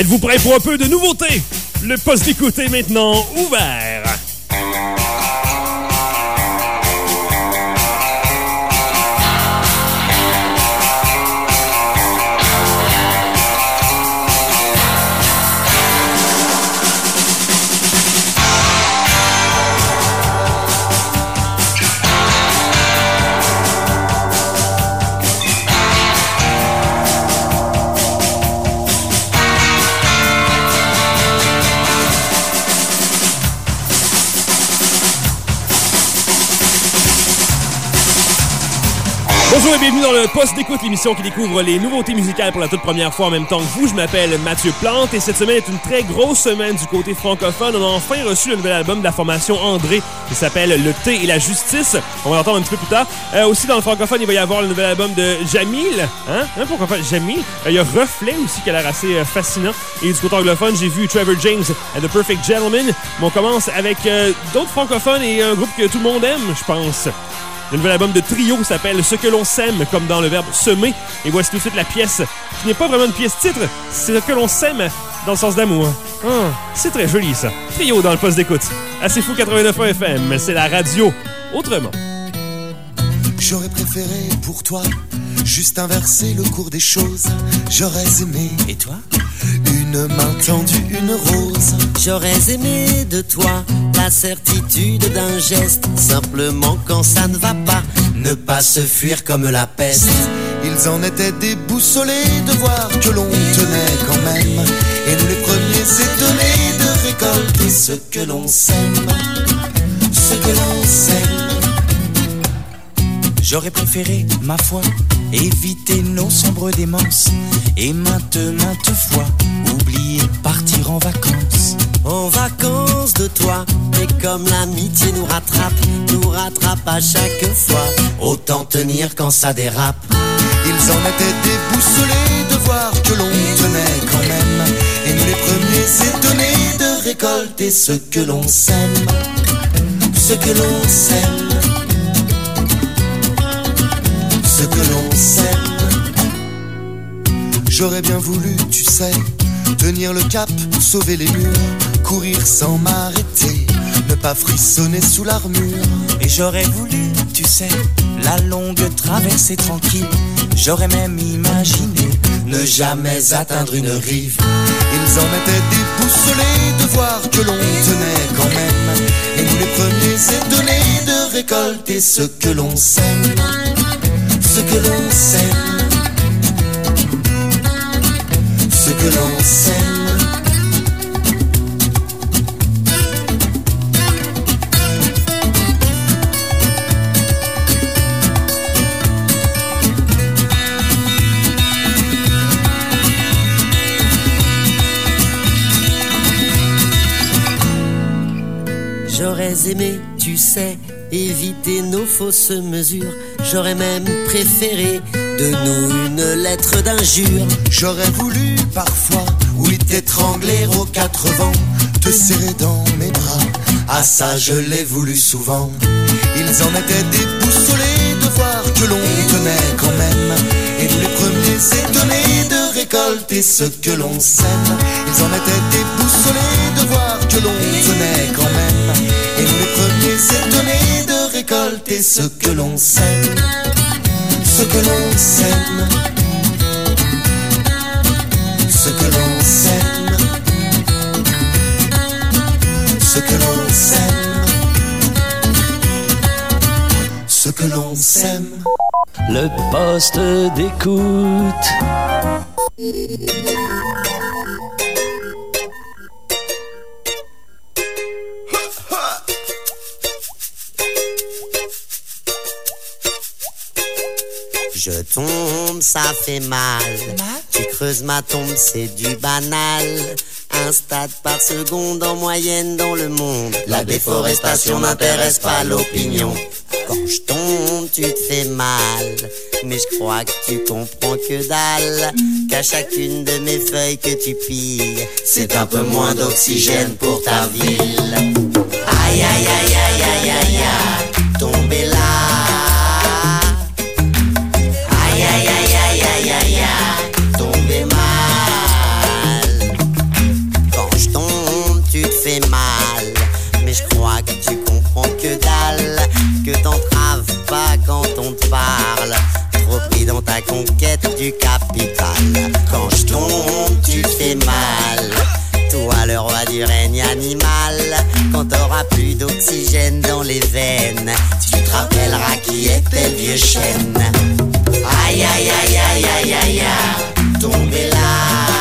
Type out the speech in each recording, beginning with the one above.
Êtes-vous prêts pour un peu de nouveauté? Le poste d'écoute est maintenant ouvert. Bonjour et bienvenue dans le Poste d'écoute, l'émission qui découvre les nouveautés musicales pour la toute première fois en même temps que vous. Je m'appelle Mathieu Plante et cette semaine est une très grosse semaine du côté francophone. On a enfin reçu le nouvel album de la formation André qui s'appelle Le thé et la justice. On va l'entendre un petit peu plus tard. Aussi dans le francophone, il va y avoir le nouvel album de Jamil. Pourquoi pas Jamil? Il y a Reflet aussi qui a l'air assez fascinant. Et du côté anglophone, j'ai vu Trevor James and The Perfect Gentleman. Mais on commence avec d'autres francophones et un groupe que tout le monde aime, je pense. Le nouvel album de Trio s'appelle Ce que l'on sème, comme dans le verbe semer. Et voici tout de suite la pièce qui n'est pas vraiment une pièce titre, c'est Ce que l'on sème dans le sens d'amour. C'est très joli ça. Trio dans le poste d'écoute. Assez fou 89.1 FM, c'est la radio autrement. J'aurais préféré pour toi juste inverser le cours des choses. J'aurais aimé. Et toi? Une main tendue, une rose. J'aurais aimé de toi la certitude d'un geste. Simplement quand ça ne va pas, ne pas se fuir comme la peste. Ils en étaient déboussolés de voir que l'on tenait quand même. Et nous les premiers étonnés de récolter ce que l'on sème. Ce que l'on sème. J'aurais préféré, ma foi, éviter nos sombres démences. Et maintes fois, oublier partir en vacances. En vacances de toi, mais comme l'amitié nous rattrape à chaque fois. Autant tenir quand ça dérape. Ils en étaient déboussolés de voir que l'on tenait quand même. Et nous les premiers étonnés de récolter ce que l'on sème. Ce que l'on sème. Ce que l'on sème. J'aurais bien voulu, tu sais, tenir le cap, sauver les murs, courir sans m'arrêter, ne pas frissonner sous l'armure. Et j'aurais voulu, tu sais, la longue traversée tranquille. J'aurais même imaginé ne jamais atteindre une rive. Ils en étaient déboussolés de voir que l'on tenait quand même. Et nous les premiers étonnés de récolter ce que l'on sème. Ce que l'on sème. Ce que l'on sème. J'aurais aimé, tu sais, éviter nos fausses mesures. J'aurais même préféré de nous une lettre d'injure. J'aurais voulu parfois, oui, t'étrangler aux quatre vents, te serrer dans mes bras. Ah ça je l'ai voulu souvent. Ils en étaient déboussolés de voir que l'on tenait quand même. Et nous les premiers étonnés de récolter ce que l'on sème. Ils en étaient déboussolés de voir que l'on tenait quand même. Et nous les premiers étonnés de récolter ce que l'on sème. Ce que l'on sème. Ce que l'on sème. Ce que l'on sème. Ce que l'on sème. Le poste d'écoute. Je tombe, ça fait mal. Tu creuses ma tombe, c'est du banal. Un stade par seconde en moyenne dans le monde. La déforestation n'intéresse pas l'opinion. Quand je tombe, tu te fais mal. Mais je crois que tu comprends que dalle. Qu'à chacune de mes feuilles que tu pilles, c'est un peu moins d'oxygène pour ta ville. Aïe, aïe, aïe, aïe, aïe, aïe, aïe. Tomber là. Aïe, aïe, aïe, aïe, aïe, aïe, aïe. Tomber mal. du capital. Quand je tombe, tu te fais mal. Toi le roi du règne animal. Quand t'auras plus d'oxygène dans les veines, tu te rappelleras qui était le vieux chêne. Aïe aïe aïe aïe aïe aïe aïe, tombé là.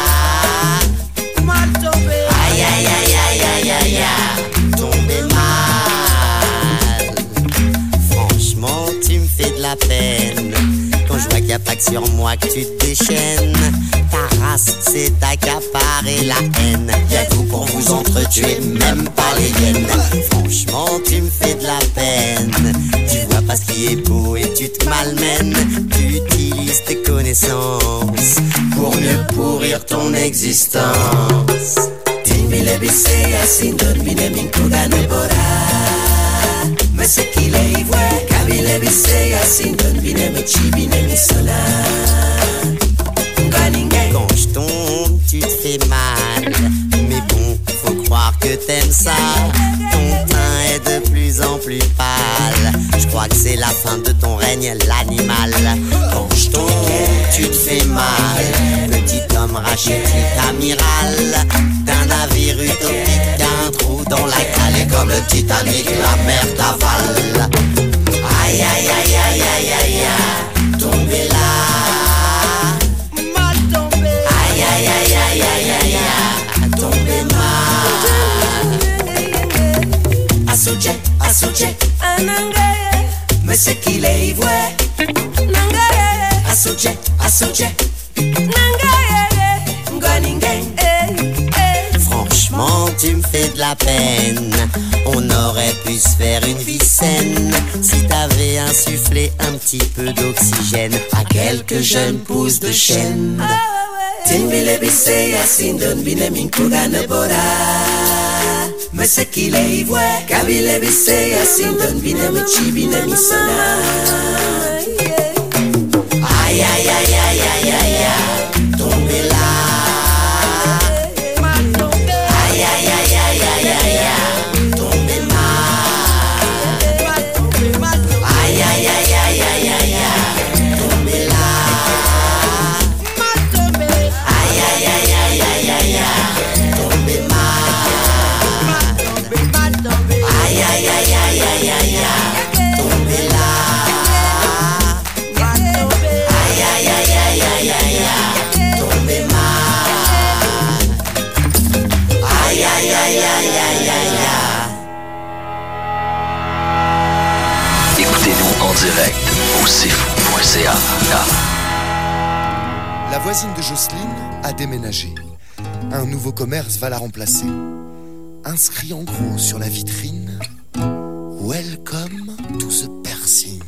Mal tombé. Aïe aïe aïe aïe aïe aïe aïe, tombé mal. Franchement tu me fais de la peine quand je vois qu'il n'y a pas que sur moi que tu te déchaînes. Ta race c'est accaparer la haine. Y'a tout pour vous entretuer, même pas les hyènes. Franchement tu me fais de la peine. Tu vois pas ce qui est beau et tu te malmènes. Tu utilises tes connaissances pour mieux pourrir ton existence. Timbile bisea sindon bine minkuda nebora. Mais c'est qu'il est ivoire. Kabile bisea sindon bine mechi bine misona. Quand je tombe, tu te fais mal. Mais bon, faut croire que t'aimes ça. Ton teint est de plus en plus pâle. Je crois que c'est la fin de ton règne, l'animal. Quand je tombe, tu te fais mal. Petit homme rachitique amiral d'un navire utopique qu'un trou dans la cale. Et comme le Titanic, la mer t'avale. Aïe aïe aïe aïe aïe aïe aïe, tombé là. Aïe aïe aïe aïe aïe aïe, tombé mal. Assoudje, assoudje, anangaye. Mais c'est qu'il est ivoire. Nangaye. Assoudje, assoudje, nangaye. Nganingay. Franchement, tu me fais de la peine. On aurait pu se faire une vie saine si t'avais insufflé un petit peu d'oxygène à quelques jeunes pousses de chêne. Timbile bisea sindon bine minkuda nebora. Mais c'est qu'il est ivoire. Kabile bisea sindon bine mechi bine misona. Aïe aïe aïe aïe aïe aïe aïe, tombé là. Aïe aïe aïe aïe aïe aïe aïe, tombé mal. Aïe aïe aïe aïe aïe aïe aïe, tombé là. Aïe aïe aïe aïe aïe aïe aïe, tombé mal. Aïe aïe aïe aïe aïe aïe aïe, tombé là. Aïe aïe aïe aïe aïe aïe aïe, tombé mal. Aïe aïe aïe aïe aïe aïe aïe. Écoutez-nous en direct au cfou.ca. La voisine de Jocelyne a déménagé. Un nouveau commerce va la remplacer. Inscrit en gros sur la vitrine: Welcome to the Persing.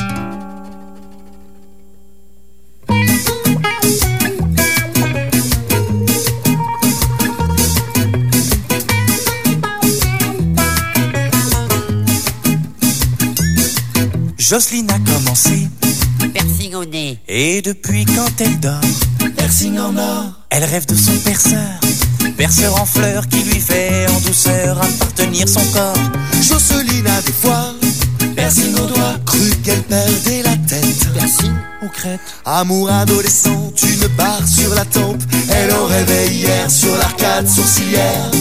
Jocelyne a commencé Persing au nez. et depuis quand elle dort, Persing en or. elle rêve de son perceur en fleurs qui lui fait en douceur appartenir son corps. Jocelyne a des fois Persing au doigt, cru qu'elle perdait la tête. Persing ou crête, Amour adolescent, une barre sur la tempe. Elle au réveil hier sur l'arcade sourcilière.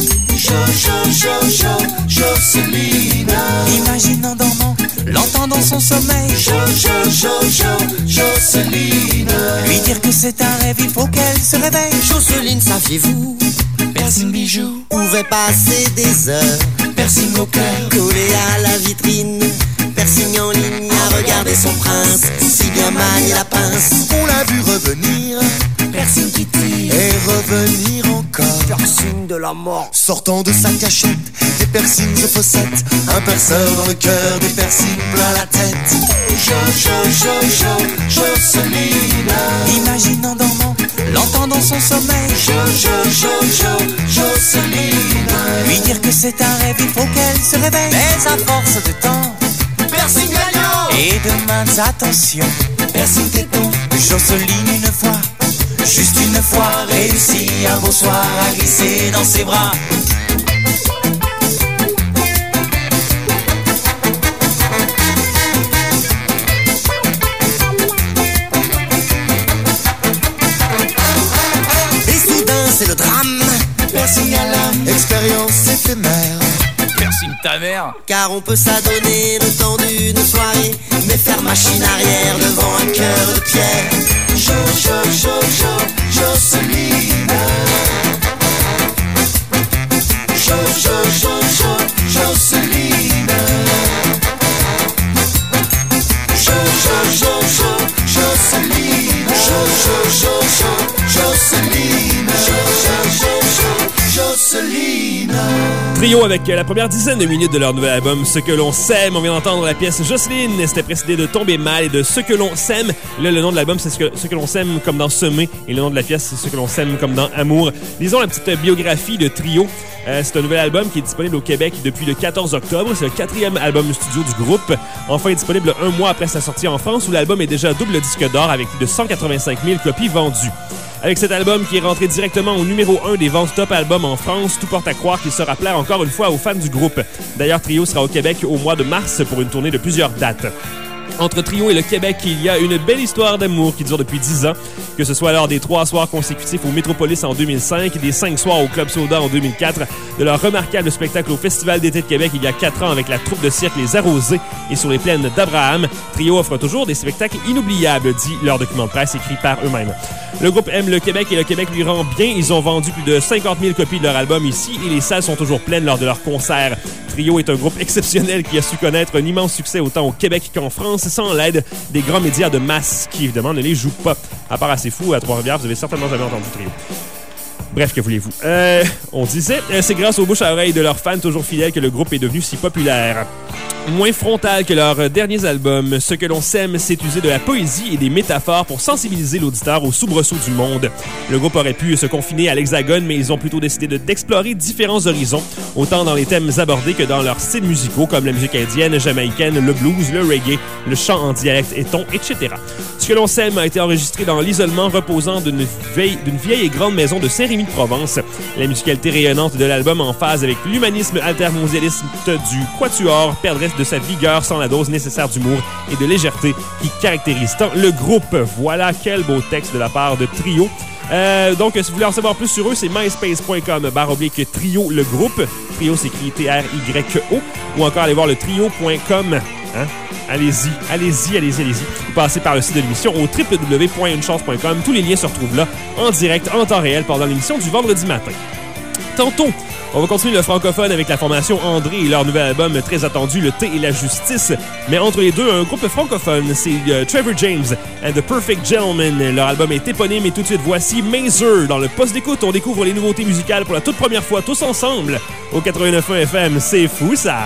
Jocelyne. imagine en dormant, l'entend dans son sommeil. Jocelyne. Lui dire que c'est un rêve, il faut qu'elle se réveille. Jocelyne, saviez-vous, Persing bijou, pouvait passer des heures Persing au cœur, collé à la vitrine. Persing en ligne à regarder son prince, si bien manie la pince. On l'a vu revenir Persing qui tire, et revenir encore. Persing de la mort. Sortant de sa cachette, des piercings aux fossettes. Un perceur dans le cœur, des piercings plein la tête. Jocelyne. imagine en dormant, l'entend dans son sommeil. Jocelyne. Lui dire que c'est un rêve, il faut qu'elle se réveille. Mais à force de temps Persing gagnant. et de maintes attentions, Persing téton. Jocelyne une fois, juste une fois, réussit un beau soir à glisser dans ses bras. expérience éphémère. Merci de ta mère. Car on peut s'adonner le temps d'une soirée, mais faire machine arrière devant un cœur de pierre. Jocelyne. Jocelyne. Jocelyne. Trio avec la première dizaine de minutes de leur nouvel album Ce que l'on sème. On vient d'entendre la pièce Jocelyne. C'était précédé de Tomber mal et de Ce que l'on sème. Là, le nom de l'album, c'est ce que l'on sème comme dans Semer. Et le nom de la pièce, c'est Ce que l'on sème comme dans Amour. Lisons la petite biographie de Trio. C'est un nouvel album qui est disponible au Québec depuis le 14 octobre. C'est le 4e album studio du groupe. Enfin disponible un mois après sa sortie en France, où l'album est déjà double disque d'or avec plus de 185 000 copies vendues. Avec cet album qui est rentré directement au numéro 1 des ventes top albums en France, tout porte à croire qu'il sera plaire encore une fois aux fans du groupe. D'ailleurs, Trio sera au Québec au mois de mars pour une tournée de plusieurs dates. Entre Trio et le Québec, il y a une belle histoire d'amour qui dure depuis 10 ans, que ce soit lors des 3 soirs consécutifs au Métropolis en 2005, des 5 soirs au Club Soda en 2004, de leur remarquable spectacle au Festival d'été de Québec il y a 4 ans avec la troupe de cirque Les Arrosés et sur les plaines d'Abraham. Trio offre toujours des spectacles inoubliables, dit leur document de presse écrit par eux-mêmes. Le groupe aime le Québec et le Québec lui rend bien. Ils ont vendu plus de 50 000 copies de leur album ici et les salles sont toujours pleines lors de leurs concerts. Trio est un groupe exceptionnel qui a su connaître un immense succès autant au Québec qu'en France sans l'aide des grands médias de masse qui, évidemment, ne les jouent pas. À part assez fou, à Trois-Rivières, vous avez certainement jamais entendu Trio. Bref, que voulez-vous? On disait, c'est grâce aux bouches à oreille de leurs fans toujours fidèles que le groupe est devenu si populaire. Moins frontal que leurs derniers albums, Ce que l'on sème, c'est user de la poésie et des métaphores pour sensibiliser l'auditeur aux soubresauts du monde. Le groupe aurait pu se confiner à l'Hexagone, mais ils ont plutôt décidé d'explorer différents horizons, autant dans les thèmes abordés que dans leurs styles musicaux, comme la musique indienne, jamaïcaine, le blues, le reggae, le chant en dialecte et ton, etc. Ce que l'on sème a été enregistré dans l'isolement reposant d'une vieille et grande maison de Saint-Rémy-de-Provence. La musicalité rayonnante de l'album en phase avec l'humanisme altermondialiste du Quatuor perdrait de sa vigueur sans la dose nécessaire d'humour et de légèreté qui caractérise tant le groupe. Voilà quel beau texte de la part de Trio. Donc, si vous voulez en savoir plus sur eux, c'est myspace.com/trio le groupe. Trio s'écrit T-R-Y-O. Ou encore aller voir le trio.com. Hein? Allez-y. Vous passez par le site de l'émission au www.unechance.com. Tous les liens se retrouvent là, en direct, en temps réel, pendant l'émission du vendredi matin. Tantôt, on va continuer le francophone avec la formation André et leur nouvel album très attendu, Le Thé et la Justice. Mais entre les deux, un groupe francophone, c'est Trevor James and the Perfect Gentleman. Leur album est éponyme et tout de suite, voici Mazer. Dans le poste d'écoute, on découvre les nouveautés musicales pour la toute première fois, tous ensemble, au 89.1 FM. C'est fou, ça!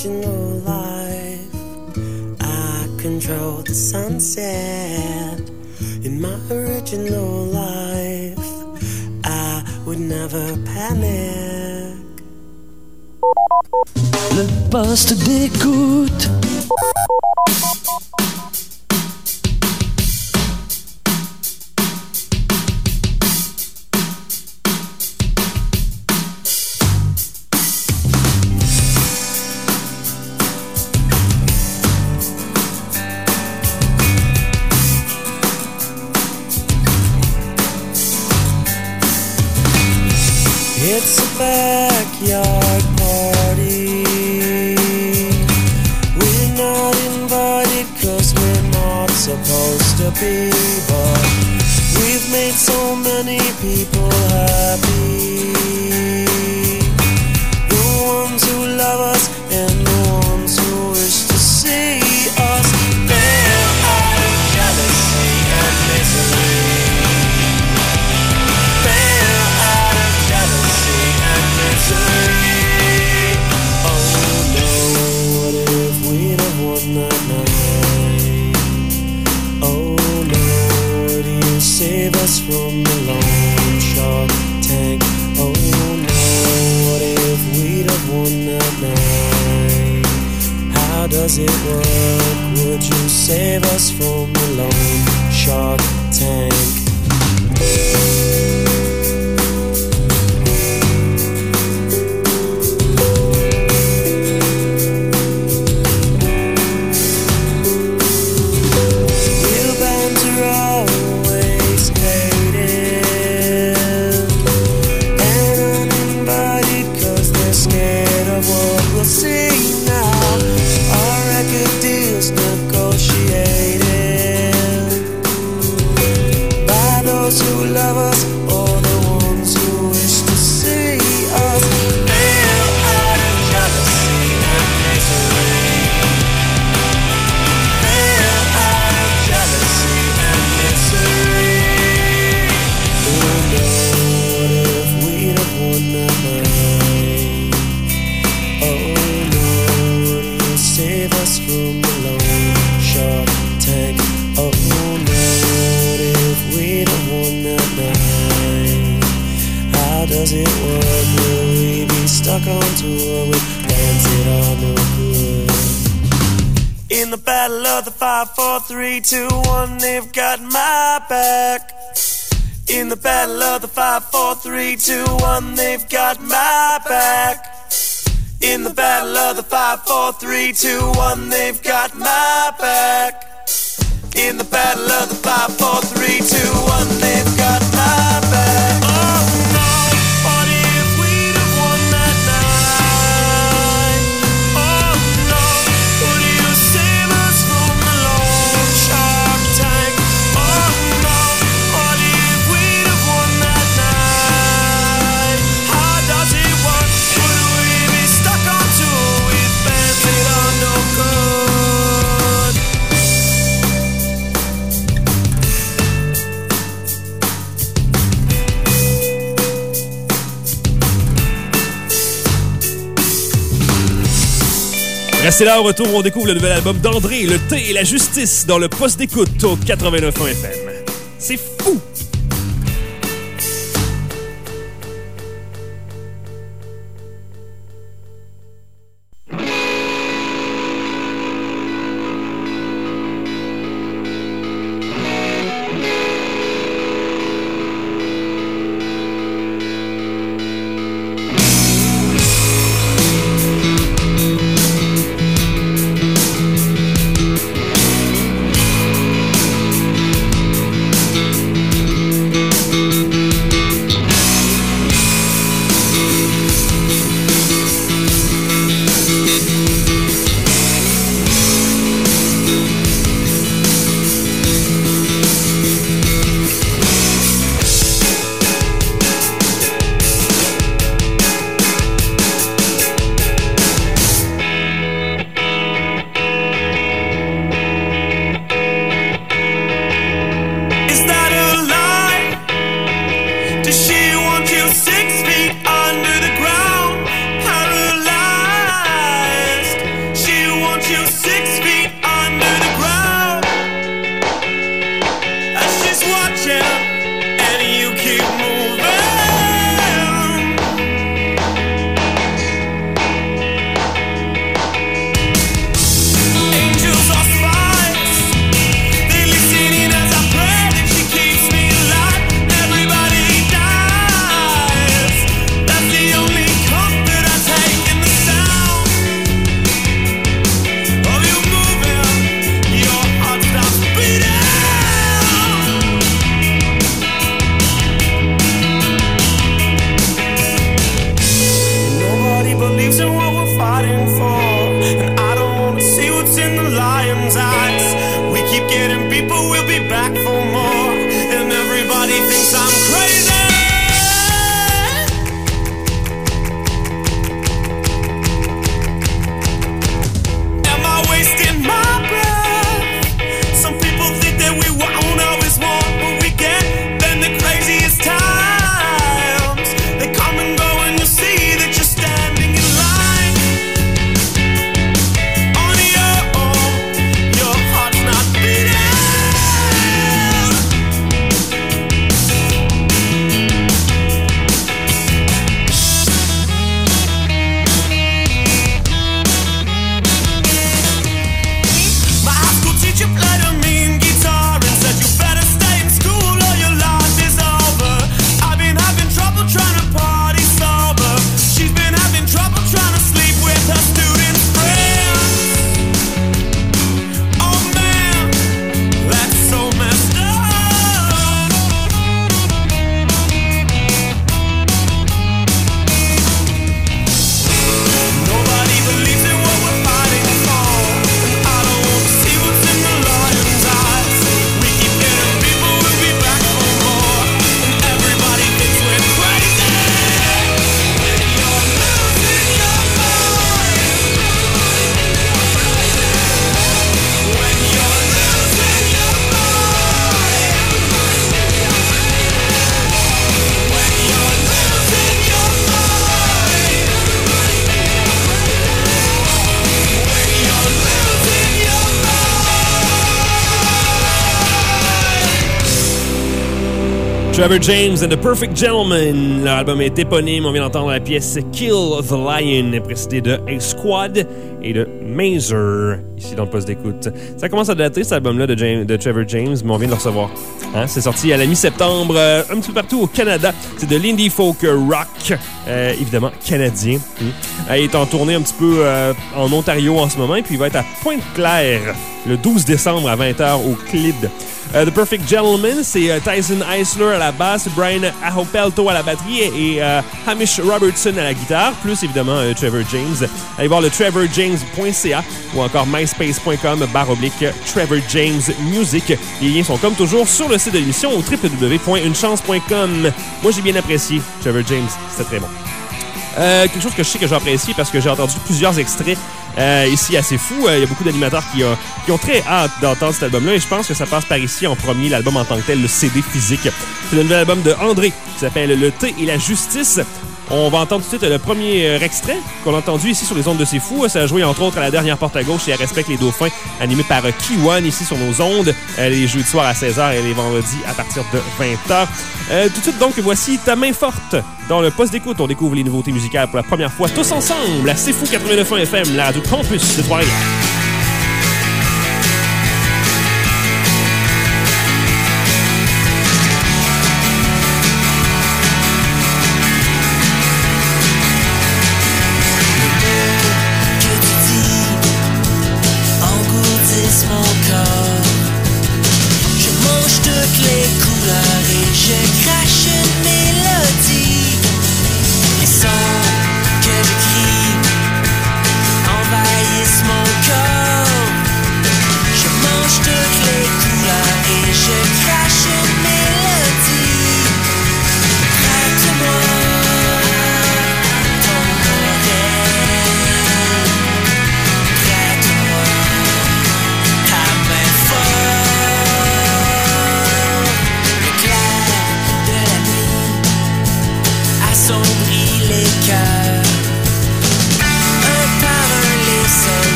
original life. I control the sunset. In my original life, I would never panic. Le poste d'écoute. It's a backyard party. We're not invited 'cause we're not supposed to be, but we've made so many people happy. The ones who love us and the ones who wish to see us fail out of jealousy and misery. Fail out of jealousy and misery. Oh no, what if we'd have won that night? Oh no, would you save us from the loan shark tank? Oh no, what if we'd have won that night? How does it work? Would you save us from the loan shark tank? In the battle of the 5, 4, 3, 2, 1, they've got my back. In the battle of the 5, 4, 3, 2, 1, they've got my back. In the battle of the 5, 4, 3, 2, 1, they've got my back. In the battle of the 5, 4, 3, 2, 1, they've got my back. Oh no, what if we'd have won that night? Oh no, would you save us from the loan shark tank? Oh no, what if we'd have won that night? How does it work? Would we be stuck on tour with bands that are no good? Restez là, au retour, on découvre le nouvel album d'André, Le Thé et la Justice, dans le poste d'écoute au 89.1 FM. C'est fou! Trevor James and the Perfect Gentleman. Leur album est éponyme. On vient d'entendre la pièce Kill the Lion, précédée de A-Squad et de Mazer, ici dans le poste d'écoute. Ça commence à dater, cet album-là de Trevor James, mais on vient de le recevoir. Hein? C'est sorti à la mi-septembre, un petit peu partout au Canada. C'est de l'indie folk rock, évidemment canadien. Il est en tournée un petit peu en Ontario en ce moment, et puis il va être à Pointe-Claire le 12 décembre à 20h au Clyde. The Perfect Gentleman, c'est Tyson Eisler à la basse, Brian Ahopelto à la batterie et Hamish Robertson à la guitare, plus évidemment Trevor James. Allez voir le trevorjames.ca ou encore myspace.com/Trevor James Music. Les liens sont comme toujours sur le site de l'émission au www.unechance.com. Moi, j'ai bien apprécié Trevor James, c'était très bon. Quelque chose que je sais que j'ai apprécié parce que j'ai entendu plusieurs extraits ici assez fous. Il y a beaucoup d'animateurs qui ont très hâte d'entendre cet album-là et je pense que ça passe par ici en premier, l'album en tant que tel, le CD physique. C'est le nouvel album de André qui s'appelle Le thé et la justice. On va entendre tout de suite le premier extrait qu'on a entendu ici sur les ondes de C'est Fou. Ça a joué entre autres à la dernière porte à gauche et à Respecte les Dauphins, animé par Kiwan ici sur nos ondes, les jeudis soirs à 16h et les vendredis à partir de 20h. Tout de suite donc, voici Ta main forte. Dans le poste d'écoute, on découvre les nouveautés musicales pour la première fois tous ensemble à C'est Fou 89.1 FM, la radio campus de Trois-Rivières.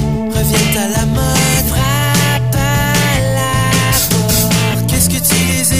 à la mode, frappe à la porte. Qu'est-ce que tu les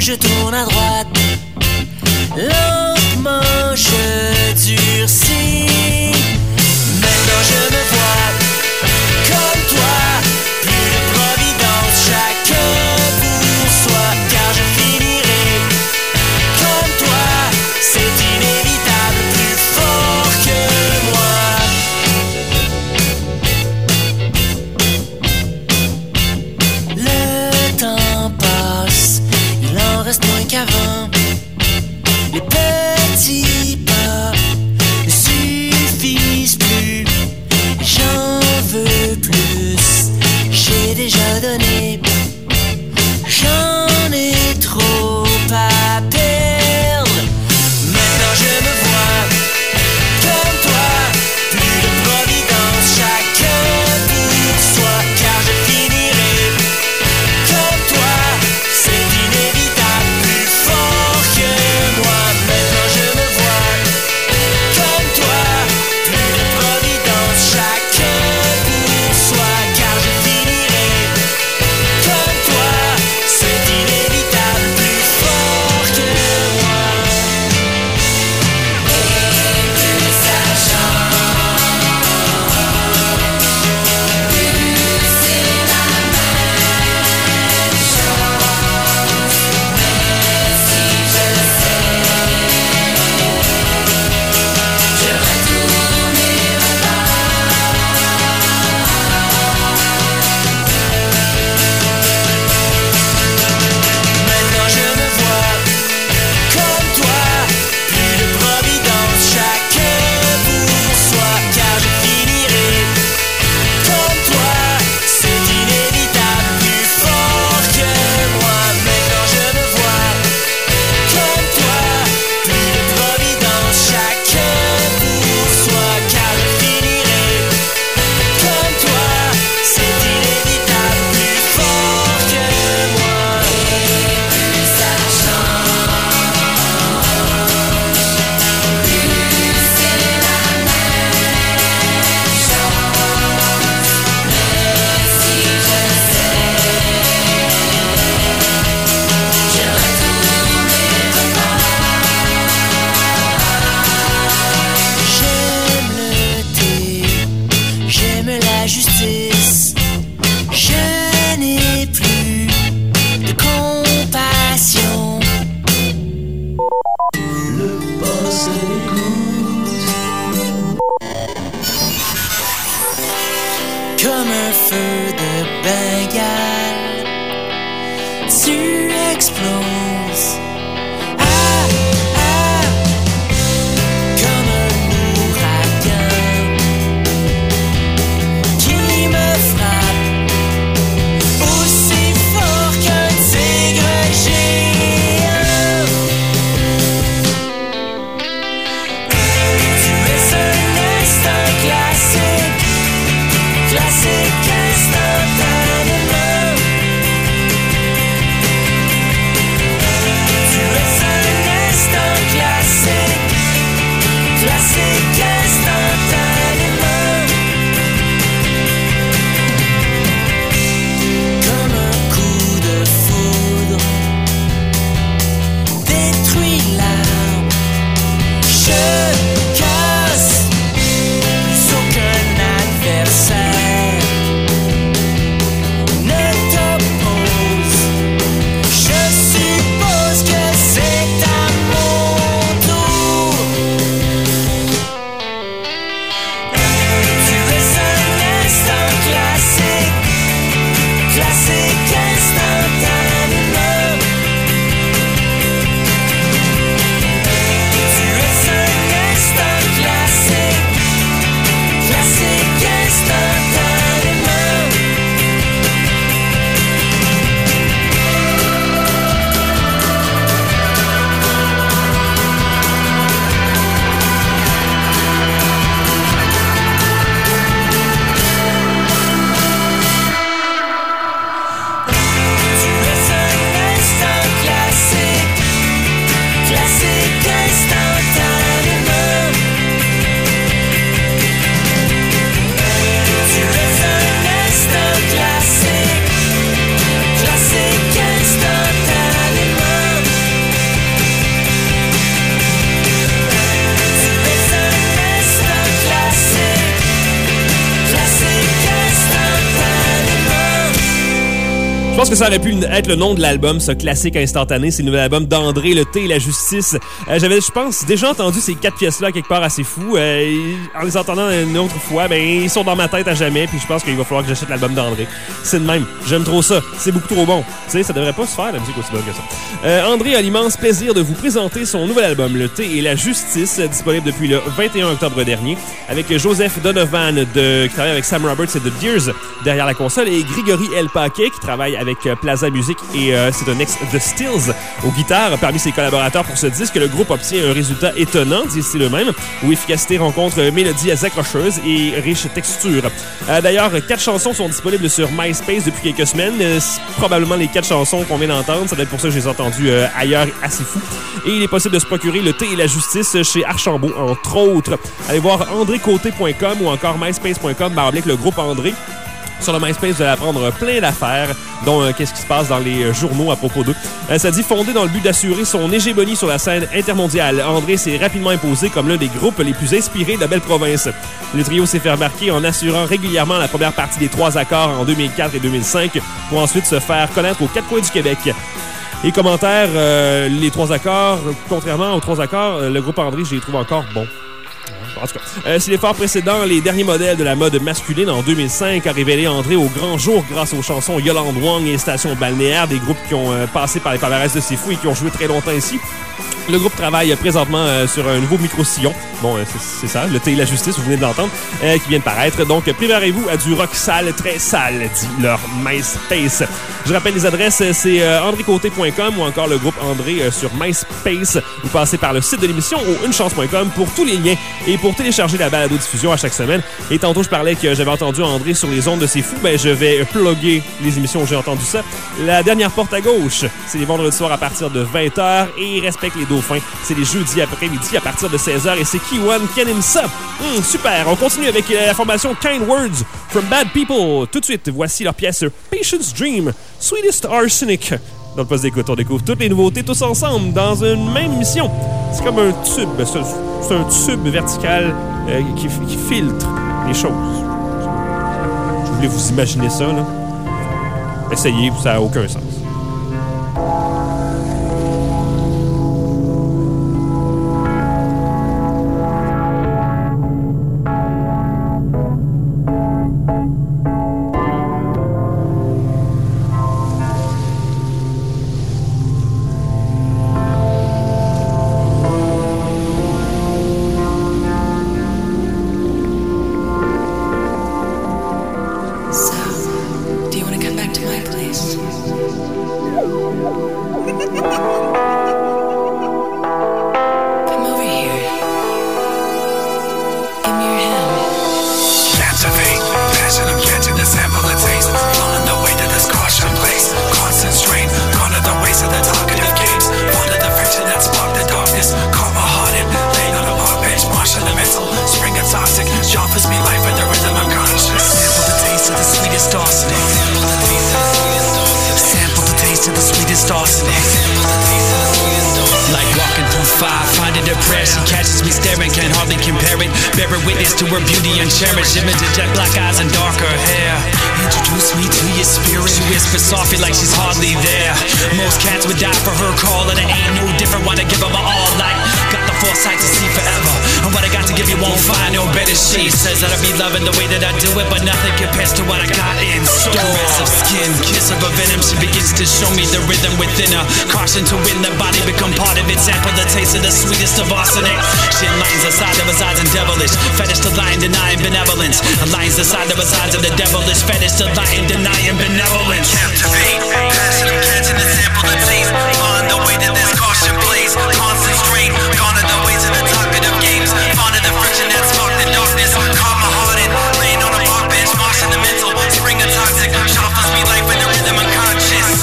je tourne à droite. Lentement je durcis. Maintenant je me vois comme toi. Plus de providence, chacun pour soi. Car je finirai comme toi. C'est inévitable, plus fort que moi. Le temps passe, il en reste moins qu'avant. Les petits pas ne suffisent plus. J'en veux plus. J'ai déjà donné. J'en ai trop à perdre. Maintenant je me vois comme toi. Plus de providence, chacun pour soi. Car je finirai comme toi. C'est inévitable, plus fort que moi. Maintenant je me vois comme toi. Plus de providence, chacun pour soi. Car je finirai comme toi. C'est inévitable, plus fort que moi. Et plus ça change, plus c'est la même chose. Mais si je sais, je retournerai pas. Maintenant je me vois comme toi. Plus de providence, chacun pour soi. Car je finirai comme toi. C'est inévitable, plus fort que moi. Maintenant je me vois comme toi. Plus de providence, chacun pour soi. Car je finirai comme toi. C'est inévitable, plus fort que moi. Et plus ça change, plus c'est la même chose. Mais si je sais, je retournerai pas. J'aime le thé, j'aime la justice. Je n'ai plus de compassion. Le poste d'écoute. Comme un feu de Bengale, tu exploses. Ah, ah, comme un ouragan qui me frappe aussi fort qu'un tigre géant. Tu es un instant classique, classique instantanément. pense que ça aurait pu être le nom de l'album, ce classique instantané. C'est le nouvel album d'André, Le Thé et la Justice. J'avais, je pense, déjà entendu ces 4 pièces-là quelque part assez fou. En les entendant une autre fois, ben ils sont dans ma tête à jamais. Puis je pense qu'il va falloir que j'achète l'album d'André. C'est de même. J'aime trop ça. C'est beaucoup trop bon. Tu sais, ça devrait pas se faire, la musique aussi bonne que ça. André a l'immense plaisir de vous présenter son nouvel album, Le Thé et la Justice, disponible depuis le 21 octobre dernier, avec Joseph Donovan qui travaille avec Sam Roberts et The Deers derrière la console, et Grigory L. Paquet qui travaille avec Plaza Music et c'est un ex-The Stills aux guitares. Parmi ses collaborateurs pour ce disque, le groupe obtient un résultat étonnant, disent-ils eux-mêmes, où efficacité rencontre mélodies accrocheuses et riches textures. D'ailleurs, 4 chansons sont disponibles sur MySpace depuis quelques semaines. Probablement les 4 chansons qu'on vient d'entendre. Ça doit être pour ça que je les ai entendues ailleurs, assez fou. Et il est possible de se procurer Le Thé et la Justice chez Archambault, entre autres. Allez voir andrécoté.com ou encore myspace.com, le groupe André. Sur le MySpace, vous allez apprendre plein d'affaires, dont qu'est-ce qui se passe dans les journaux à propos d'eux. Ça dit fondé dans le but d'assurer son hégémonie sur la scène intermondiale. André s'est rapidement imposé comme l'un des groupes les plus inspirés de la belle province. Le trio s'est fait remarquer en assurant régulièrement la première partie des 3 accords en 2004 et 2005 pour ensuite se faire connaître aux 4 coins du Québec. Et commentaire, les 3 accords, contrairement aux 3 accords, le groupe André, je les trouve encore bons. En tout cas, si l'effort précédent, les derniers modèles de la mode masculine en 2005 a révélé André au grand jour grâce aux chansons Yolande Wang et Station Balnéaire, des groupes qui ont passé par les palmarès de C'est Fou et qui ont joué très longtemps ici. Le groupe travaille présentement sur un nouveau micro-sillon. Bon, c'est ça, Le Thé et la Justice, vous venez de l'entendre, qui vient de paraître. Donc, préparez-vous à du rock sale, très sale, dit leur MySpace. Je rappelle les adresses, c'est andrécoté.com ou encore le groupe André sur MySpace. Vous passez par le site de l'émission ou unechance.com pour tous les liens et pour télécharger la balado-diffusion à chaque semaine. Et tantôt, je parlais que j'avais entendu André sur les ondes de C'est Fou. Ben, je vais plugger les émissions où j'ai entendu ça. La dernière porte à gauche, c'est les vendredis soirs à partir de 20h et respecte les dauphins. C'est les jeudis après-midi à partir de 16h et c'est Kiwan qui anime ça. Super, on continue avec la formation Kind Words from Bad People. Tout de suite, voici leur pièce Patience Dream, Sweetest Arsenic. Dans le poste d'écoute, on découvre toutes les nouveautés tous ensemble dans une même émission. C'est comme un tube, c'est un tube vertical qui filtre les choses. Je voulais vous imaginer ça, là. Essayez, ça n'a aucun sens. To win the body, become part of it. Sample the taste of the sweetest of arsenic. She aligns the side that resides in devilish fetish to lying, denying benevolence. Aligns the side that resides in the devilish fetish to lying, denying benevolence. Captivate, passion, I'm catching the sample the taste. On the way that this caution plays. Concentrate, gone are the ways of the talkative games. Fond of the friction that sparked the darkness. Calm my hearted, laying on a park bench, marshing the mental. Spring a toxic, shuffles me life in the rhythm unconscious.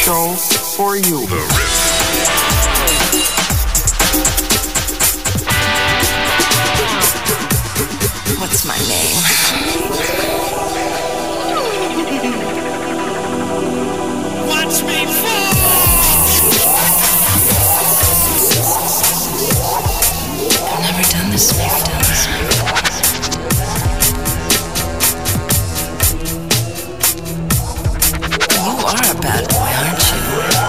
show for you. What's my name? Watch me fall! I've never done this before. You are a bad boy, aren't you?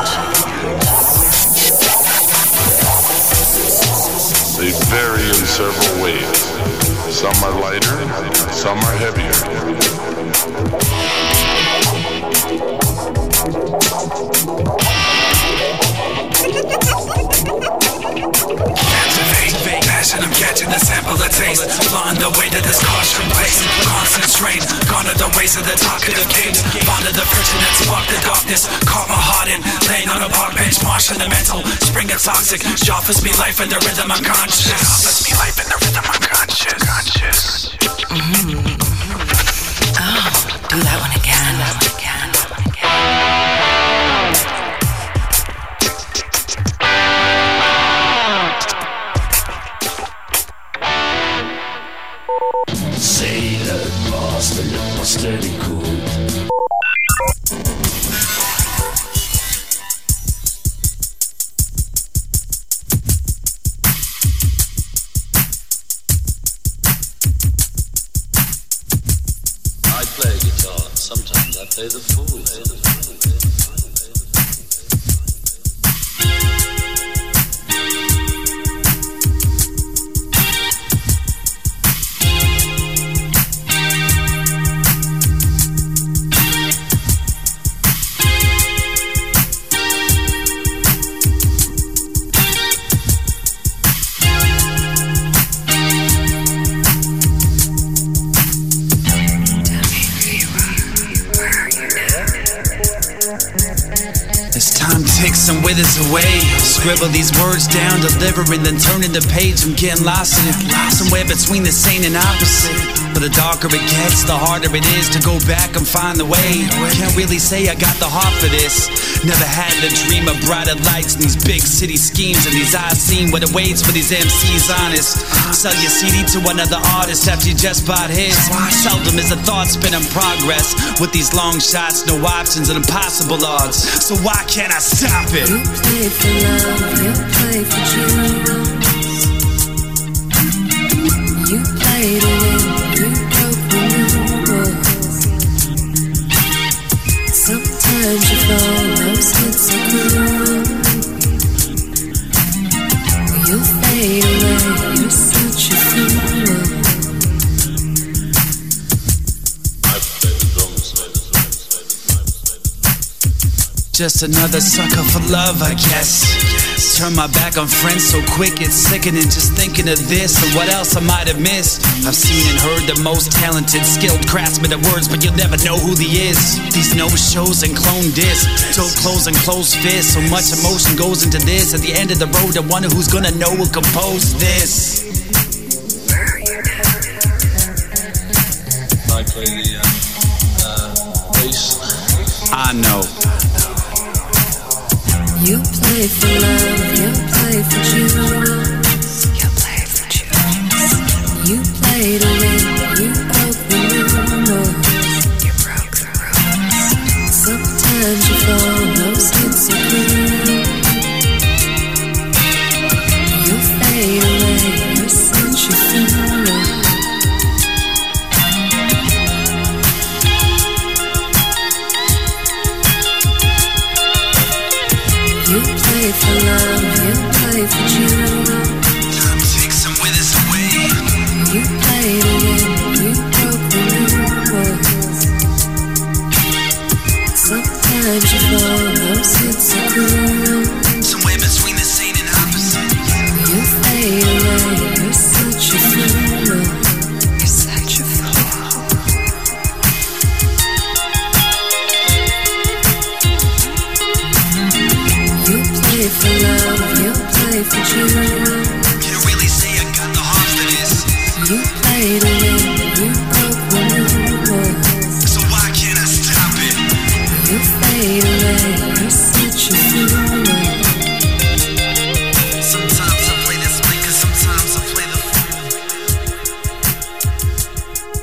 They vary in several ways. Some are lighter, some are heavier. Passion, I'm catching the sample of taste. Blonde the way to this caution place. Concentrate, gone are the ways of the talkative games. Fond of the friction that sparked the darkness. Caught my heart in, laying on a park bench. Marshing the mental, spring of toxic. Offers me life in the rhythm unconscious. Offers me life in the rhythm unconscious. Oh, do that one again. Sailor lost a little steady cool. I play guitar. Sometimes I play the fool. And withers away. Scribble these words down, delivering, then turning the page. I'm getting lost in it. Somewhere between the sane and opposite. But the darker it gets, the harder it is to go back and find the way. Can't really say I got the heart for this. Never had the dream of brighter lights in these big city schemes. And these eyes seen what awaits for these MCs honest. Sell your CD to another artist after you just bought his. Seldom is a thought spin in progress. With these long shots, no options and impossible odds. So why can't I stop it? You play for love, you play for jewels. You play to win, you broke the rules. Sometimes you fall, those hits are cruel. You fade away, you're such a fool. Just another sucker for love, I guess. Turn my back on friends so quick, it's sickening just thinking of this and what else I might have missed. I've seen and heard the most talented, skilled craftsmen of words, but you'll never know who he is. These no-shows and clone discs, dope clothes and closed fists. So much emotion goes into this. At the end of the road, I wonder who's gonna know who composed this. I play the bass. I know. You play for love, you play for jewels. You play for jewels. You play to win, you broke the rules. You broke the rules. Sometimes you fall, those hits are cruel. You fade away, you're such a fool. You play for love, you play for jewels. Time takes some withers away. You play to win, you broke the rules. Sometimes you fall, those hits are cruel. Somewhere between the sane and opposite. You fade away, you're such a fool. You're such a fool. You play for love, you play for jewels. Can't really say I got the heart for this. You play to win, you broke the rules. So why can't I stop it? You fade away, you're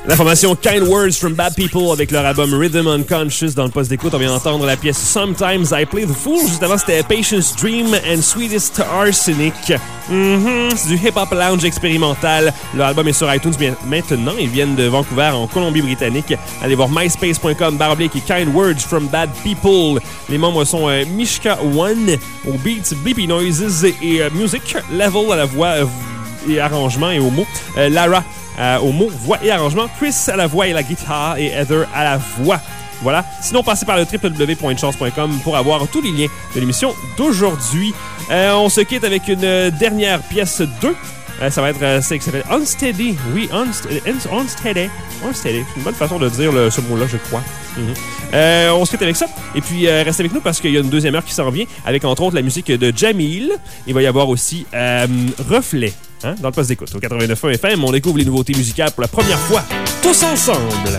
La formation Kind Words from Bad People avec leur album Rhythm Unconscious. Dans le poste d'écoute, on vient d'entendre la pièce Sometimes I Play the Fool. Juste avant, c'était Patience Dream and Sweetest Arsenic. C'est du hip-hop lounge expérimental. Leur album est sur iTunes maintenant. Ils viennent de Vancouver, en Colombie-Britannique. Allez voir myspace.com/et Kind Words from Bad People. Les membres sont Mishka One au beats, Bleepy Noises et Music. Level à la voix et arrangement et aux mots. Lara aux mots, voix et arrangement. Chris à la voix et la guitare et Heather à la voix. Voilà. Sinon, passez par le www.chance.com pour avoir tous les liens de l'émission d'aujourd'hui. On se quitte avec une dernière pièce 2. Ça va être celle qui s'appelle Unsteady. Oui, Unsteady. Unsteady. C'est une bonne façon de dire ce mot-là, je crois. On se quitte avec ça. Et puis, restez avec nous parce qu'il y a une deuxième heure qui s'en vient avec, entre autres, la musique de Jamil. Il va y avoir aussi Reflet. Dans le poste d'écoute. Au 89.1 FM, on découvre les nouveautés musicales pour la première fois, tous ensemble.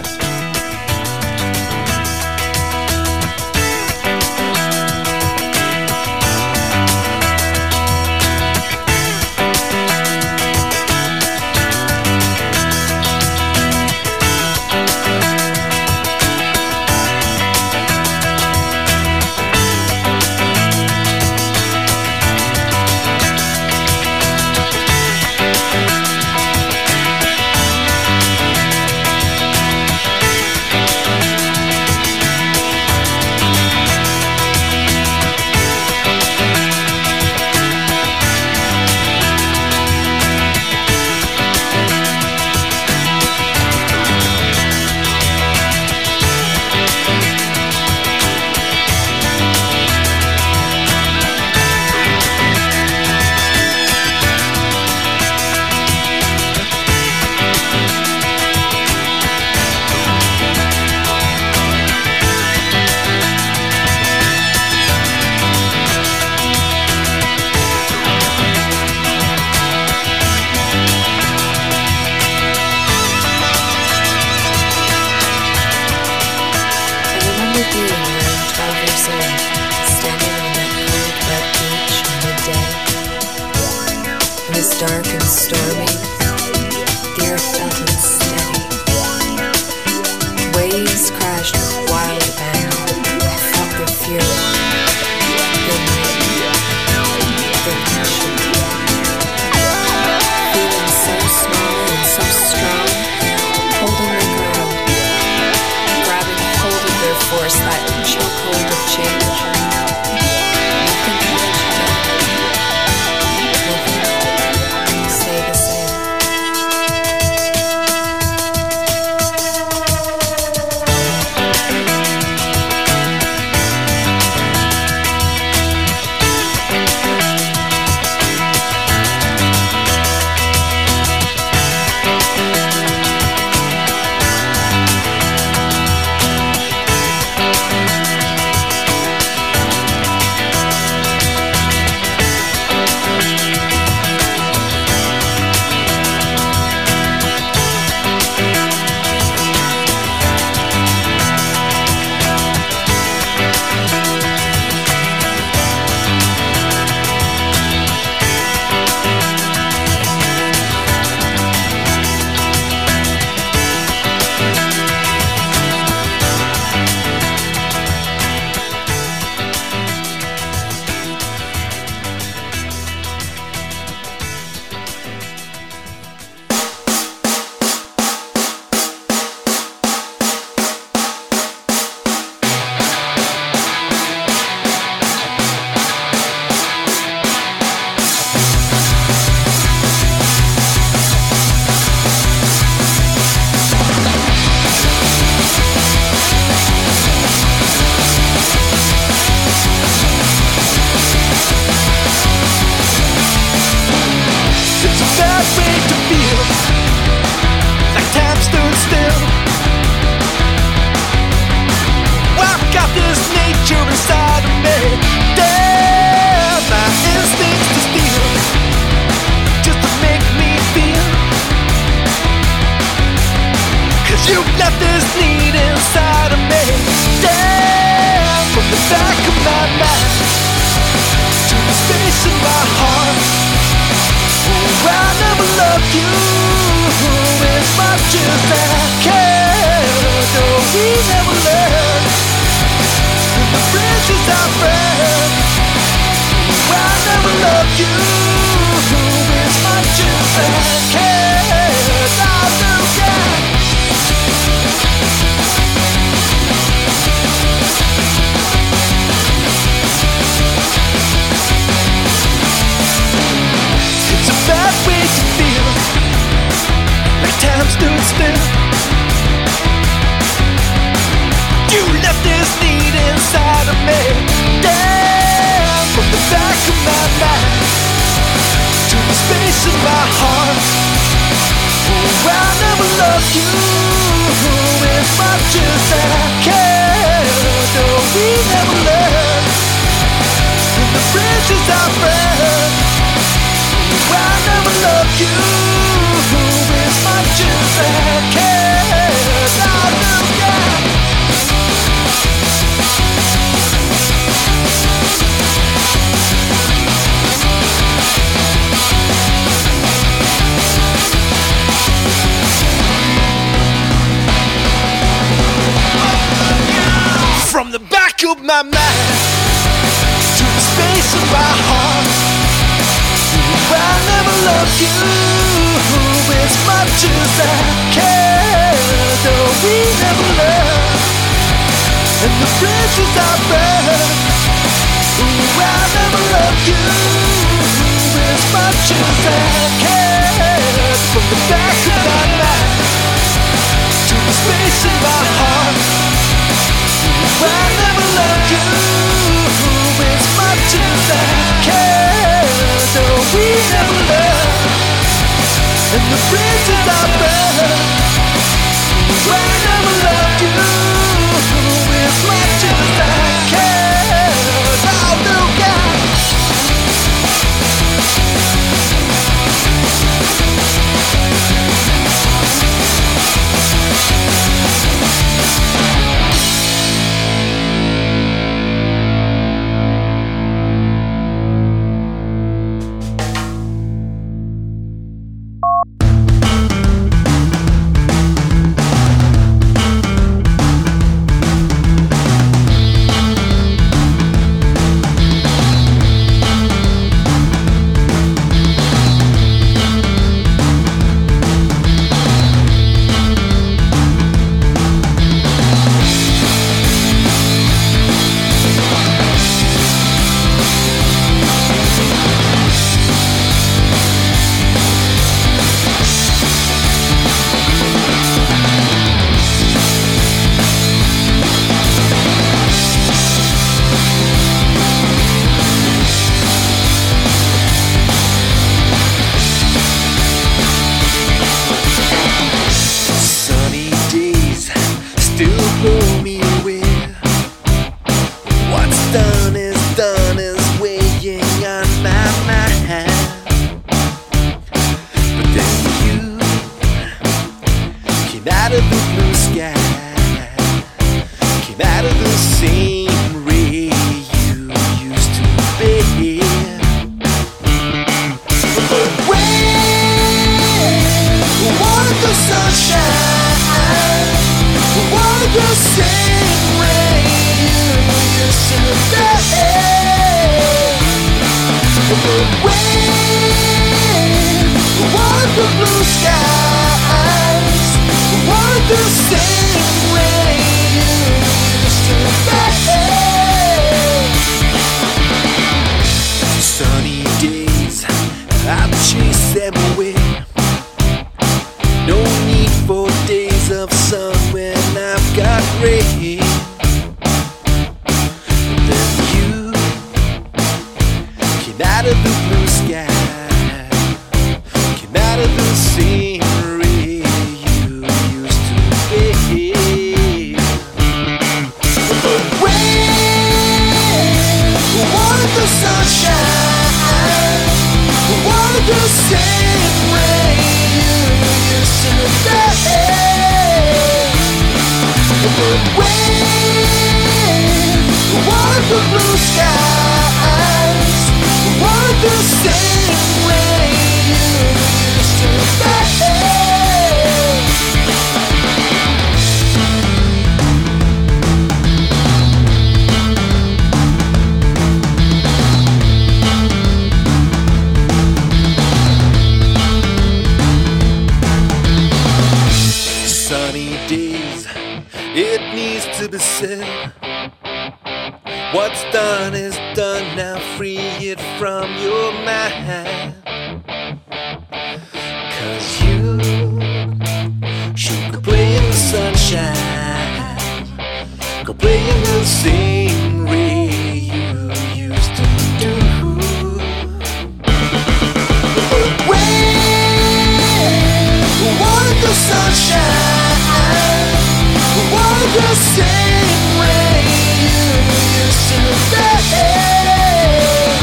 Dark and stormy, the earth felt unsteady. Waves crashed with wild abandon. I felt the fury, the night, the passion. Feeling so small and so strong, holding the ground, grabbing hold of their force, that chokehold of change. You left this need inside of me. Down from the back of my mind to the space in my heart. Oh, I never loved you as much as that. we never learned. And the bridges I burned, I never loved you as much as I cared. I do care. It's a bad way to feel, like time stood still. You left this need inside of me, down from the back of my mind to the space in my heart. Oh, I never loved you as much as I cared. No, we never learned. And the bridges I burned, oh, I never loved you as much as I cared. I do care. From the back of my mind to the space of my heart, I never loved you as much as I cared. No, we never learned. And the bridges I burned, I never loved you as much as I cared. From the back of my mind to the space in my heart, I never loved you as much as I cared. No, we never learned. And the bridges I burned, I never loved you as much as I cared. Oh, no, God. What's done is done, now free it from your mind. 'Cause you should go play in the sunshine, go play in the same way you used to do. Want the sunshine, want the same way you used to stay.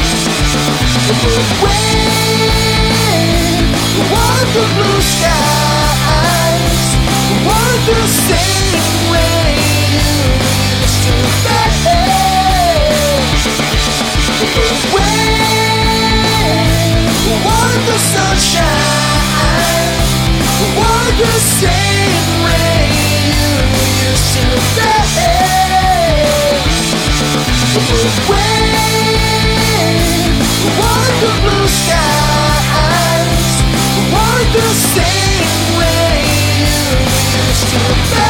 Want the blue skies, want the same way you used to stay. Want the sunshine, want the same way you used to stay. Want the blue skies, want the same way you used to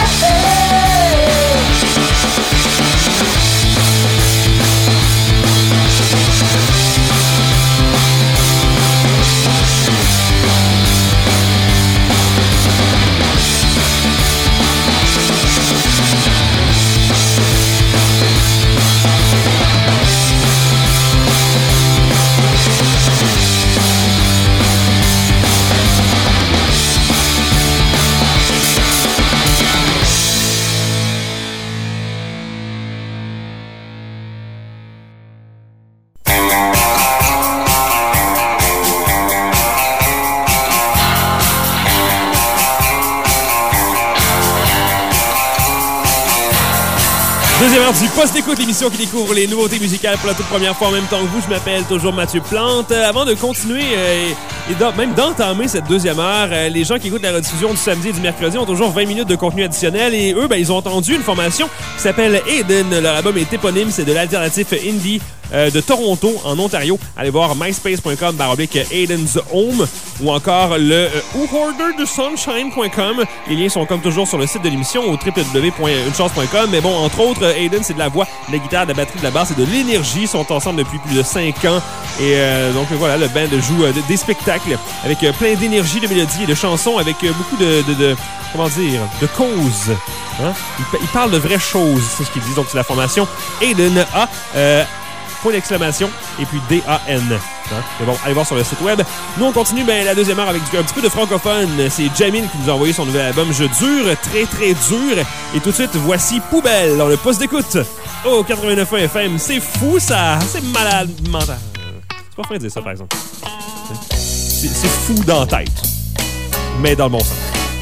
Deuxième heure du Poste d'écoute, l'émission qui découvre les nouveautés musicales pour la toute première fois en même temps que vous. Je m'appelle toujours Mathieu Plante. Avant de continuer et même d'entamer cette deuxième heure, les gens qui écoutent la rediffusion du samedi et du mercredi ont toujours 20 minutes de contenu additionnel et eux, ils ont entendu une formation qui s'appelle Aiden. Leur album est éponyme, c'est de l'alternatif indie de Toronto, en Ontario. Allez voir myspace.com/Aiden's Home ou encore le whoorderthesunshine.com. Les liens sont comme toujours sur le site de l'émission au www.unechance.com. Mais bon, entre autres, Aiden, c'est de la voix, de la guitare, de la batterie, de la basse et de l'énergie. Ils sont ensemble depuis plus de 5 ans. Et donc voilà, le band joue des spectacles avec plein d'énergie, de mélodies et de chansons, avec beaucoup de comment dire, de causes. Hein? Ils parlent de vraies choses, c'est ce qu'ils disent. Donc c'est la formation Aiden A. Point d'exclamation, et puis D-A-N. Hein? Mais bon, allez voir sur le site web. Nous, on continue la deuxième heure avec un petit peu de francophone. C'est Jamil qui nous a envoyé son nouvel album Je dure, très très dur. Et tout de suite, voici Poubelle dans le poste d'écoute. Oh, 89.1 FM, c'est fou ça! C'est malade mental. C'est pas vrai de dire ça, par exemple. C'est fou dans la tête. Mais dans le bon sens.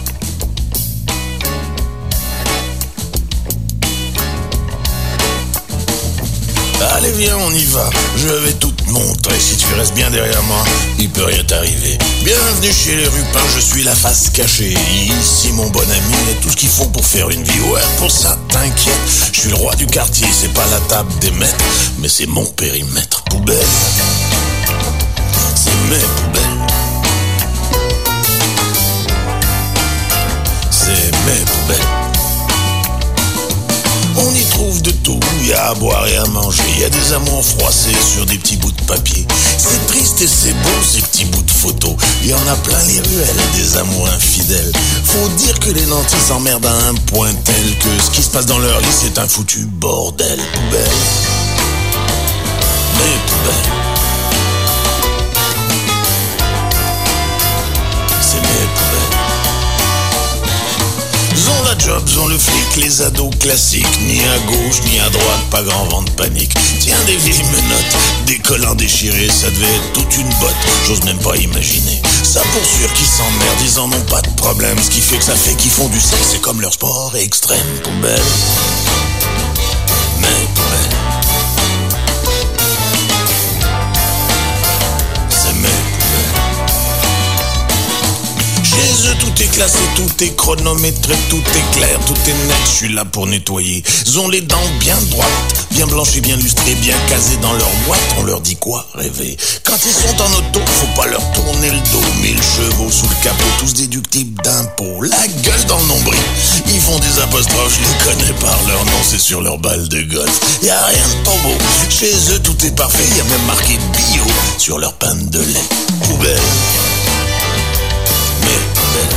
Allez viens on y va, je vais tout te montrer. Si tu restes bien derrière moi, il peut rien t'arriver. Bienvenue chez les Rupins, je suis la face cachée. Ici mon bon ami, il y a tout ce qu'il faut pour faire une vie. Ouais, pour ça t'inquiète, je suis le roi du quartier. C'est pas la table des maîtres, mais c'est mon périmètre. Poubelle, c'est mes poubelles. C'est mes poubelles. On y trouve de tout, y a à boire et à manger. Y a des amours froissés sur des petits bouts de papier. C'est triste et c'est beau ces petits bouts de photos. Y en a plein les ruelles, des amours infidèles. Faut dire que les nantis s'emmerdent à un point tel que ce qui se passe dans leur lit c'est un foutu bordel. Poubelle, mes poubelles. C'est mes poubelles. Ont la job, ont le flic, les ados classiques. Ni à gauche, ni à droite, pas grand vent de panique. Tiens, des vieilles menottes, des collants déchirés. Ça devait être toute une botte, j'ose même pas imaginer. Ça pour sûr qu'ils s'emmerdent, ils en ont pas de problème. Ce qui fait que ça fait qu'ils font du sexe, c'est comme leur sport extrême. Poubelle, mais poubelle. C'est mes poubelles. Chez eux tout est classé, tout est chronométré, tout est clair, tout est net, je suis là pour nettoyer. Ils ont les dents bien droites, bien blanches et bien lustrées, bien casées dans leur boîte. On leur dit quoi? Rêver. Quand ils sont en auto, faut pas leur tourner le dos. 1000 chevaux sous le capot, tous déductibles d'impôts. La gueule dans le nombril, ils font des apostrophes, je les connais par leur nom, c'est sur leur balle de golf. Y a rien de trop beau, chez eux tout est parfait, y a même marqué bio sur leur panne de lait. Poubelle. Mais poubelle.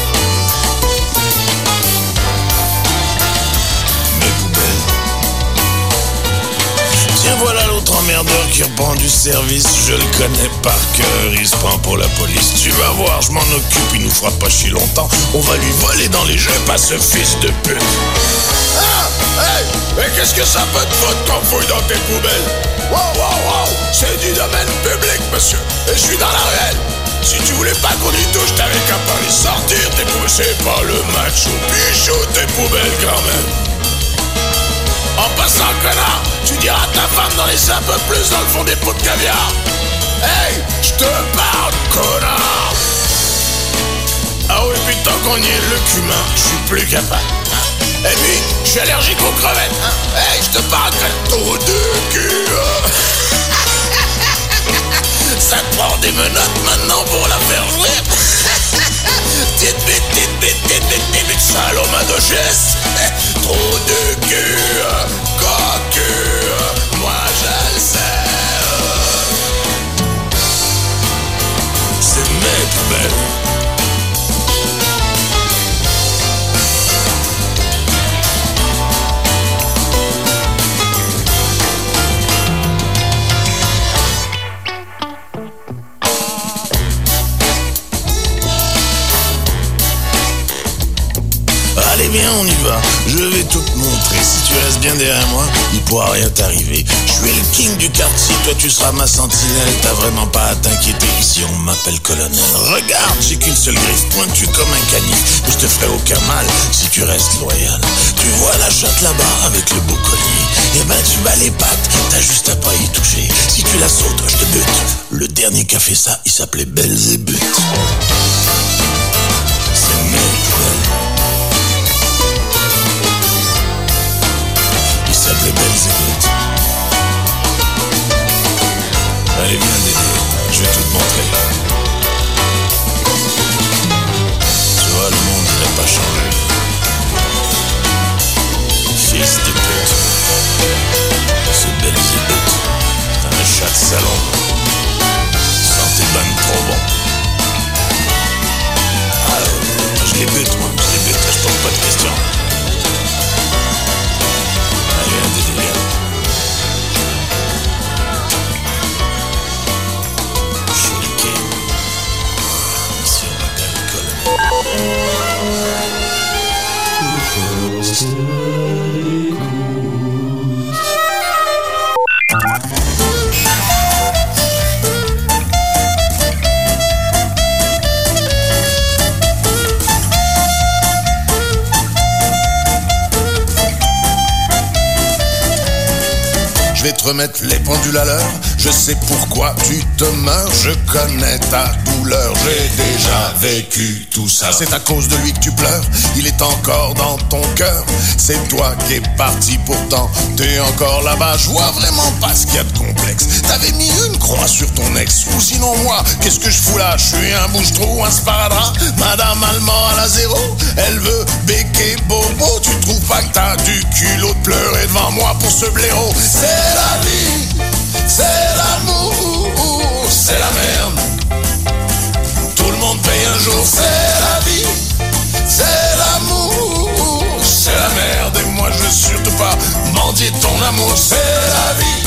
Tiens, voilà l'autre emmerdeur qui reprend du service. Je le connais par cœur, il se prend pour la police. Tu vas voir, je m'en occupe, il nous fera pas chier longtemps. On va lui voler dans les jeux, pas ce fils de pute. Ah, hey, mais qu'est-ce que ça peut te foutre qu'on fouille dans tes poubelles? Wow, c'est du domaine public, monsieur, et je suis dans la ruelle. Si tu voulais pas qu'on y touche, t'avais qu'à pas les sortir, tes poubelles. C'est pas le macho pichou, tes poubelles quand même. En passant, connard, tu diras à ta femme d'en laisser un peu plus dans le fond des pots de caviar. Hey, je te parle, connard. Ah oui, puis tant qu'on y est, le cumin, je suis plus capable. Et puis, je suis allergique aux crevettes. Hey, je te parle, trou de cul. Ça te prend des menottes maintenant pour la faire jouer. Petite bite, salomadochesse. Trop de cul, cocu, moi je le sais. C'est mes poubelles. Allez viens, on y va, je vais tout te montrer. Si tu restes bien derrière moi, il pourra rien t'arriver. Je suis le king du quartier, toi tu seras ma sentinelle. T'as vraiment pas à t'inquiéter, ici on m'appelle colonel. Regarde, j'ai qu'une seule griffe pointue comme un canif, mais je te ferai aucun mal si tu restes loyal. Tu vois la chatte là-bas avec le beau collier, et ben tu bats les pattes, t'as juste à pas y toucher. Si tu la sautes, je te bute. Le dernier qui a fait ça, il s'appelait Belzébuth. C'est mes poubelles. Il s'appelait Belzébuth. Allez viens Dédé, je vais tout te montrer. Tu vois, le monde il n'a pas changé. Fils de pute. Ce Belzébuth, un chat de salon. Santé banne trop bon. Ah, je les bute moi, je pose pas de questions. Je vais te remettre les pendules à l'heure. Je sais pourquoi tu te meurs. Je connais ta douleur. J'ai déjà vécu tout ça. C'est à cause de lui que tu pleures. Il est encore dans ton cœur. C'est toi qui es parti pourtant. T'es encore là-bas. Je vois vraiment pas ce qu'il y a de complexe. T'avais mis une croix sur ton ex. Ou sinon moi, qu'est-ce que je fous là? Je suis un bouche-trou, un sparadrap. Madame Allemand à la zéro. Elle veut béquer bobo. Tu trouves pas que t'as du culot de pleurer devant moi pour ce blaireau? C'est la vie, c'est l'amour, c'est la merde. Tout le monde paye un jour, c'est la vie, c'est l'amour, c'est la merde. Et moi je veux surtout pas mendier ton amour, c'est la vie.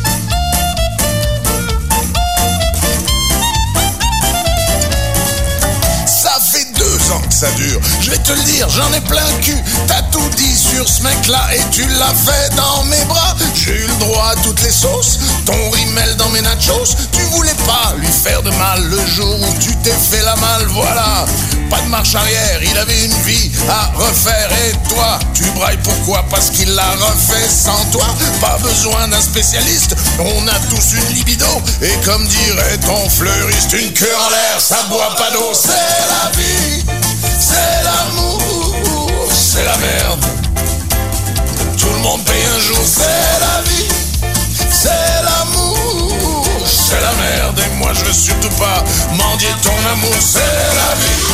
Ça fait 2 ans que ça dure, je vais te le dire, j'en ai plein le cul. T'as tout dit sur ce mec-là et tu l'as fait dans mes bras. J'ai eu le droit à toutes les sauces, ton rimel dans mes nachos. Tu voulais pas lui faire de mal le jour où tu t'es fait la malle, voilà. Pas de marche arrière, il avait une vie à refaire. Et toi, tu brailles pourquoi? Parce qu'il l'a refait sans toi. Pas besoin d'un spécialiste, on a tous une libido. Et comme dirait ton fleuriste, une queue en l'air, ça boit pas d'eau. C'est la vie, c'est l'amour, c'est la merde. Tout le monde paye un jour, c'est la vie, c'est l'amour, c'est la merde. Et moi je veux surtout pas mendier ton amour, c'est la vie.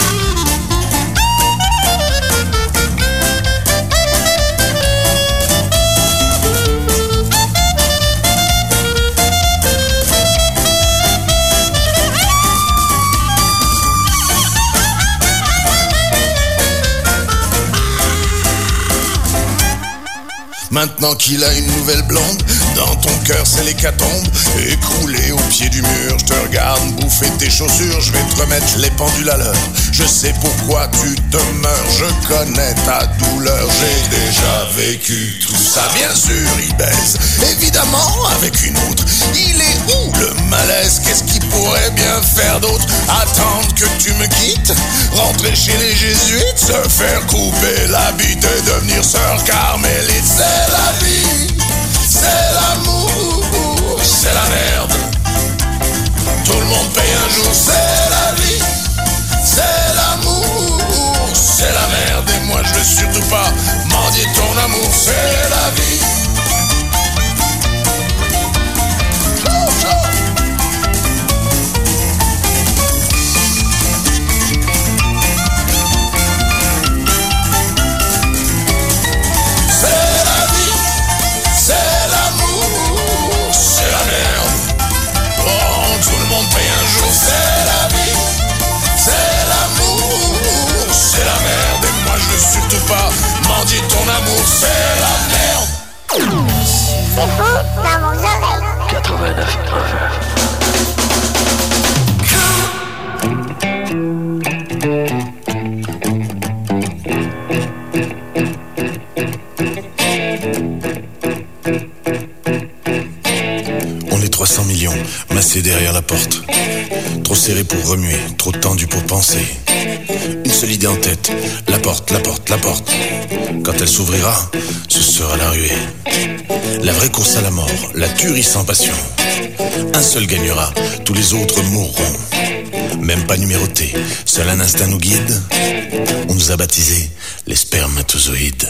Maintenant qu'il a une nouvelle blonde, dans ton cœur c'est l'hécatombe. Écroulé au pied du mur, je te regarde bouffer tes chaussures. Je vais te remettre les pendules à l'heure. Je sais pourquoi tu te meurs, je connais ta douleur. J'ai déjà vécu tout ça, bien sûr il baise, évidemment avec une autre. Il est où le malaise? Qu'est-ce qu'il pourrait bien faire d'autre? Attendre que tu me quittes, rentrer chez les jésuites, se faire couper la bite et devenir sœur carmélite. C'est la vie, c'est l'amour, c'est la merde. Tout le monde paye un jour, c'est la vie, c'est l'amour, c'est la merde. Et moi je veux surtout pas mendier ton amour, c'est la vie. C'est la vie, c'est l'amour, c'est la merde. Et moi je veux surtout pas mendier ton amour, c'est la merde. C'est fou dans vos oreilles. 89. On est 300 millions, massés derrière la porte. Trop serré pour remuer, trop tendu pour penser. Une seule idée en tête, la porte, la porte, la porte. Quand elle s'ouvrira, ce sera la ruée. La vraie course à la mort, la tuerie sans passion. Un seul gagnera, tous les autres mourront. Même pas numéroté, seul un instinct nous guide. On nous a baptisés les spermatozoïdes.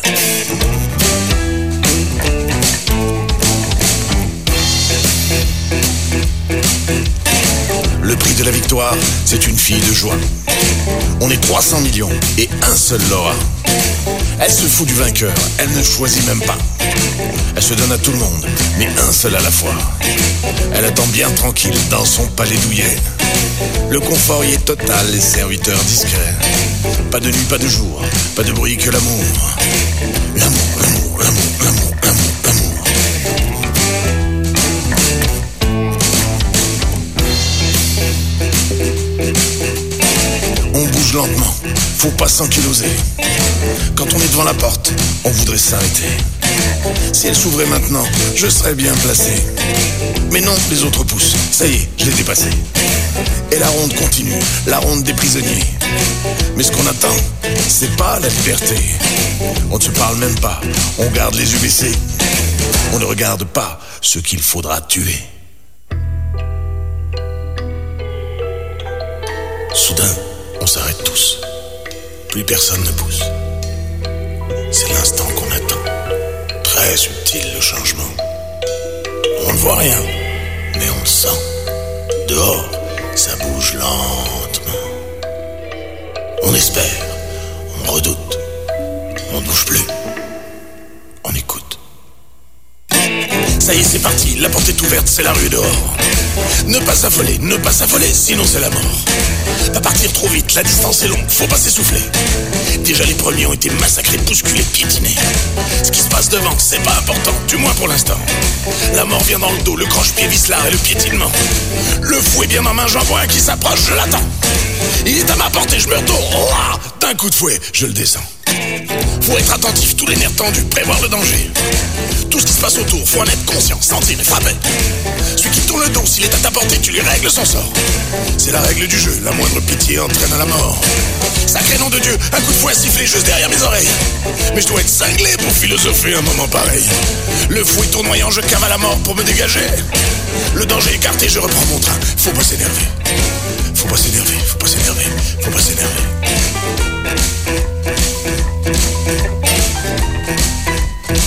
Le prix de la victoire, c'est une fille de joie. On est 300 millions et un seul l'aura. Elle se fout du vainqueur, elle ne choisit même pas. Elle se donne à tout le monde, mais un seul à la fois. Elle attend bien tranquille dans son palais douillet. Le confort y est total, les serviteurs discrets. Pas de nuit, pas de jour, pas de bruit que l'amour. L'amour, l'amour, l'amour, l'amour, l'amour, l'amour. On bouge lentement, faut pas s'ankyloser. Quand on est devant la porte, on voudrait s'arrêter. Si elle s'ouvrait maintenant, je serais bien placé. Mais non, les autres poussent, ça y est, je l'ai dépassé. Et la ronde continue, la ronde des prisonniers. Mais ce qu'on attend, c'est pas la liberté. On ne se parle même pas, on garde les yeux baissés. On ne regarde pas ce qu'il faudra tuer. Soudain, on s'arrête tous. Plus personne ne pousse. C'est l'instant qu'on attend. Très subtil le changement. On ne voit rien, mais on le sent. Dehors, ça bouge lentement. On espère, on redoute. On ne bouge plus. On écoute. Ça y est, c'est parti, la porte est ouverte, c'est la rue dehors. Ne pas s'affoler, sinon c'est la mort. Pas partir trop vite, la distance est longue, faut pas s'essouffler. Déjà les premiers ont été massacrés, bousculés, piétinés. Ce qui se passe devant, c'est pas important, du moins pour l'instant. La mort vient dans le dos, le croche-pied visse l'art et le piétinement. Le fou est bien en main, j'en vois un qui s'approche, je l'attends. Il est à ma portée, je me retourne, d'un coup de fouet, je le descends. Faut être attentif, tous les nerfs tendus, prévoir le danger. Tout ce qui se passe autour, faut en être conscient, sentir et frapper. Celui qui tourne le dos, s'il est à ta portée, tu lui règles son sort. C'est la règle du jeu, la moindre pitié entraîne à la mort. Sacré nom de Dieu, un coup de fouet sifflé juste derrière mes oreilles. Mais je dois être cinglé pour philosopher un moment pareil. Le fou est tournoyant, je cavale la mort pour me dégager. Le danger écarté, je reprends mon train. Faut pas s'énerver. Faut pas s'énerver, faut pas s'énerver, faut pas s'énerver.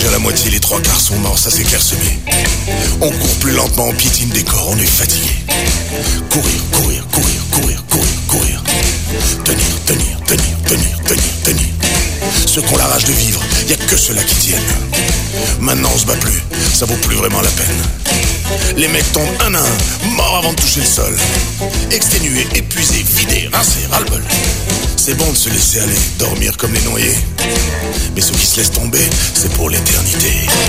Déjà la moitié, les trois quarts sont morts, ça c'est clairsemé. On court plus lentement, on piétine des corps, on est fatigué. Courir, courir, courir, courir, courir, courir. Tenir, tenir, tenir, tenir, tenir, tenir. Ceux qu'on la rage de vivre, y a que ceux-là qui tiennent. Maintenant on se bat plus, ça vaut plus vraiment la peine. Les mecs tombent un à un, morts avant de toucher le sol. Exténués, épuisés, vidés, rincés, ras-le-bol. C'est bon de se laisser aller, dormir comme les noyés. Mais ceux qui se laissent tomber, c'est pour l'éternité.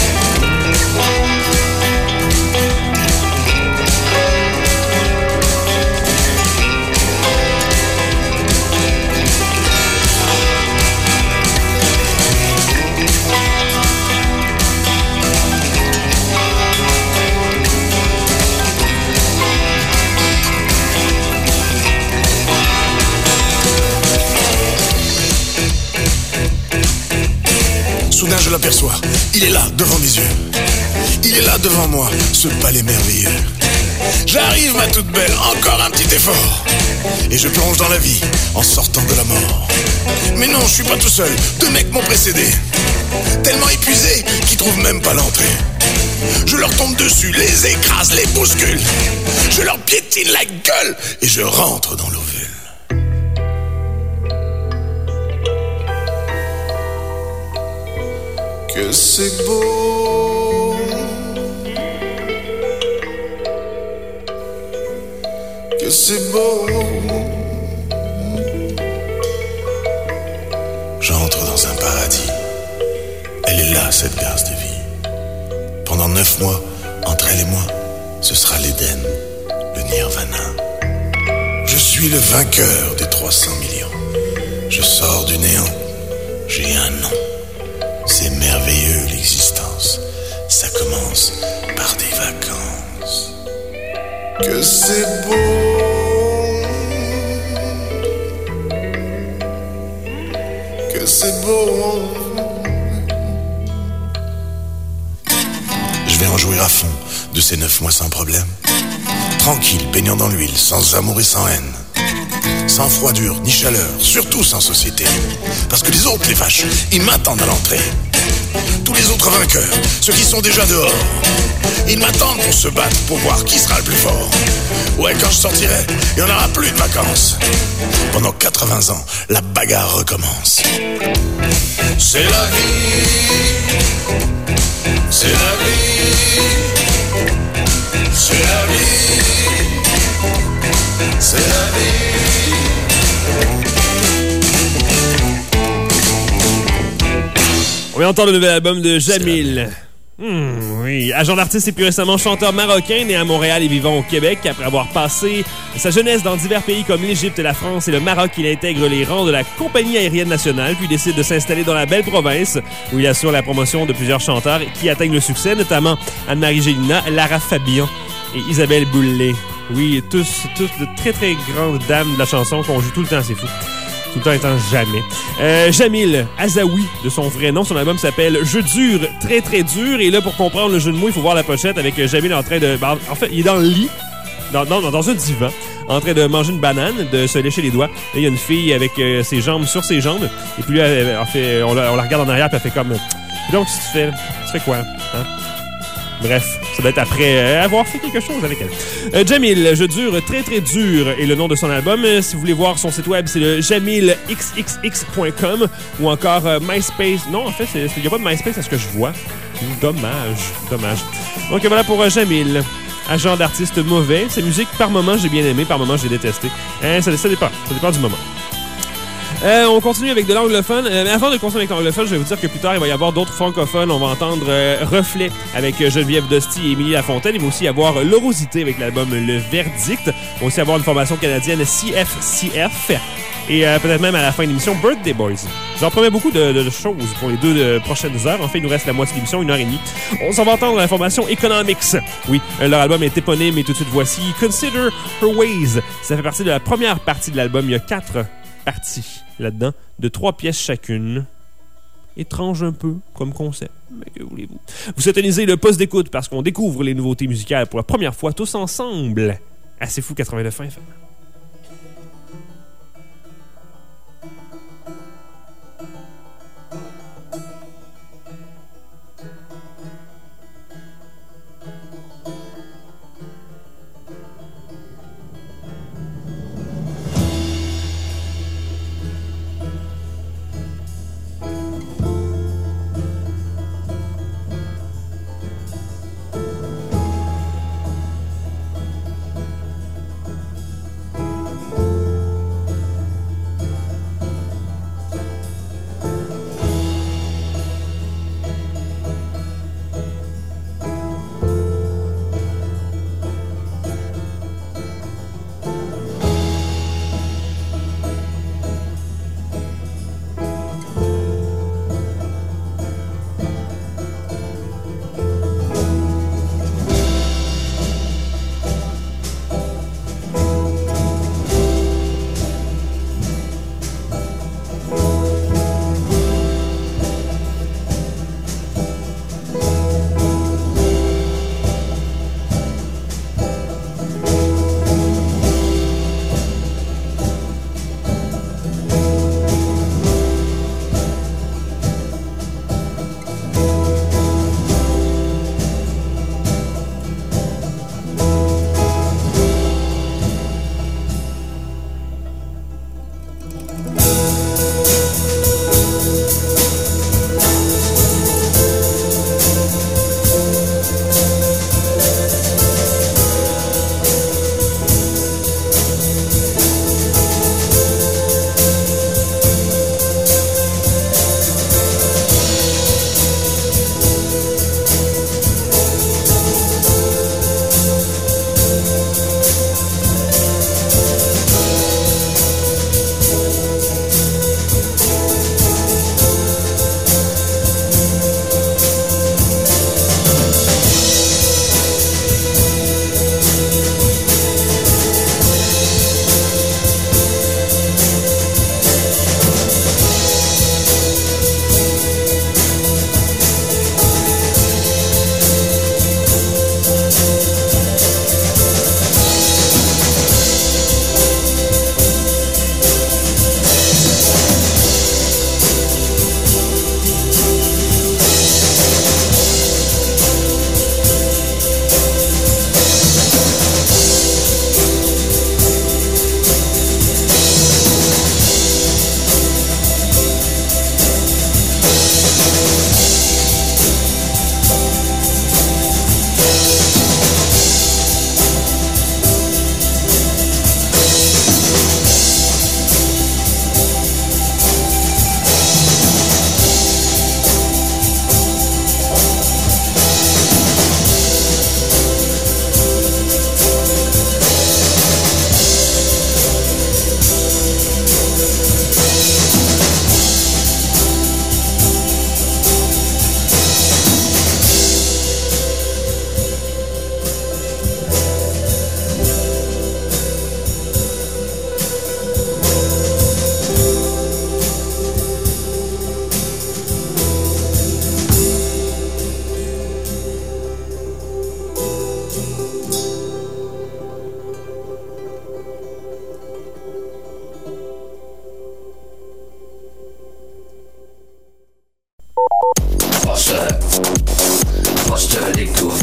Soudain je l'aperçois, il est là, devant mes yeux. Il est là devant moi, ce palais merveilleux. J'arrive ma toute belle, encore un petit effort. Et je plonge dans la vie, en sortant de la mort. Mais non, je suis pas tout seul, deux mecs m'ont précédé. Tellement épuisés qu'ils trouvent même pas l'entrée. Je leur tombe dessus, les écrase, les bouscule. Je leur piétine la gueule et je rentre dans l'ovule. Que c'est beau, que c'est beau. J'entre dans un paradis. Elle est là, cette grâce de vie. Pendant 9 mois, entre elle et moi, ce sera l'Éden, le Nirvana. Je suis le vainqueur des 300 millions. Je sors du néant, j'ai un nom. C'est merveilleux l'existence, ça commence par des vacances. Que c'est beau, que c'est beau. Je vais en jouir à fond de ces 9 mois sans problème. Tranquille, baignant dans l'huile, sans amour et sans haine. Sans froidure, ni chaleur, surtout sans société. Parce que les autres, les vaches, ils m'attendent à l'entrée. Tous les autres vainqueurs, ceux qui sont déjà dehors, ils m'attendent pour se battre, pour voir qui sera le plus fort. Ouais, quand je sortirai, il n'y en aura plus de vacances. Pendant 80 ans, la bagarre recommence. C'est la vie, c'est la vie, c'est la vie, c'est la vie. On vient d'entendre le nouvel album de Jamil. Oui, agent d'artiste et plus récemment chanteur marocain, né à Montréal et vivant au Québec. Après avoir passé sa jeunesse dans divers pays comme l'Égypte, la France et le Maroc, il intègre les rangs de la compagnie aérienne nationale, puis décide de s'installer dans la belle province, où il assure la promotion de plusieurs chanteurs qui atteignent le succès, notamment Anne-Marie Gélina, Lara Fabian et Isabelle Boulay. Oui, tous de très très grandes dames de la chanson qu'on joue tout le temps, c'est fou. Tout le temps étant jamais. Jamil Azaoui, de son vrai nom. Son album s'appelle Je dure, très très dur. Et là, pour comprendre le jeu de mots, il faut voir la pochette avec Jamil en train de... En fait, il est dans le lit, dans un divan, en train de manger une banane, de se lécher les doigts. Là, il y a une fille avec ses jambes sur ses jambes. Et puis là, on la regarde en arrière, puis elle fait comme... Donc, si tu fais quoi? Hein? Bref, ça doit être après avoir fait quelque chose avec elle. Jamil, Je dure, très très dur est le nom de son album. Si vous voulez voir son site web, c'est le jamilxxx.com ou encore MySpace. Non, en fait, il n'y a pas de MySpace à ce que je vois. Dommage. Donc voilà pour Jamil. Agent d'artiste mauvais. Sa musique, par moment, j'ai bien aimé, par moment, j'ai détesté. Ça dépend du moment. On continue avec de l'anglophone. Mais avant de continuer avec l'anglophone, je vais vous dire que plus tard, il va y avoir d'autres francophones. On va entendre Reflet avec Geneviève Dosti et Émilie Lafontaine. Il va aussi y avoir L'Orosité avec l'album Le Verdict. Il va aussi avoir une formation canadienne CFCF. Et peut-être même à la fin de l'émission, Birthday Boys. J'en promets beaucoup de choses pour les 2 prochaines heures. En fait, il nous reste la moitié de l'émission, 1h30. On s'en va entendre la formation Economics. Oui, leur album est éponyme et tout de suite, voici Consider Her Ways. Ça fait partie de la première partie de l'album. Il y a 4 parties là-dedans, de 3 pièces chacune. Étrange un peu comme concept, mais que voulez-vous? Vous syntonisez le poste d'écoute parce qu'on découvre les nouveautés musicales pour la première fois tous ensemble. Ah, c'est fou, 89 FM. d'écoute.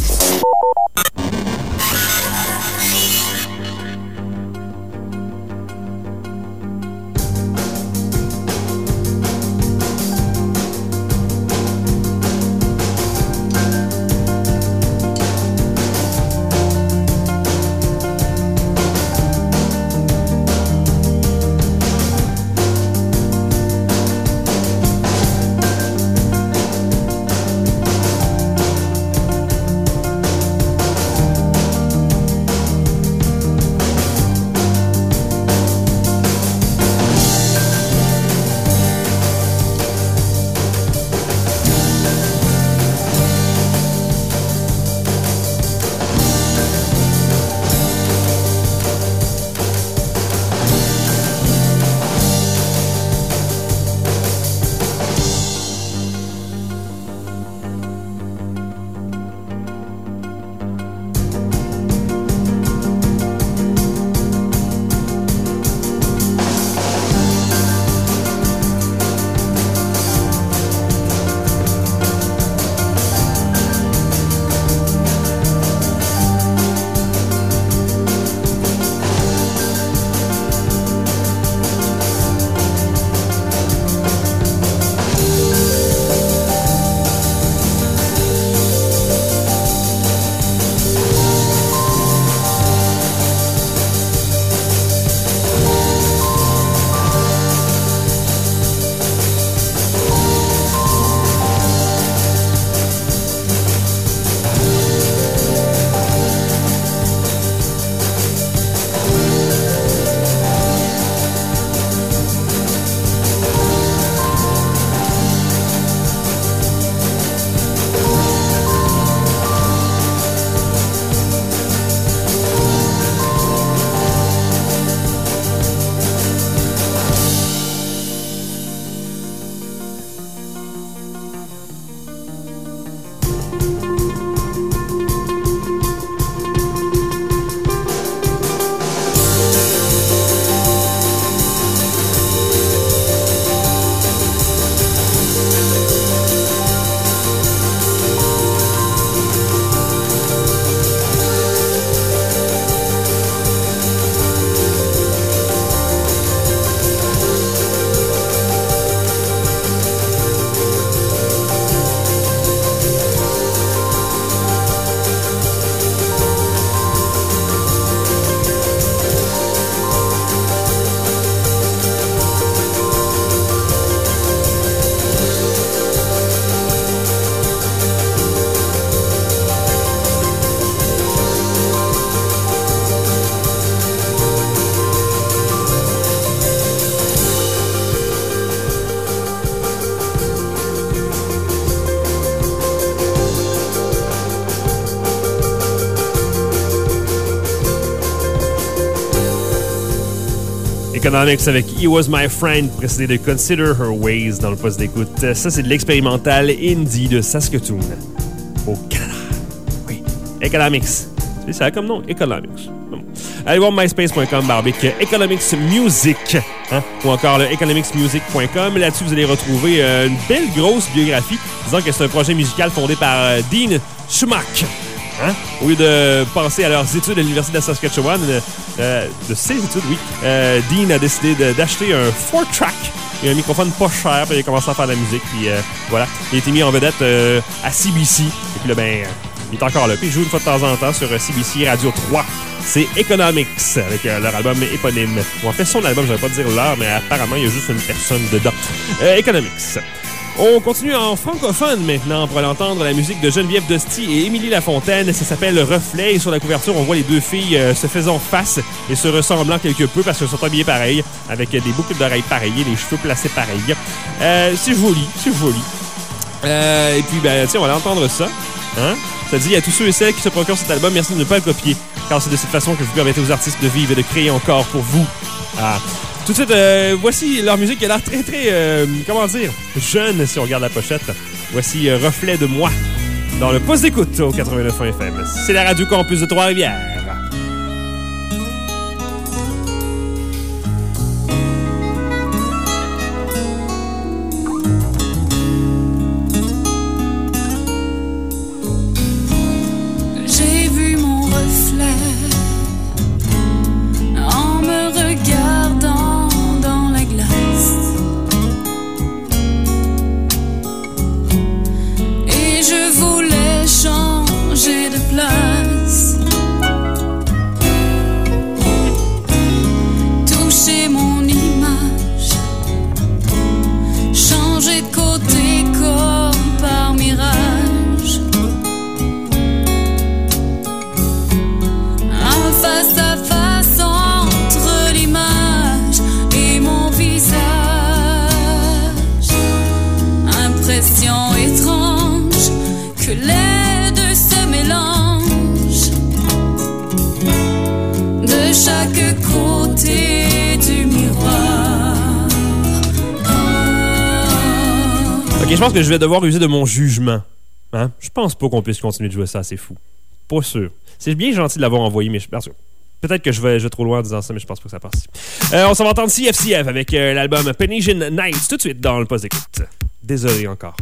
Economics avec He Was My Friend, précédé de Consider Her Ways dans le poste d'écoute. Ça, c'est de l'expérimental indie de Saskatoon, au Canada. Oui, Economics. C'est ça comme nom, Economics. Allez voir myspace.com/Economics Music, hein? Ou encore le economicsmusic.com. Là-dessus, vous allez retrouver une belle grosse biographie disant que c'est un projet musical fondé par Dean Schmack. Hein? Au lieu de passer à leurs études à l'Université de la Saskatchewan, de ses études, oui, Dean a décidé d'acheter un 4-track et un microphone pas cher, puis il a commencé à faire de la musique, puis voilà. Il a été mis en vedette à CBC, et puis là, ben, il est encore là. Puis il joue une fois de temps en temps sur CBC Radio 3. C'est Economics, avec leur album éponyme. Ou en fait, son album, je ne vais pas dire l'heure, mais apparemment, il y a juste une personne dedans. Economics. On continue en francophone maintenant pour aller entendre la musique de Geneviève Dosti et Émilie Lafontaine. Ça s'appelle Reflet et sur la couverture, on voit les deux filles se faisant face et se ressemblant quelque peu parce qu'elles sont habillées pareilles, avec des boucles d'oreilles pareilles, les cheveux placés pareils. C'est joli, c'est joli. Et puis, ben, tiens, on va aller entendre ça. Hein? Ça dit à tous ceux et celles qui se procurent cet album, merci de ne pas le copier, car c'est de cette façon que vous permettez aux artistes de vivre et de créer encore pour vous. Ah. Tout de suite, voici leur musique qui a l'air très, très, comment dire, jeune si on regarde la pochette. Voici Reflet de moi dans le poste d'écoute au 89.1 FM. C'est la Radio Campus de Trois-Rivières. que les deux se mélangent de chaque côté du miroir. Ok, je pense que je vais devoir user de mon jugement. Hein? Je pense pas qu'on puisse continuer de jouer ça, c'est fou. Pas sûr. C'est bien gentil de l'avoir envoyé, mais je pense que peut-être que je vais trop loin en disant ça, mais je pense pas que ça passe. On s'en va entendre CFCF avec l'album Penasian Nights tout de suite dans le poste d'écoute. Désolé encore.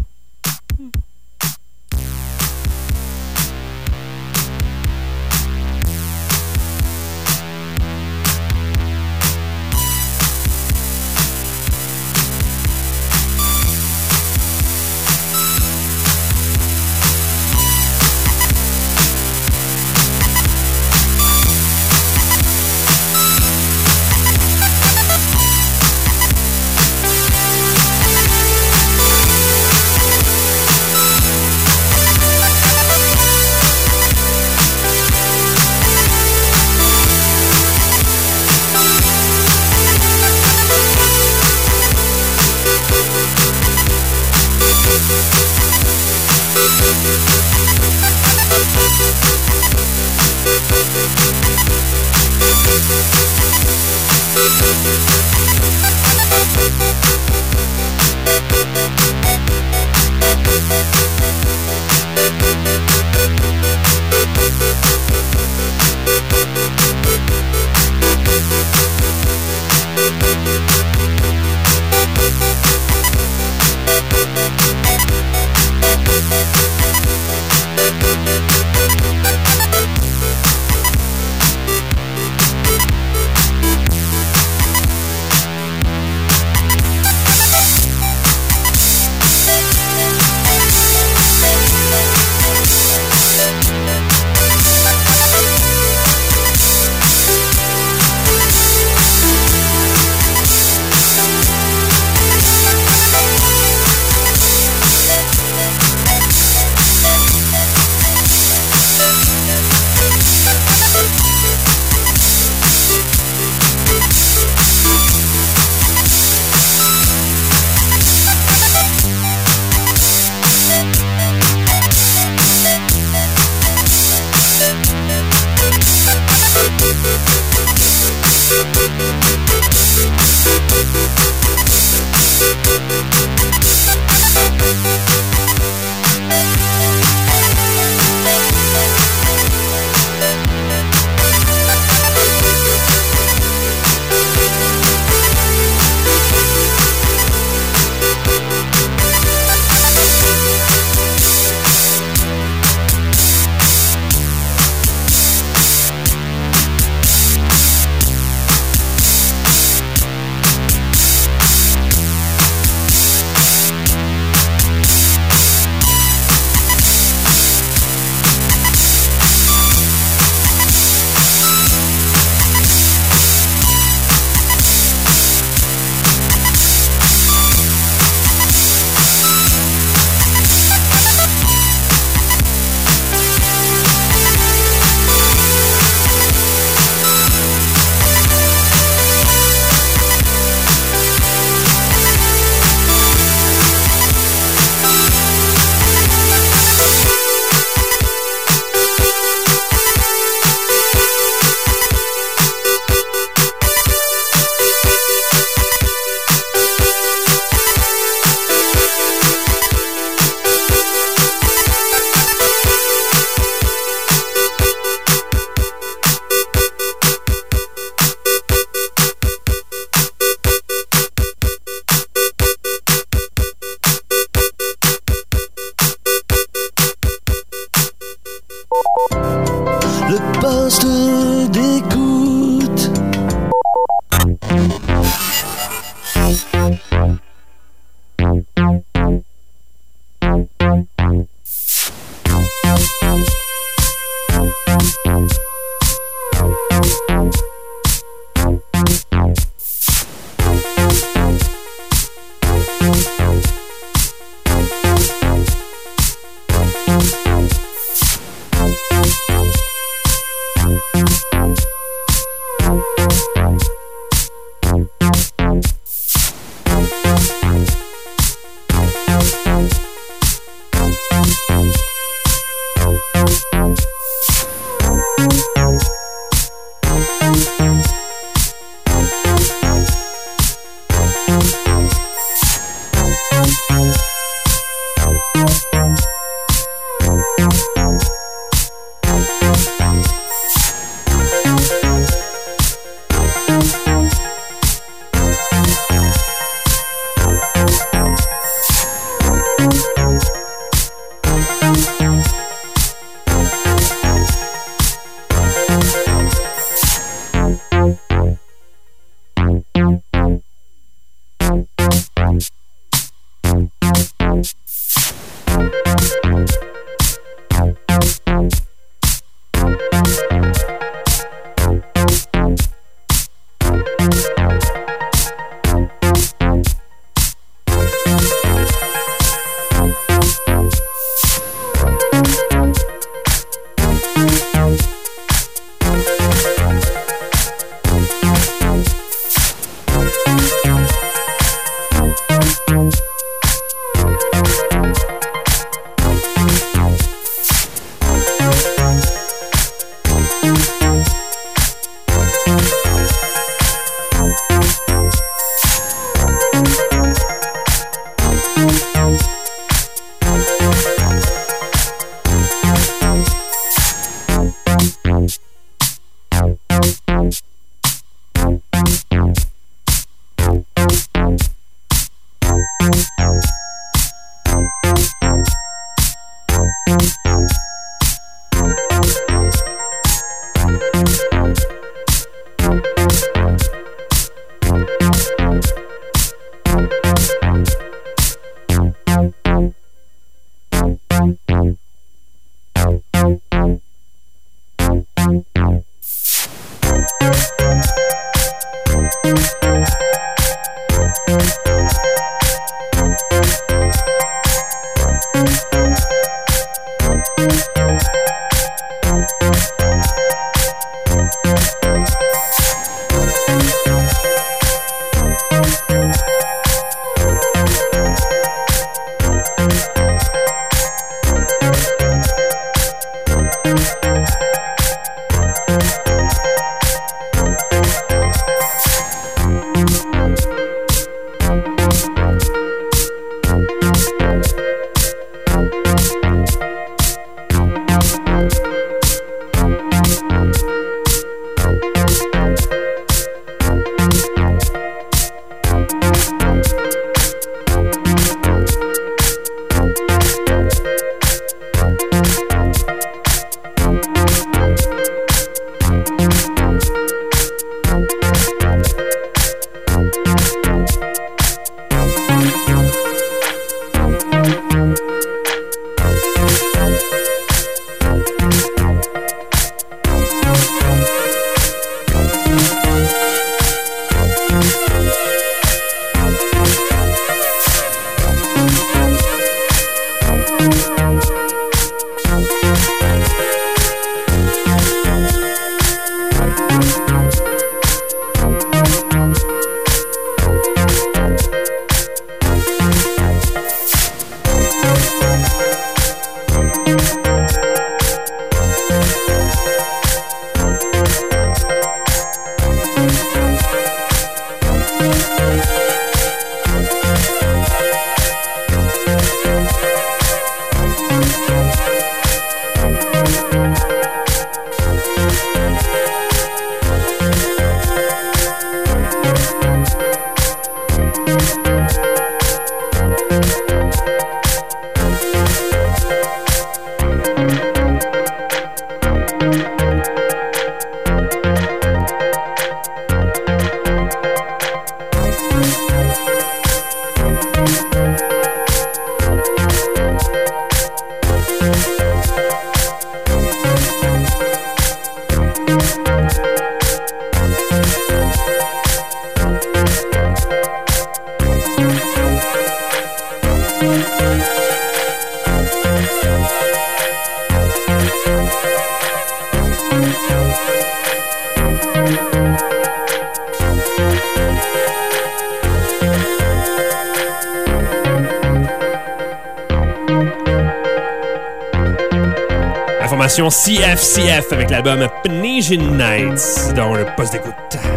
CFCF avec l'album Pnesian Nights dans le poste d'écoute.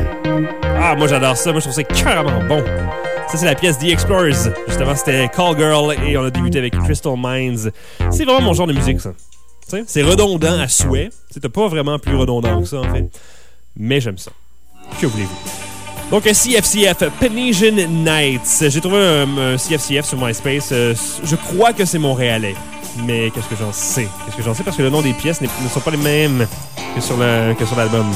Ah, moi j'adore ça, moi je trouve ça carrément bon. Ça c'est la pièce The Explorers. Justement c'était Call Girl et on a débuté avec Crystal Minds. C'est vraiment mon genre de musique ça. T'sais, c'est redondant à souhait. T'as pas vraiment plus redondant que ça en fait. Mais j'aime ça. Que voulez-vous? Donc CFCF, Pnesian Nights. J'ai trouvé un CFCF sur MySpace. Je crois que c'est montréalais. Mais qu'est-ce que j'en sais? Parce que le nom des pièces ne sont pas les mêmes que sur l'album.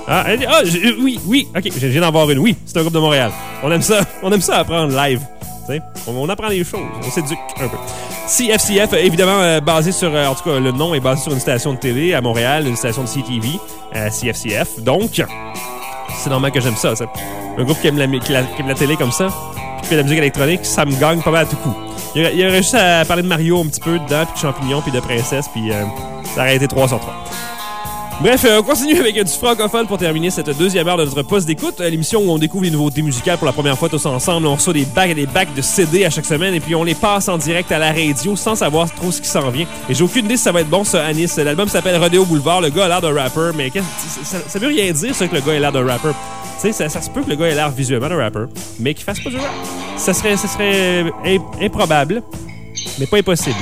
Oui, ok, je viens d'en voir une. Oui, c'est un groupe de Montréal. On aime ça apprendre live. On apprend les choses, on s'éduque un peu. CFCF, évidemment, basé sur... en tout cas, le nom est basé sur une station de télé à Montréal, une station de CTV, CFCF. Donc, c'est normal que j'aime ça. Un groupe qui aime la télé comme ça, qui fait de la musique électronique, ça me gagne pas mal à tout coup. Il y aurait juste à parler de Mario un petit peu dedans, puis de champignons, puis de princesse, puis ça aurait été 3 sur 3. Bref, on continue avec du francophone pour terminer cette deuxième heure de notre poste d'écoute. L'émission où on découvre les nouveautés musicales pour la première fois tous ensemble. On reçoit des bacs et des bacs de CD à chaque semaine, et puis on les passe en direct à la radio sans savoir trop ce qui s'en vient. Et j'ai aucune idée si ça va être bon, ça, Anis. L'album s'appelle Rodeo Boulevard. Le gars a l'air d'un rapper, mais ça veut rien dire, ça, que le gars ait l'air d'un rapper. Tu sais, ça se peut que le gars ait l'air visuellement d'un rapper, mais qu'il fasse pas du rap. Ça serait improbable, mais pas impossible.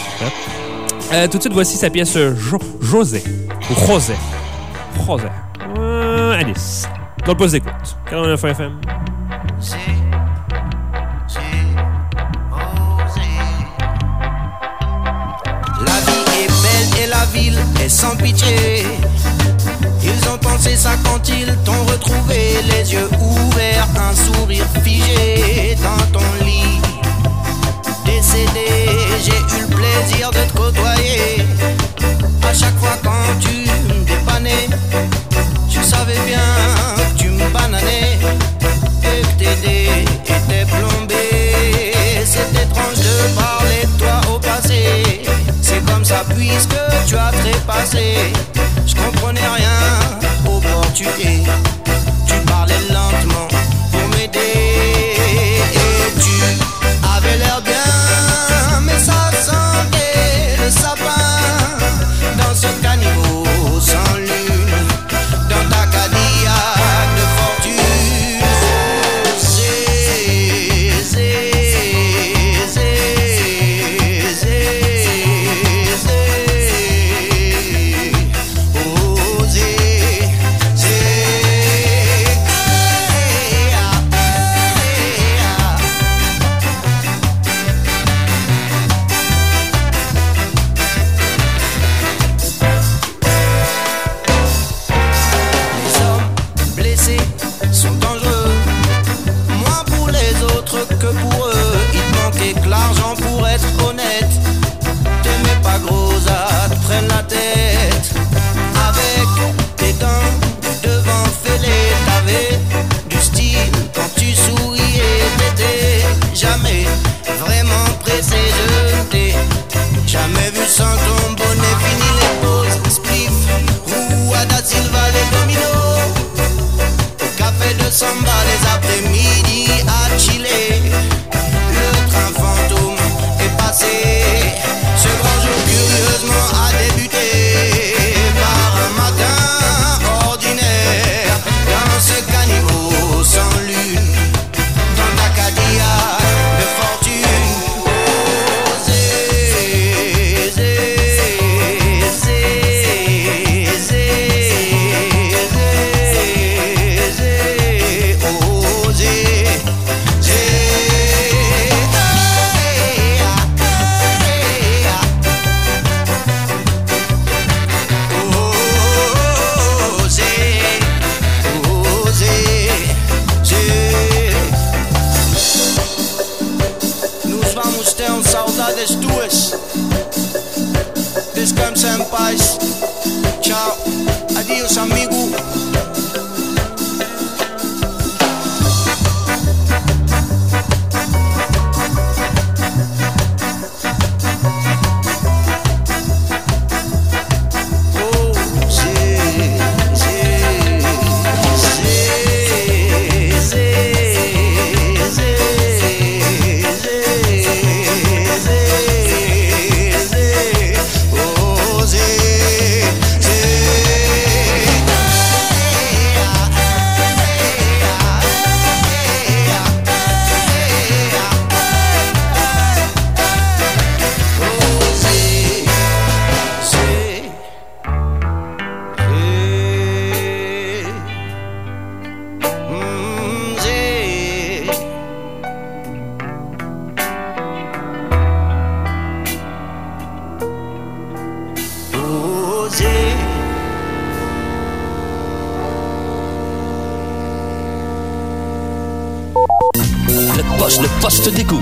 Hein? Tout de suite, voici sa pièce José. Alice. Dans le poste d'écoute. 49 FM. La vie est belle et la ville est sans pitié. Ils ont pensé ça quand ils t'ont retrouvé, les yeux ouverts, un sourire figé dans ton lit. Décédé, j'ai eu le plaisir de te côtoyer. À chaque fois quand tu me dépannais, tu savais bien que tu me bananais et que tes dés étaient plombés. C'est étrange de parler de toi au passé. C'est comme ça puisque que tu as trépassé. Je comprenais rien au portugais. Tu parlais lentement pour m'aider. Et tu avais l'air bien, mais ça sentait le sapin. Dans ce caniveau sans lune, dans ta Cadillac de fortune. L'argent pour être honnête, t'aimais pas Grosa, te prenne la tête. Avec tes dents du devant fêlées, t'avais du style quand tu souriais. T'étais jamais vraiment pressé, je t'ai jamais vu sans ton bonnet. Fini les pauses, spliff, Rua da Silva, les dominos. Au café de Samba, les après-midi à chiller. Le train fantôme est passé. Ce grand jour curieusement a débuté par un matin ordinaire. Dans ce caniveau sans lune, dans ta Cadillac de fortune. Saudades tuas, descansa em paz. Tchau, adiós amigo. Le poste d'écoute.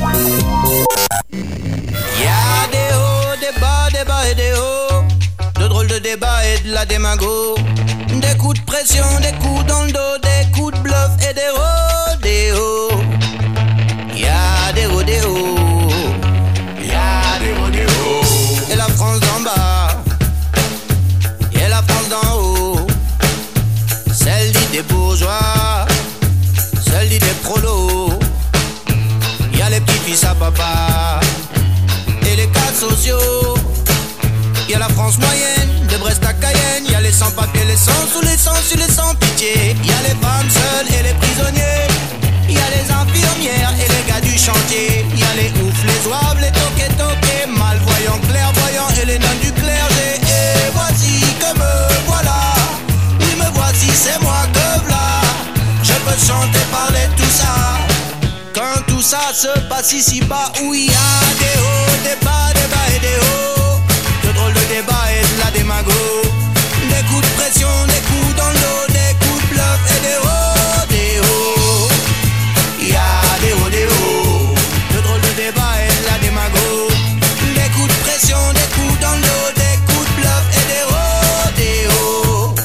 Y'a des hauts, des bas et des hauts. De drôles de débats et de la démago. Des coups de pression, des coups dans le dos, des coups de bluff et des rodéos. Y'a des rodéos. Y'a des rodéos. Et la France d'en bas, et la France d'en haut. Celle dit des bourgeois, celle dit des prolos. Y'a les petits-fils à papa et les cas sociaux. Y'a la France moyenne, de Brest à Cayenne. Y'a les sans-papiers, les sans-sous, les sans-su, les sans-pitié. Y'a les femmes seules et les prisonniers. Y'a les infirmières et les gars du chantier. Y'a les oufs, les zouaves, les toqués, malvoyants, clairvoyants et les nonnes du clergé. Et voici que me voilà, oui me voici, c'est moi que v'là. Je peux chanter, parler, tout ça. Quand tout ça se passe ici-bas, où il y a des hauts, des bas et des hauts. De drôles de débats et de la démago. Des coups de pression, des coups dans le dos, des coups de bluff et des rodéos. Il y a des rodéos. De drôles de débats et de la démago. Des coups de pression, des coups dans le dos, des coups de bluff et des rodéos.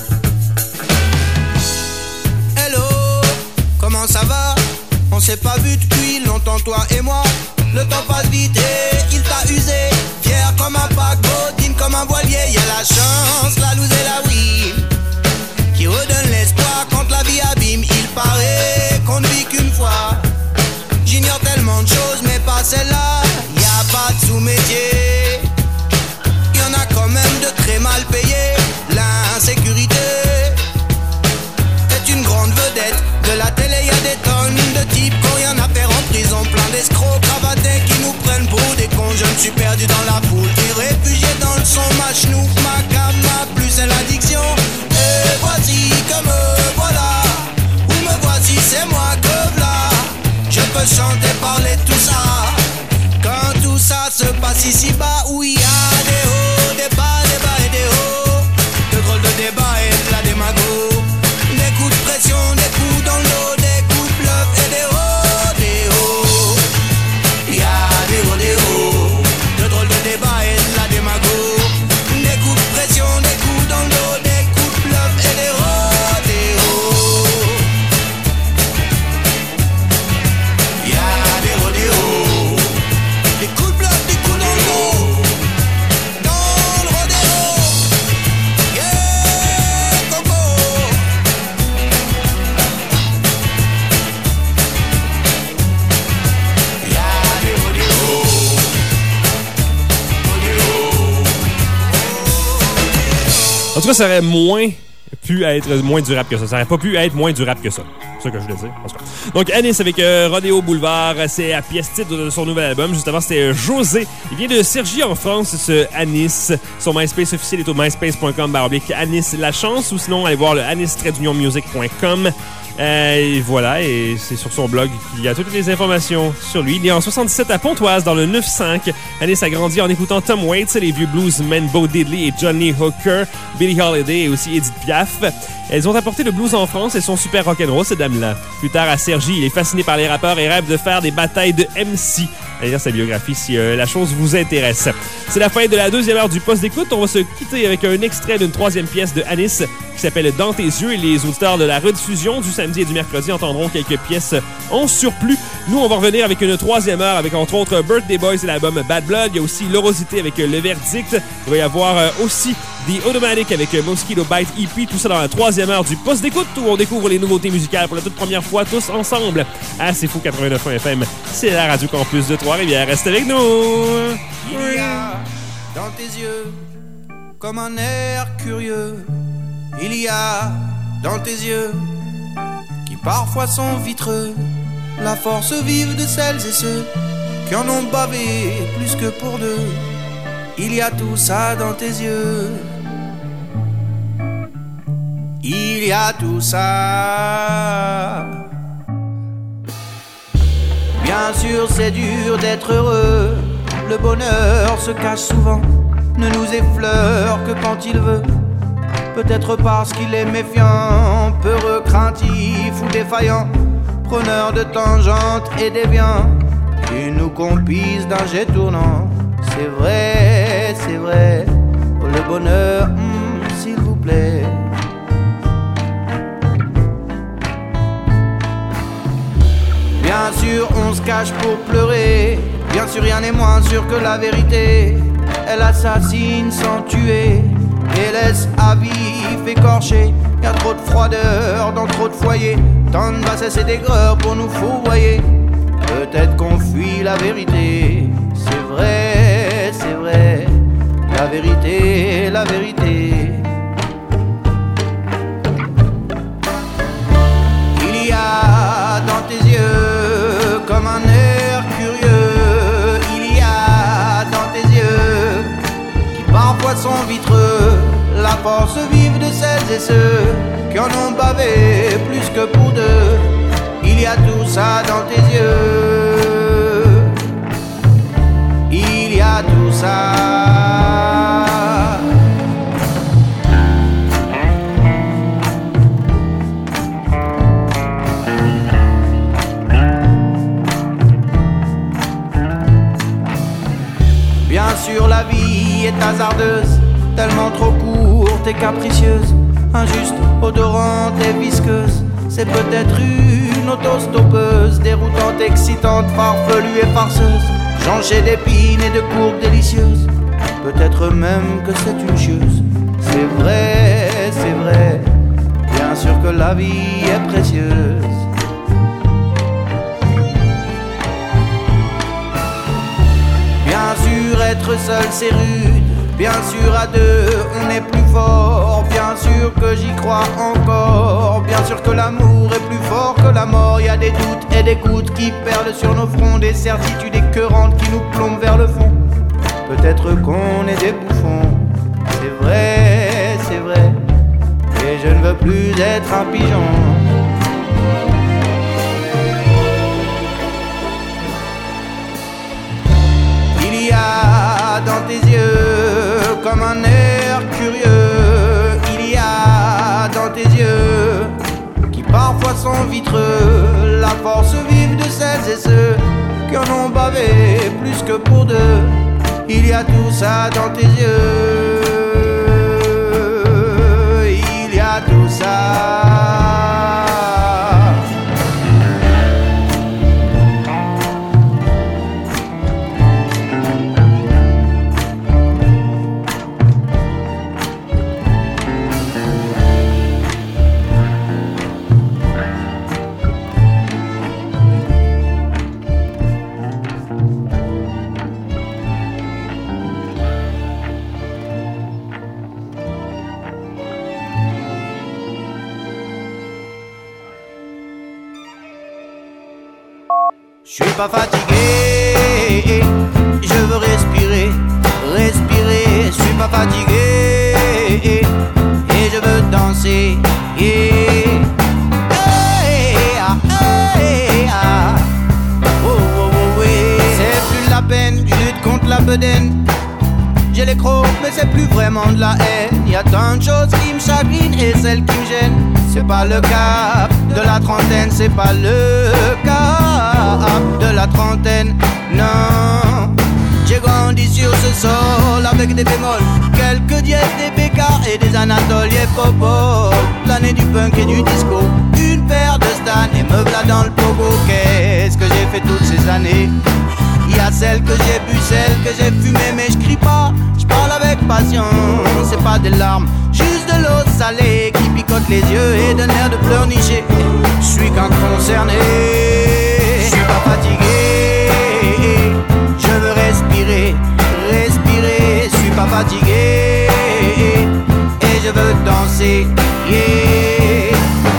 Hello, comment ça va? On s'est pas vu depuis longtemps, toi et moi. Le temps passe vite et il t'a usé. Fier comme un la chance, la loose et la win, qui redonne l'espoir quand la vie abîme. Il paraît qu'on ne vit qu'une fois. J'ignore tellement de choses, mais pas celle-là. Y a pas de sous-métier. Y en a quand même de très mal payés. L'insécurité est une grande vedette. De la télé, y a des tonnes de types qui ont rien à faire en prison. Plein d'escrocs cravatés qui nous prennent pour des cons. Je me suis perdu dans la foule et réfugié dans le son. Ma chenouf, ma cam, ma plus c'est l'addiction. Et voici que me voilà. Où me voici, c'est moi que v'là. Je peux chanter, parler de tout ça. Quand tout ça se passe ici-bas, où il y a des hauts, des bas, des bas et des hauts. De drôles de débats et de la démago. Des coups de pression, des coups dans le dos, des coups de bluff et des hauts, des hauts. Il y a des hauts, des hauts. De drôles de débats et de la démago. Des coups de pression, des coups dans le dos, des coups de bluff et des hauts, des hauts. Il y a des hauts, des hauts. Des coups de bluff, des coups dans le dos. Dans le rodéo. Yeah, coco. Il y a des hauts, des hauts. En tout cas, ça aurait pu être moins durable que ça. Ça aurait pas pu être moins durable que ça. C'est ça que je voulais dire. En tout cas. Donc, Anis avec Rodéo Boulevard, c'est la pièce titre de son nouvel album. Juste avant, c'était José. Il vient de Cergy en France, ce Anis. Son MySpace officiel est au myspace.com/Anis La Chance, ou sinon, allez voir le anis-music.com. Et voilà, et c'est sur son blog qu'il y a toutes les informations sur lui. Il est en 77 à Pontoise, dans le 9-5. Anis a grandi en écoutant Tom Waits, les vieux bluesmen Bo Diddley et Johnny Hooker, Billie Holiday et aussi Edith Piaf. Elles ont apporté le blues en France et sont super rock'n'roll, ces dames-là. Plus tard, à Cergy, il est fasciné par les rappeurs et rêve de faire des batailles de MC. Allez lire sa biographie si la chose vous intéresse. C'est la fin de la deuxième heure du poste d'écoute. On va se quitter avec un extrait d'une troisième pièce de Anis qui s'appelle Dans tes yeux. Et les auditeurs de la rediffusion du samedi et du mercredi entendront quelques pièces en surplus. Nous, on va revenir avec une troisième heure avec entre autres Birthday Boys et l'album Bad Blood. Il y a aussi L'Orosité avec Le Verdict. Il va y avoir aussi The Automatic avec Mosquito Bite EP. Tout ça dans la troisième heure du poste d'écoute où on découvre les nouveautés musicales pour la toute première fois tous ensemble. Ah, c'est fou 89.1 FM. C'est la Radio Campus de Trois-Rivières. Reste avec nous. Il y a dans tes yeux comme un air curieux. Il y a dans tes yeux qui parfois sont vitreux. La force vive de celles et ceux qui en ont bavé plus que pour deux. Il y a tout ça dans tes yeux. Il y a tout ça. Bien sûr c'est dur d'être heureux. Le bonheur se cache souvent, ne nous effleure que quand il veut. Peut-être parce qu'il est méfiant, peureux, craintif ou défaillant, preneur de tangentes et déviant, qui nous compise d'un jet tournant. C'est vrai, le bonheur, s'il vous plaît. Bien sûr on se cache pour pleurer. Bien sûr rien n'est moins sûr que la vérité. Elle assassine sans tuer et laisse à vif écorché. Y'a trop de froideur dans trop de foyers. Tant de bassesse et d'aigreur pour nous fourvoyer. Peut-être qu'on fuit la vérité. C'est vrai, la vérité, la vérité. Il y a dans tes yeux comme un air curieux. Il y a dans tes yeux qui parfois sont vitreux. La force vive de celles et ceux qui en ont bavé plus que pour deux. Il y a tout ça dans tes yeux. Il y a tout ça. Bien sûr la vie est hasardeuse, tellement trop courte et capricieuse, injuste, odorante et visqueuse. C'est peut-être une autostoppeuse, déroutante, excitante, farfelue et farceuse, jonchée d'épines et de courbes délicieuses. Peut-être même que c'est une chieuse c'est vrai, bien sûr que la vie est précieuse. Bien sûr être seul c'est rude, bien sûr à deux on est plus fort, bien sûr que j'y crois encore, bien sûr que l'amour est plus fort que la mort. Y a des doutes et des gouttes qui perlent sur nos fronts, des certitudes écœurantes qui nous plombent vers le fond. Peut-être qu'on est des bouffons, c'est vrai, et je ne veux plus être un pigeon. Il y a dans tes yeux comme un air curieux, il y a dans tes yeux qui parfois sont vitreux, la force vive de celles et ceux qui en ont bavé plus que pour deux. Il y a tout ça dans tes yeux, il y a tout ça. Je suis pas fatigué, je veux respirer, je suis pas fatigué, et je veux danser, c'est plus la peine, je lutte contre la bedaine. J'ai les crocs, mais c'est plus vraiment de la haine. Y a tant de choses qui me chagrinent et celles qui me gênent. C'est pas le cap de la trentaine, c'est pas le cap de la trentaine, non. J'ai grandi sur ce sol avec des bémols, quelques dièses, des bécas et des anatoles. Yeah, popo, l'année du punk et du disco, une paire de Stan et me v'là dans le pogo. Qu'est-ce que j'ai fait toutes ces années? Il y a celles que j'ai bu, celles que j'ai fumées, mais je crie pas, je parle avec passion. C'est pas des larmes, juste de l'eau salée qui picote les yeux et d'un air de pleurnicher. Je suis qu'un concerné, je suis pas fatigué, je veux respirer, je suis pas fatigué, et je veux danser, yeah.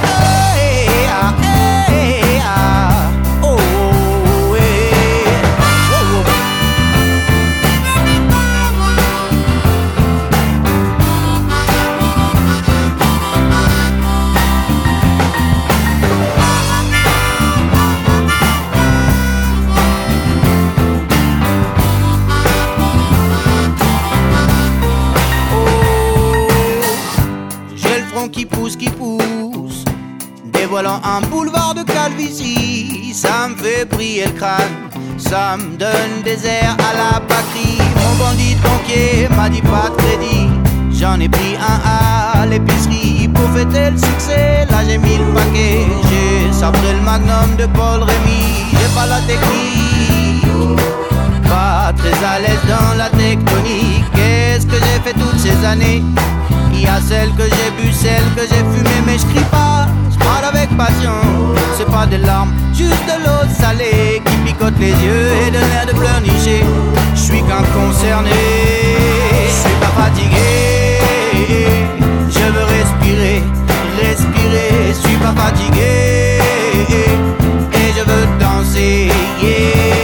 Qui pousse, dévoilant un boulevard de calvitie. Ça me fait briller le crâne, ça me donne des airs à la Bacri. Mon bandit de banquier m'a dit pas de crédit, j'en ai pris un à l'épicerie. Pour fêter le succès, là j'ai mis le paquet, j'ai sabré le magnum de Paul Rémy. J'ai pas la technique, pas très à l'aise dans la tectonique. Qu'est-ce que j'ai fait toutes ces années? Il y a celles que j'ai bu, celles que j'ai fumées, mais je crie pas, je parle avec passion. C'est pas des larmes, juste de l'eau salée qui picote les yeux et de l'air de pleurnicher. Je suis qu'un concerné, je suis pas fatigué, je veux respirer, je suis pas fatigué, et je veux danser, yeah.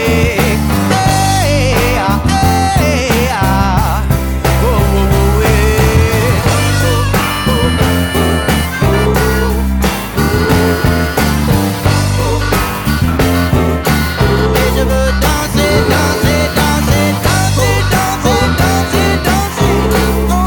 Oh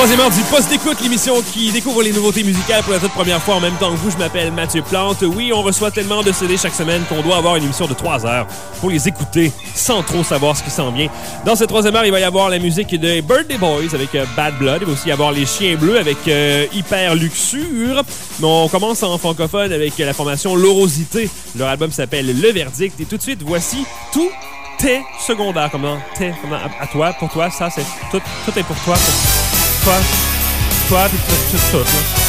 Troisième heure du Poste d'écoute, l'émission qui découvre les nouveautés musicales pour la toute première fois en même temps que vous. Je m'appelle Mathieu Plante. Oui, on reçoit tellement de CD chaque semaine qu'on doit avoir une émission de 3 heures pour les écouter sans trop savoir ce qui s'en vient. Dans cette troisième heure, il va y avoir la musique de Birthday Boys avec Bad Blood. Il va aussi y avoir les Chiens Bleus avec Hyper Luxure. Mais on commence en francophone avec la formation L'Orosité. Leur album s'appelle Le Verdict. Et tout de suite, voici Tout est secondaire. Comment à toi, pour toi, ça, c'est tout est pour toi. Toi, puis tout, là.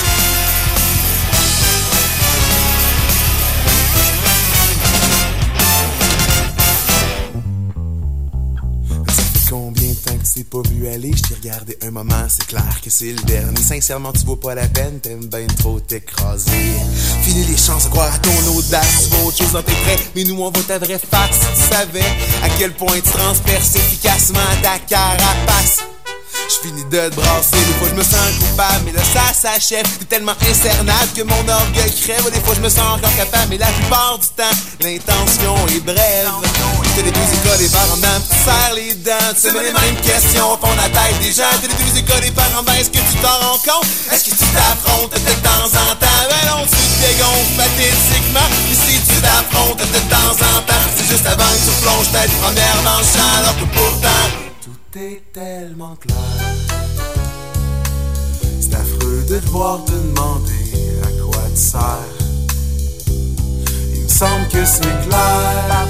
Combien de temps que tu t'es pas vu aller? Je t'ai regardé un moment, c'est clair que c'est le dernier. Sincèrement, tu vaux pas la peine, t'aimes bien trop t'écraser. Fini les chances de croire à ton audace, tu vois autre chose dans tes traits. Mais nous, on voit ta vraie face, si tu savais à quel point tu transperces efficacement ta carapace. Je finis de te brasser, des fois je me sens coupable, mais là ça s'achève. T'es tellement incernable que mon orgueil crève. Des fois je me sens encore capable, mais la plupart du temps, l'intention est brève. T'as les deux écoles, les parents dedans, tu serres les dents. Tu sais, mais les mêmes questions au fond de la tête des gens. T'as les deux écoles, les parents dedans, est-ce que tu t'en rends compte? Est-ce que tu t'affrontes de temps en temps? Ben non, tu te dégonfles pathétiquement. Et si tu t'affrontes de temps en temps, c'est juste avant que tu plonges tête première dans le champ, alors que pourtant tout est tellement clair. C'est affreux de devoir te demander à quoi tu sers. Il me semble que c'est clair.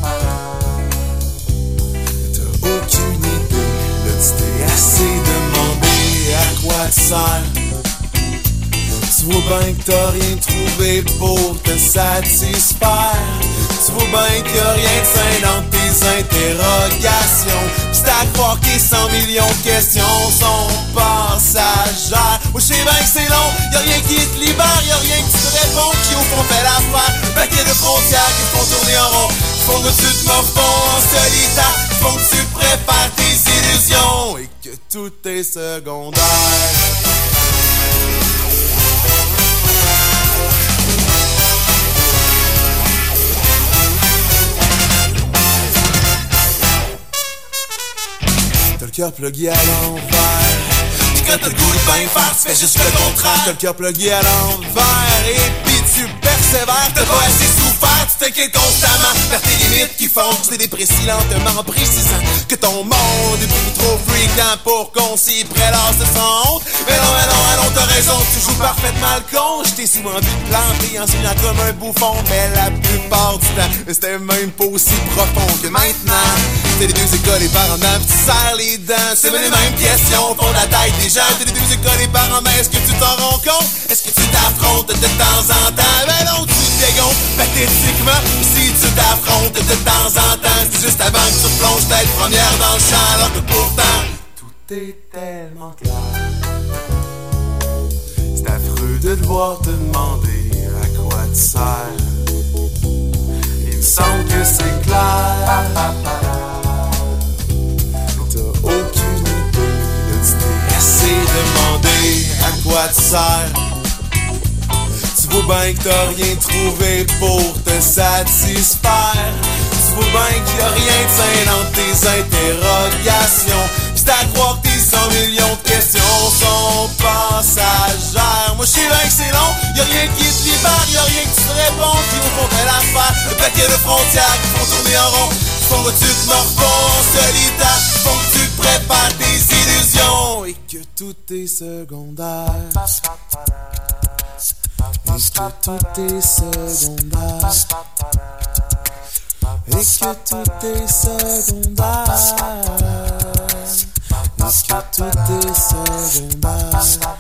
T'as aucune idée, là tu t'es assez demandé à quoi tu sers. Tu vois bien que t'as rien trouvé pour te satisfaire. Tu vois bien qu'il y a rien de sain dans tes interrogations. C'est à croire que 100 millions de questions sont passagères. Moi je sais bien que c'est long, y'a rien qui te libère, y'a rien qui te répond, qui au fond fait l'affaire. Un paquet de frontières qui font tourner en rond, qui font que tu te morfonds en solitaire, qui font que tu prépares tes illusions et que tout est secondaire. T'as le cœur plugué à l'envers. Puis quand t'as le goût de bien faire, tu fais juste le contraire. T'as le cœur plugué à l'envers. Et puis tu persévères. T'as pas assez souffert, tu t'inquiètes constamment vers tes limites qui font que tu déprécies lentement en précisant que ton monde est beaucoup trop freakant pour qu'on s'y prélasse sans honte. Mais non, t'as raison, tu joues parfaitement le con. J't'ai souvent vu te planter en souriant comme un bouffon. Mais la plupart du temps, c'était même pas aussi profond que maintenant. T'as les deux écoles, les parents d'âme, tu serres les dents. C'est les mêmes questions au fond de la tête des gens. T'as les deux écoles, les parents d'âme, est-ce que tu t'en rends compte? Est-ce que tu t'affrontes de temps en temps? Ben non, tu te dégonfles pathétiquement. Si tu t'affrontes de temps en temps, c'est juste avant que tu plonges tête première dans le champ, alors que pourtant tout est tellement clair. C'est affreux de devoir te demander à quoi tu sers. Il me semble que c'est clair. T'as aucune idée, là tu t'es assez demandé à quoi tu sers. Tu vois bien que t'as rien trouvé pour te satisfaire. Tu vois bien qu'il y a rien de sain dans tes interrogations. Pis t'as à croire que tes 100 millions de questions sont passagères. Moi je sais bien que c'est long, y'a rien qui te libère, y'a rien qui te répond, qui au fond fait l'affaire. Le paquet de frontières qui font tourner en rond, qui font que tu te morfonds en solitaire, qui font que tu prépares tes illusions et que tout est secondaire. Et que tout est secondaire. Et que tout est secondaire. Et que tout est secondaire.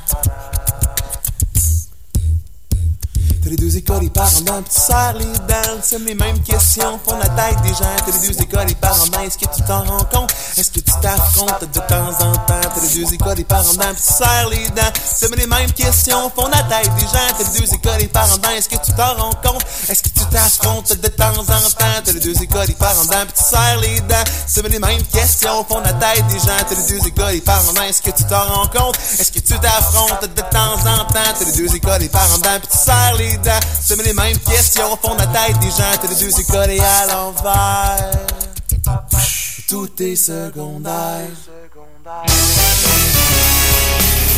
T'as les deux écoles, les parents d'âme, tu serres les dents. Tu aimes les mêmes questions, font la tête des gens. T'as les deux écoles, les parents d'âme, est-ce que tu t'en rends compte? Est-ce que tu t'affrontes de temps en temps? T'as les deux écoles, les parents d'âme, tu serres les dents. Tu aimes les mêmes questions, font la tête des gens. T'as les deux écoles, les parents d'âme, est-ce que tu t'en rends compte? Est-ce que tu t'affrontes de temps en temps? T'as les deux écoles, les parents d'âme, tu serres les dents. Tu aimes les mêmes questions, font la tête des gens. T'as les deux écoles, les parents d'âme, est-ce que tu t'en rends compte? Est-ce que tu t'affrontes de temps en temps? T'as les deux écoles, les parents d'âme, tu serres les dents. Tu mets les mêmes questions au fond de la tête des gens. T'as les deux écoles et à l'envers. Tout est secondaire.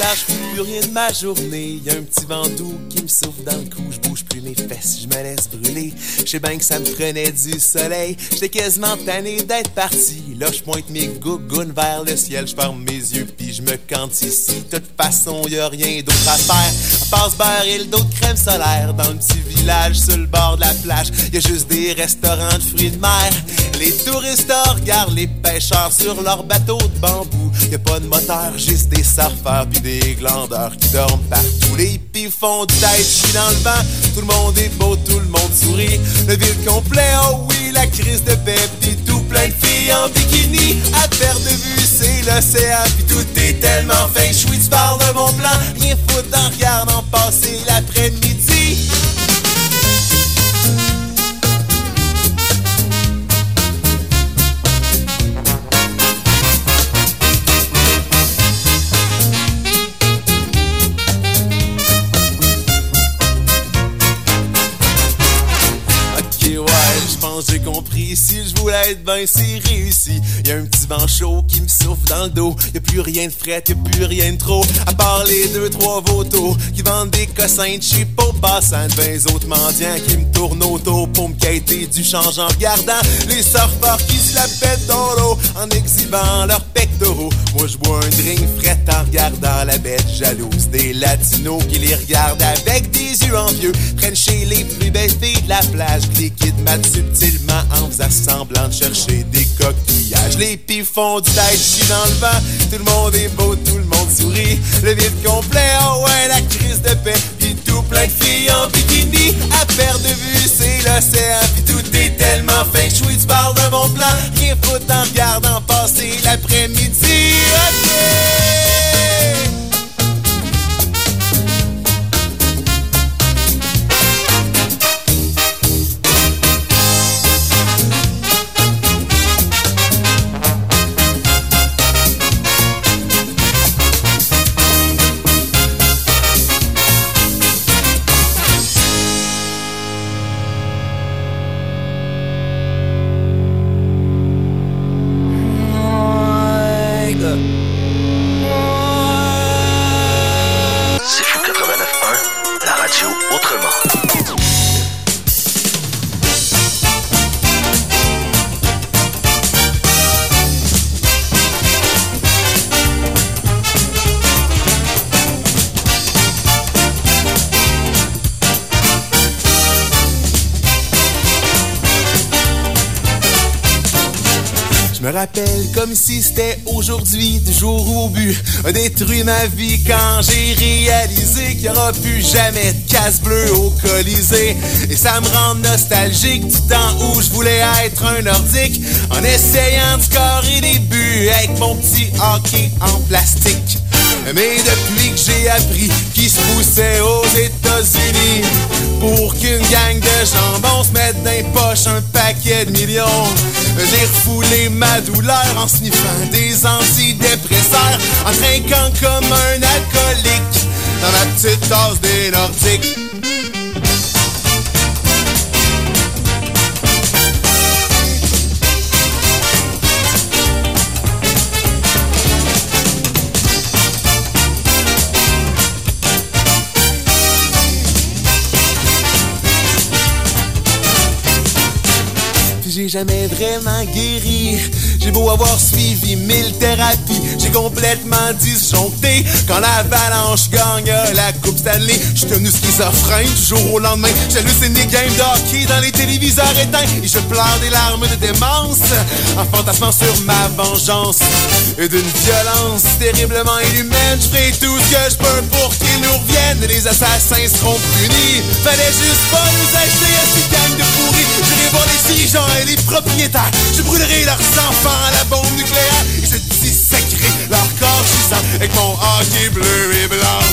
clair, je fais plus rien de ma journée. Y'a un petit vent doux qui me souffle dans le cou. Je bouge plus mes fesses, je me laisse brûler. Je sais bien que ça me prenait du soleil. J'étais quasiment tanné d'être parti. Là, je pointe mes gougounes vers le ciel. Je ferme mes yeux puis je me cante ici. De toute façon, y'a rien d'autre à faire. À part se beurrer le dos de crème solaire. Dans le petit village sur le bord de la plage, y'a juste des restaurants de fruits de mer. Les touristes regardent les pêcheurs sur leur bateau de bambou. Y'a pas de moteur, juste des surfeurs puis des glandeurs qui dorment partout. Les hippies font du tai chi dans le vent. Tout le monde est beau, tout le monde sourit. Le ville complet, oh oui, la crise de paix. Pis tout plein de filles en bikini. À perte de vue, c'est l'océan. Pis tout est tellement feng shui. Tu parles de mon plan, rien foutre en regardant passer l'après-midi. J'ai compris, si je voulais être ben c'est réussi. Y'a un petit vent chaud qui me souffle dans le dos. Y'a plus rien de fret, y'a plus rien de trop. À part les 2-3 vautours qui vendent des cossins de cheap au bassin. De 20 autres mendiants qui me tournent autour pour me quêter du change en regardant les surfeurs qui se la pètent dans l'eau en exhibant leurs pectoraux. Moi je bois un drink fret en regardant la bête jalouse des latinos qui les regardent avec des yeux envieux. Prennent chez les plus belles filles de la plage, les kids matent subtilement en faisant semblant de chercher des coquillages. Les pis font du tai chi dans le vent. Tout le monde est beau, tout le monde sourit. Le vide complet, oh ouais, la crise de paix. Pis tout plein de filles en bikini. À perte de vue, c'est l'océan. Pis tout est tellement feng shui. Tu parles de mon plan, rien foutre en regardant passer l'après-midi. Je me rappelle comme si c'était aujourd'hui, du jour où au but a détruit ma vie quand j'ai réalisé qu'il n'y aura plus jamais de casse bleue au Colisée. Et ça me rend nostalgique du temps où je voulais être un nordique en essayant de scorer des buts avec mon petit hockey en plastique. Mais depuis que j'ai appris qu'il se poussait aux États-Unis pour qu'une gang de jambons se mette dans les poches un paquet de millions, j'ai refoulé ma douleur en sniffant des antidépresseurs, en trinquant comme un alcoolique dans ma petite tasse des Nordiques. J'ai jamais vraiment guéri. J'ai beau avoir suivi 1000 thérapies, j'ai complètement disjoncté. Quand l'Avalanche gagne la Coupe Stanley, j'suis devenu schizophrène du jour au lendemain. J'hallucine des games de hockey dans les téléviseurs éteints et je pleure des larmes de démence en fantasmant sur ma vengeance. Et d'une violence terriblement inhumaine, j'ferai tout ce que j'peux pour qu'ils nous reviennent. Les assassins seront punis. Fallait juste pas nous acheter à ces gangs de pourris. J'irai voir les dirigeants et les propriétaires. Je brûlerai leurs enfants à la bombe nucléaire et je dissèquerai leur corps gisant avec mon hockey bleu et blanc.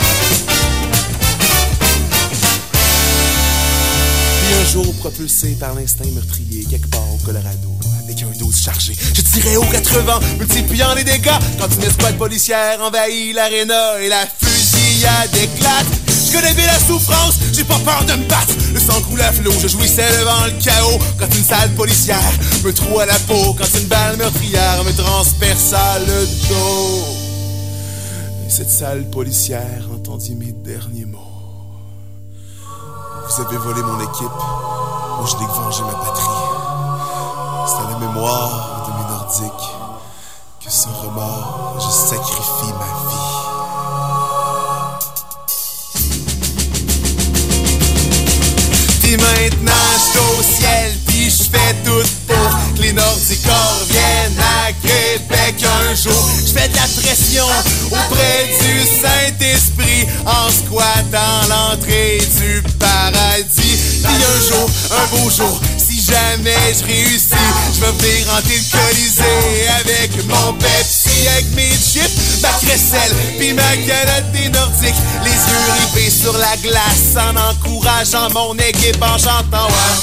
Propulsé par instinct meurtrier quelque part au Colorado avec un 12 chargé. Je tirais au 80, multipliant les dégâts quand une escouade policière envahit l'aréna et la fusillade éclate. Je connais bien la souffrance, j'ai pas peur de me battre. Le sang coule à flot, je jouissais devant le chaos quand une salle policière me troue à la peau, quand une balle meurtrière me transperça le dos. Et cette salle policière entendit mes derniers mots. Vous avez volé mon équipe, moi je n'ai que vengé ma patrie. C'est à la mémoire de mes Nordiques que sans remords je sacrifie ma vie. Pis maintenant j'suis au ciel, pis j'fais tout pour que les Nordiques reviennent à Québec un jour. J'fais de la pression auprès du Saint-Esprit en squattant l'entrée du paradis. Pis un jour, un beau jour, si jamais je réussis, je vais venir hanter le Colisée avec mon Pepsi, avec mes chips, ma crécelle, pis ma calotte des Nordiques, les yeux rivés sur la glace en encourageant mon équipe en chantant.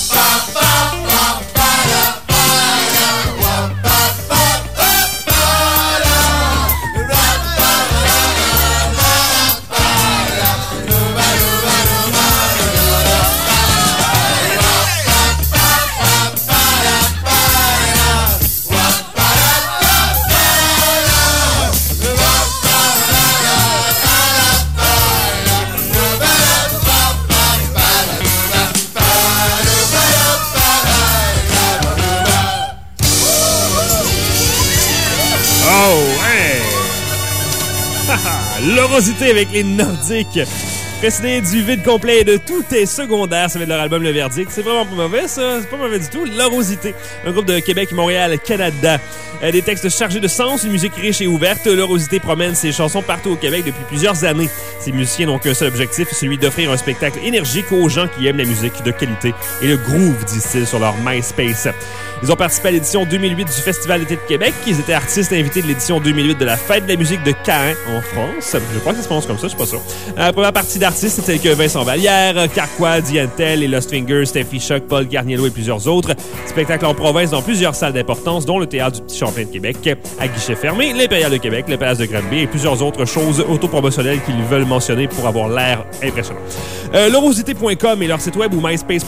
L'orosité avec les Nordiques. Précédé du vide complet de tout est secondaire. Ça va être leur album Le Verdict. C'est vraiment pas mauvais, ça. C'est pas mauvais du tout. L'orosité. Un groupe de Québec, Montréal, Canada. Des textes chargés de sens, une musique riche et ouverte. L'orosité promène ses chansons partout au Québec depuis plusieurs années. Ces musiciens n'ont qu'un seul objectif, celui d'offrir un spectacle énergique aux gens qui aiment la musique de qualité et le groove, disent-ils sur leur MySpace. Ils ont participé à l'édition 2008 du Festival d'été de Québec. Ils étaient artistes invités de l'édition 2008 de la Fête de la musique de Caen, en France. Je crois que ça se prononce comme ça, je suis pas sûr. La première partie d'artistes, c'était que Vincent Vallière, Carquois, Diantel, les Lost Fingers, Steffi Choc, Paul Garniello et plusieurs autres. Spectacle en province dans plusieurs salles d'importance, dont le Théâtre du Petit Champlain de Québec, à guichet fermé, l'Impérial de Québec, le Palace de Granby et plusieurs autres choses autopromotionnelles qu'ils veulent mentionner pour avoir l'air impressionnant. L'orosité.com est leur site web ou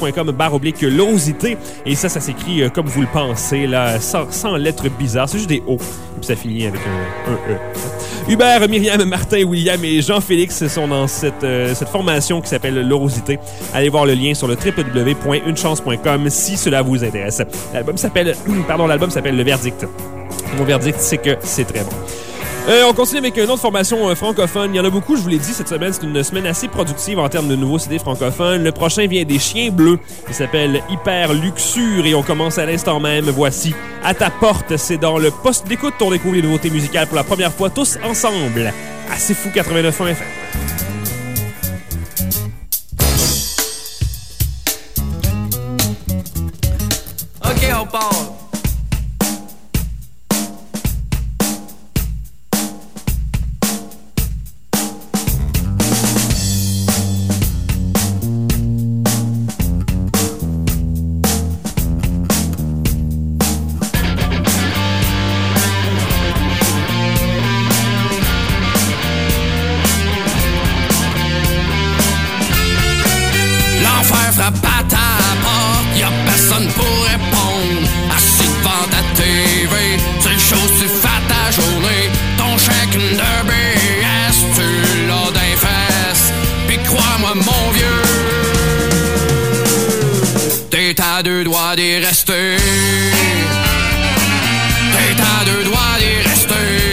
myspace.com/l'orosité. Et ça s'écrit comme vous le pensez, là, sans lettres bizarres. C'est juste des O. Et puis ça finit avec un E. Hubert, Myriam, Martin, William et Jean-Félix sont dans cette formation qui s'appelle l'Orosité. Allez voir le lien sur le www.unechance.com si cela vous intéresse. L'album s'appelle Le Verdict. Mon verdict, c'est que c'est très bon. On continue avec une autre formation francophone. Il y en a beaucoup, je vous l'ai dit, cette semaine. C'est une semaine assez productive en termes de nouveaux CD francophones. Le prochain vient des Chiens Bleus. Il s'appelle Hyper Luxure et on commence à l'instant même. Voici À ta porte. C'est dans le poste d'écoute qu'on découvre les nouveautés musicales pour la première fois tous ensemble. À C'est Fou 89.1 FM. OK, on part. à deux doigts d'y rester. T'es à deux doigts d'y rester.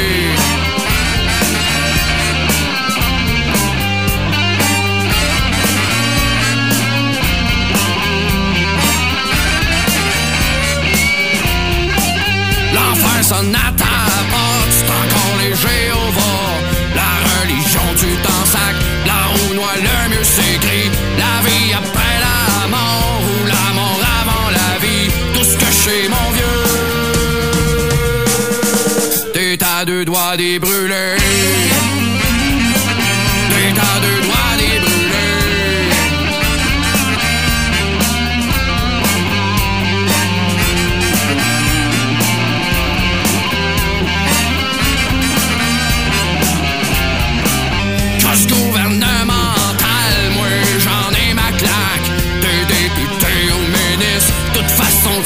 L'enfer sonne à ta porte, c'est encore les Jéhovah. La religion tu t'en sac, la roue noire le mieux s'écrit. La vie après la mort ou la mort avant la vie. Tout ce que je sais mon vieux, t'es à deux doigts d'y brûler. T'es à deux doigts d'y brûler.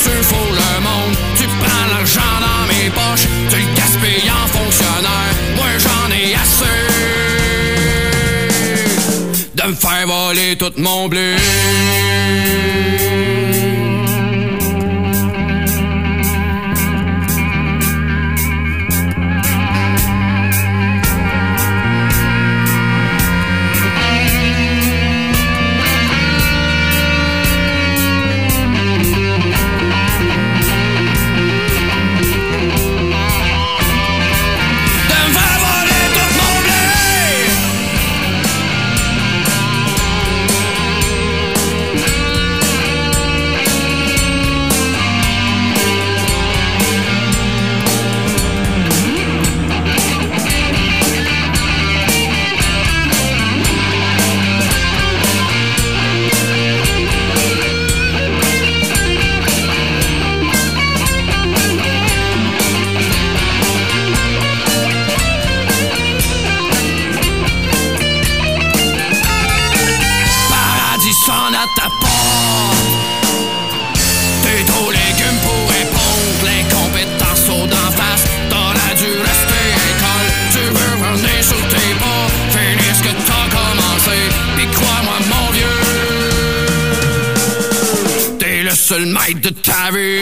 tu fous le monde. Tu prends l'argent dans mes poches, tu le gaspilles en fonctionnaire. Moi j'en ai assez de me faire voler tout mon blé. Seul maître de ta vie.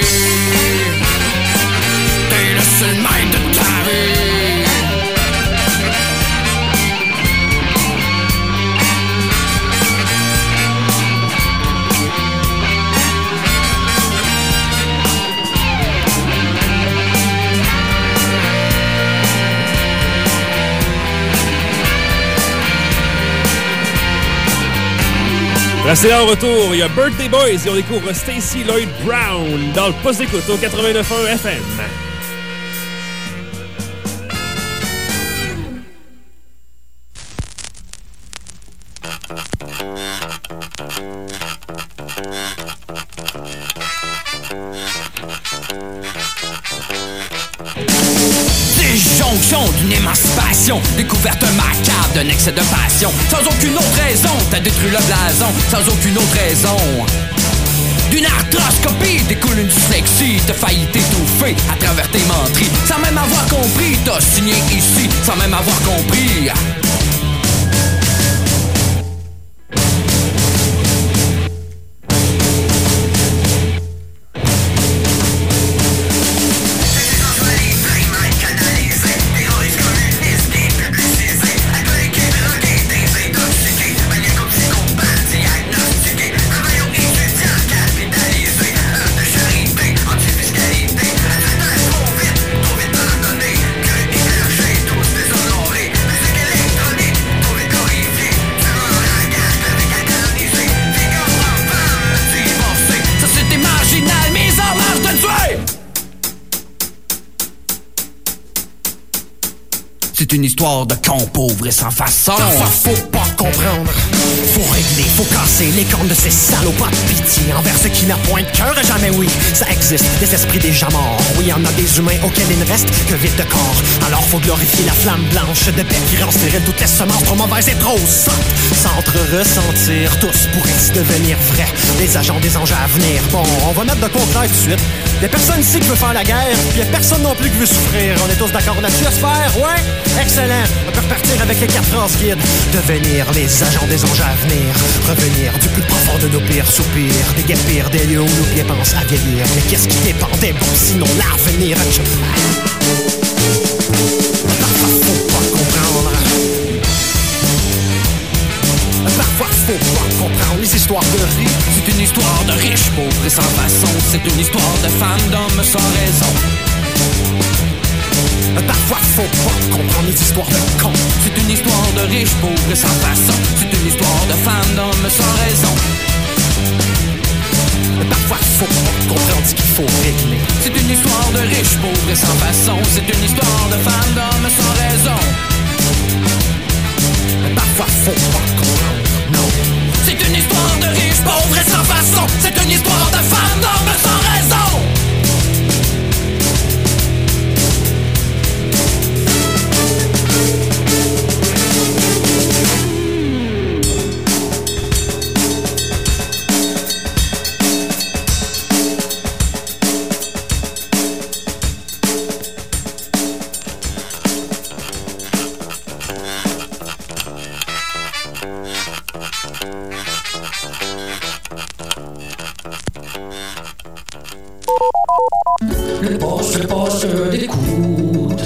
T'es le seul maître de ta vie. Restez là, en retour, il y a Birthday Boys et on découvre Stacy Lloyd Brown dans le poste d'écoute au 89.1 FM. Disjonction d'une émancipation, découverte macabre d'un excès de passion. Sans aucune autre raison, t'as détruit le blason. Sans aucune autre raison. D'une arthroscopie découle une dyslexie. T'as failli t'étouffer à travers tes menteries. Sans même avoir compris, t'as signé ici. Sans même avoir compris. C'est une histoire de con pauvre et sans façon. Parfois faut pas comprendre, faut régler, faut casser les cornes de ces salauds. Pas de pitié envers ceux qui n'a point de cœur. Jamais oui, ça existe, des esprits déjà morts. Oui, y en a des humains auxquels il ne reste que vide de corps. Alors faut glorifier la flamme blanche de paix qui rend stérile toutes les semences trop mauvaises et trop saintes. S'entre-ressentir, tous pourraient devenir vrais, les agents des anges à venir. Bon, on va mettre de quoi clair tout de suite. Y'a personne ici qui veut faire la guerre, pis y'a personne non plus qui veut souffrir. On est tous d'accord là-dessus, j'espère, ouais? Excellent, on peut repartir avec les 4 phrases guides. Devenir les agents des anges à venir, revenir du plus profond de nos pires soupirs, déguerpir des lieux où nos pieds pensent à vieillir. Mais qu'est-ce qui dépend des bons, sinon l'avenir? Parfois faut pas comprendre. Parfois faut pas comprendre les histoires de vie. C'est une histoire de riches, pauvres et sans façon. C'est une histoire de femmes, d'hommes sans raison. Parfois faut pas comprendre les histoires de cons. C'est une histoire de riches, pauvres et sans façon. C'est une histoire de femmes, d'hommes sans raison. Parfois faut pas comprendre ce qu'il faut régler. C'est une histoire de riches, pauvres et sans façon. C'est une histoire de femmes, d'hommes sans raison. Parfois faut pas comprendre, non. C'est une histoire de riches, pauvres et sans façon. C'est une histoire de femmes, d'hommes sans raison. Le poste d'écoute.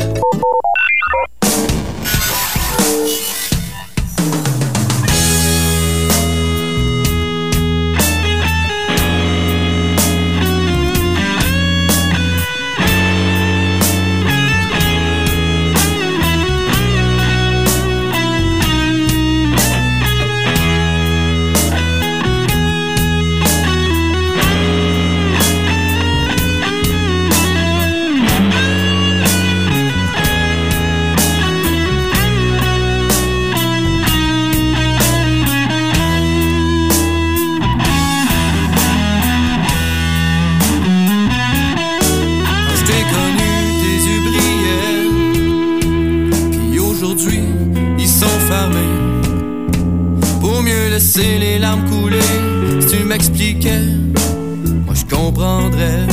laisser les larmes couler. Si tu m'expliquais, moi je comprendrais.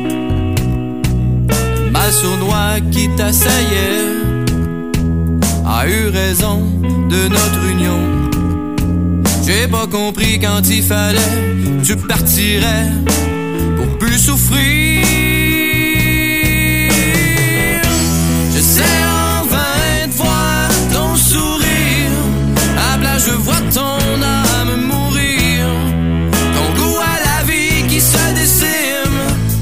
Le mal sournois qui t'assaillait a eu raison de notre union. J'ai pas compris quand il fallait, tu partirais pour plus souffrir. J'essaie en vain de voir ton sourire. À plat, je vois ton âme mourir. Ton goût à la vie qui se décime.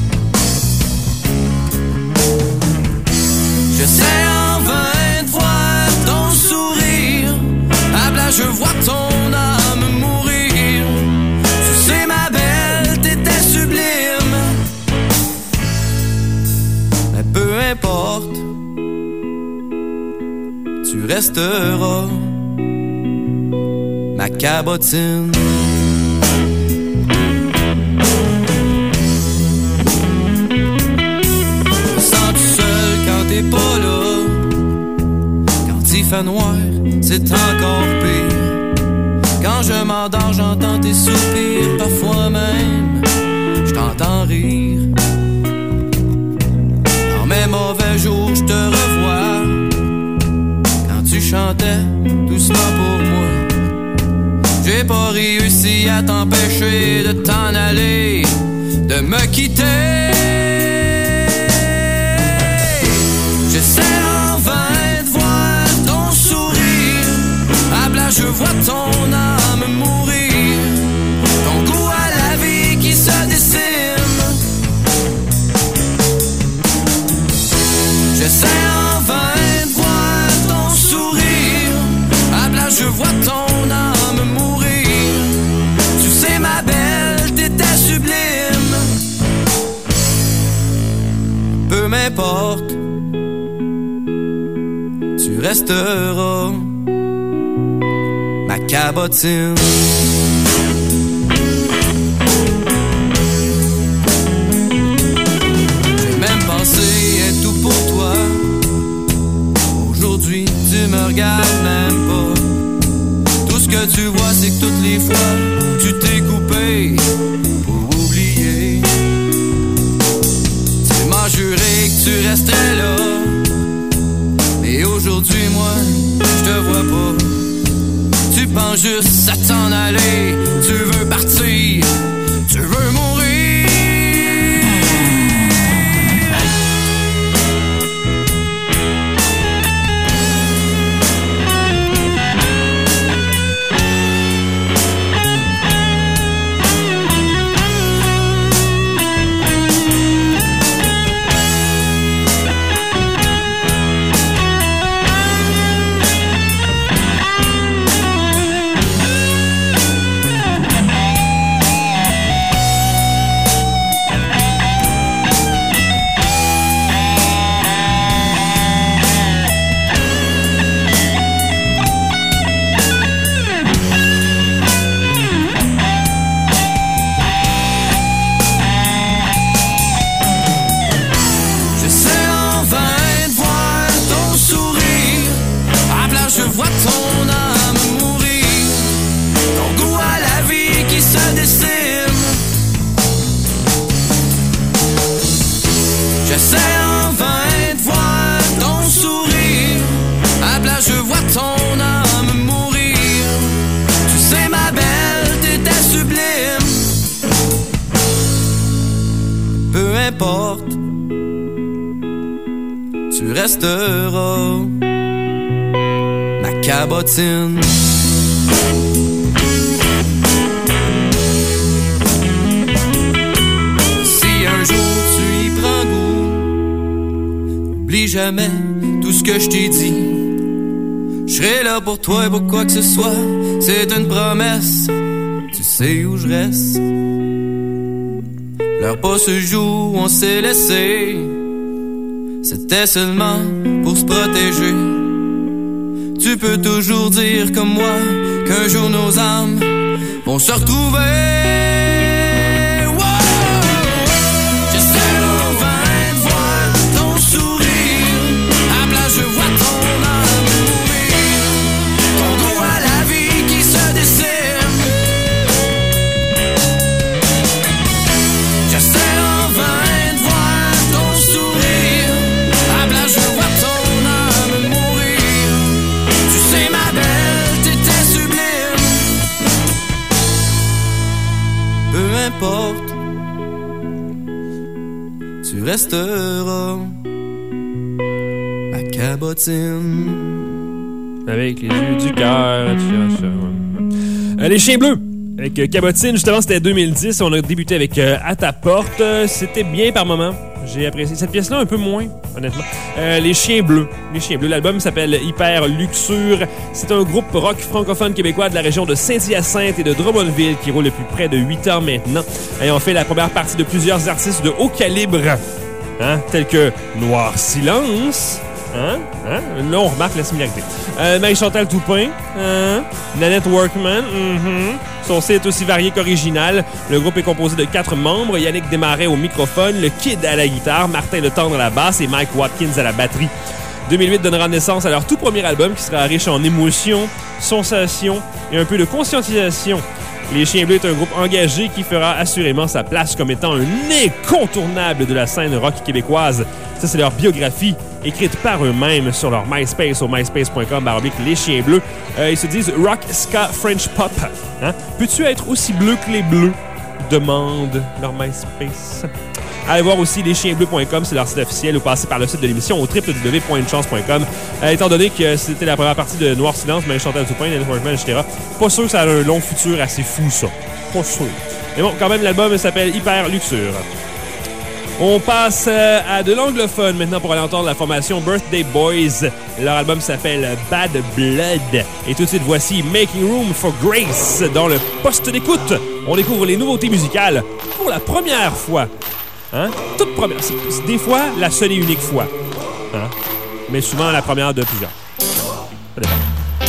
J'essaie en vain de voir ton sourire. À plat, je vois ton âme mourir. Tu sais, ma belle, t'étais sublime. Mais peu importe, tu resteras ma cabotine. Je me sens tout seul quand t'es pas là. Quand il fait noir, c'est encore pire. Quand je m'endors, j'entends tes soupirs. Parfois même, je t'entends rire. Dans mes mauvais jours, je te revois. Quand tu chantais doucement pour moi. J'ai pas réussi à t'empêcher de t'en aller, de me quitter. J'essaie en vain de voir ton sourire. À plat, je vois ton âme mourir. Ton goût à la vie qui se décime. J'essaie en vain de voir ton sourire. À plat, je vois ton âme mourir. Tu sais, ma belle, t'étais sublime. Peu m'importe, tu resteras ma cabotine. J'ai même pensé être tout pour toi. Aujourd'hui, tu me regardes même pas. Tout ce que tu vois, c'est que toutes les fois tu t'es coupé pour oublier. Tu m'as juré que tu resterais là. Mais aujourd'hui, moi, je te vois pas. Tu penses juste à t'en aller. Tu veux partir, tu veux mourir. importe, tu resteras ma cabotine. Si un jour tu y prends goût, oublie jamais tout ce que je t'ai dit. Je serai là pour toi et pour quoi que ce soit, c'est une promesse, tu sais où je reste. Pleure pas ce jour où on s'est laissé, c'était seulement pour se protéger. Tu peux toujours dire comme moi qu'un jour nos âmes vont se retrouver. Importe, tu resteras ma cabotine. Avec les yeux du cœur. Les Chiens Bleus avec Cabotine, justement, c'était 2010. On a débuté avec À ta porte. C'était bien par moment. J'ai apprécié cette pièce-là un peu moins, honnêtement. Les Chiens Bleus. Les Chiens Bleus. L'album s'appelle Hyper Luxure. C'est un groupe rock francophone québécois de la région de Saint-Hyacinthe et de Drummondville qui roule depuis près de 8 ans maintenant. Et on fait la première partie de plusieurs artistes de haut calibre, tels que Noir Silence. Là, on remarque la similarité. Marie-Chantal Toupin. Nanette Workman. Son style est aussi varié qu'original. Le groupe est composé de 4 membres. Yannick Desmarais au microphone, le Kid à la guitare, Martin Letendre à la basse et Mike Watkins à la batterie. 2008 donnera naissance à leur tout premier album qui sera riche en émotions, sensations et un peu de conscientisation. Les Chiens Bleus est un groupe engagé qui fera assurément sa place comme étant un incontournable de la scène rock québécoise. Ça, c'est leur biographie, écrite par eux-mêmes sur leur MySpace au myspace.com/Les Chiens Bleus. Ils se disent rock, ska, French pop. Peux-tu être aussi bleu que les bleus? Demande leur MySpace. Allez voir aussi leschiensbleus.com, c'est leur site officiel, ou passer par le site de l'émission au www.unechance.com. Étant donné que c'était la première partie de Noir Silence, Marie-Chantal Toupin, Nanette Workman, etc., pas sûr que ça a un long futur assez fou, ça. Pas sûr. Mais bon, quand même, l'album s'appelle Hyper Luxure. On passe à de l'anglophone maintenant pour aller entendre la formation Birthday Boys. Leur album s'appelle Bad Blood. Et tout de suite, voici Making Room for Grace dans le poste d'écoute. On découvre les nouveautés musicales pour la première fois. Toute première. C'est des fois la seule et unique fois. Mais souvent la première de plusieurs. Ça dépend.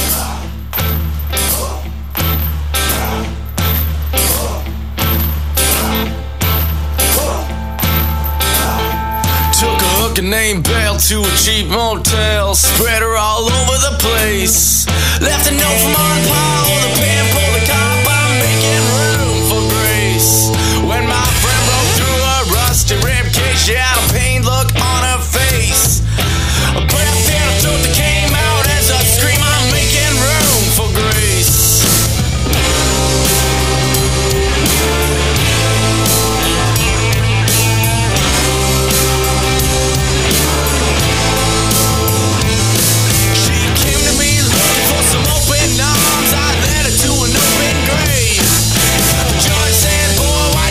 Named Belle to a cheap motel, spread her all over the place. Left a note from on Paul, the pen for the cop. I'm making room for Grace. When my friend broke through a rusty ribcage, she had a pained look on her face. A breath in her throat that came out as a scream. I'm making room for Grace. Arms, I led her to an open grave. George said, boy, why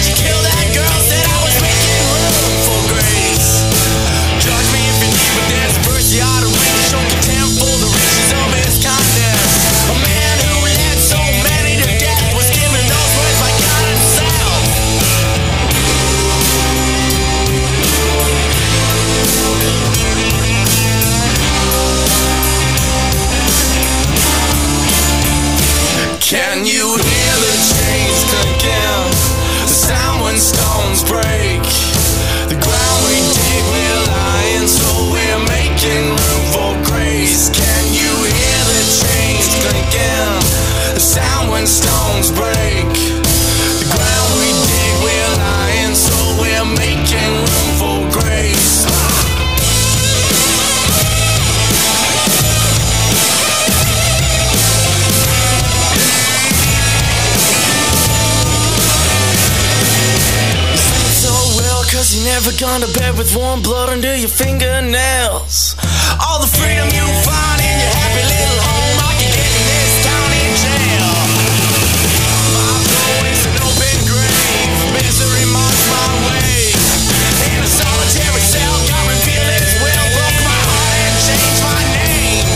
gone to bed with warm blood under your fingernails. All the freedom you find in your happy little home, I can get in this county jail. My road is an open grave, misery marks my way. In a solitary cell, God revealed his will, broke my heart and changed my name.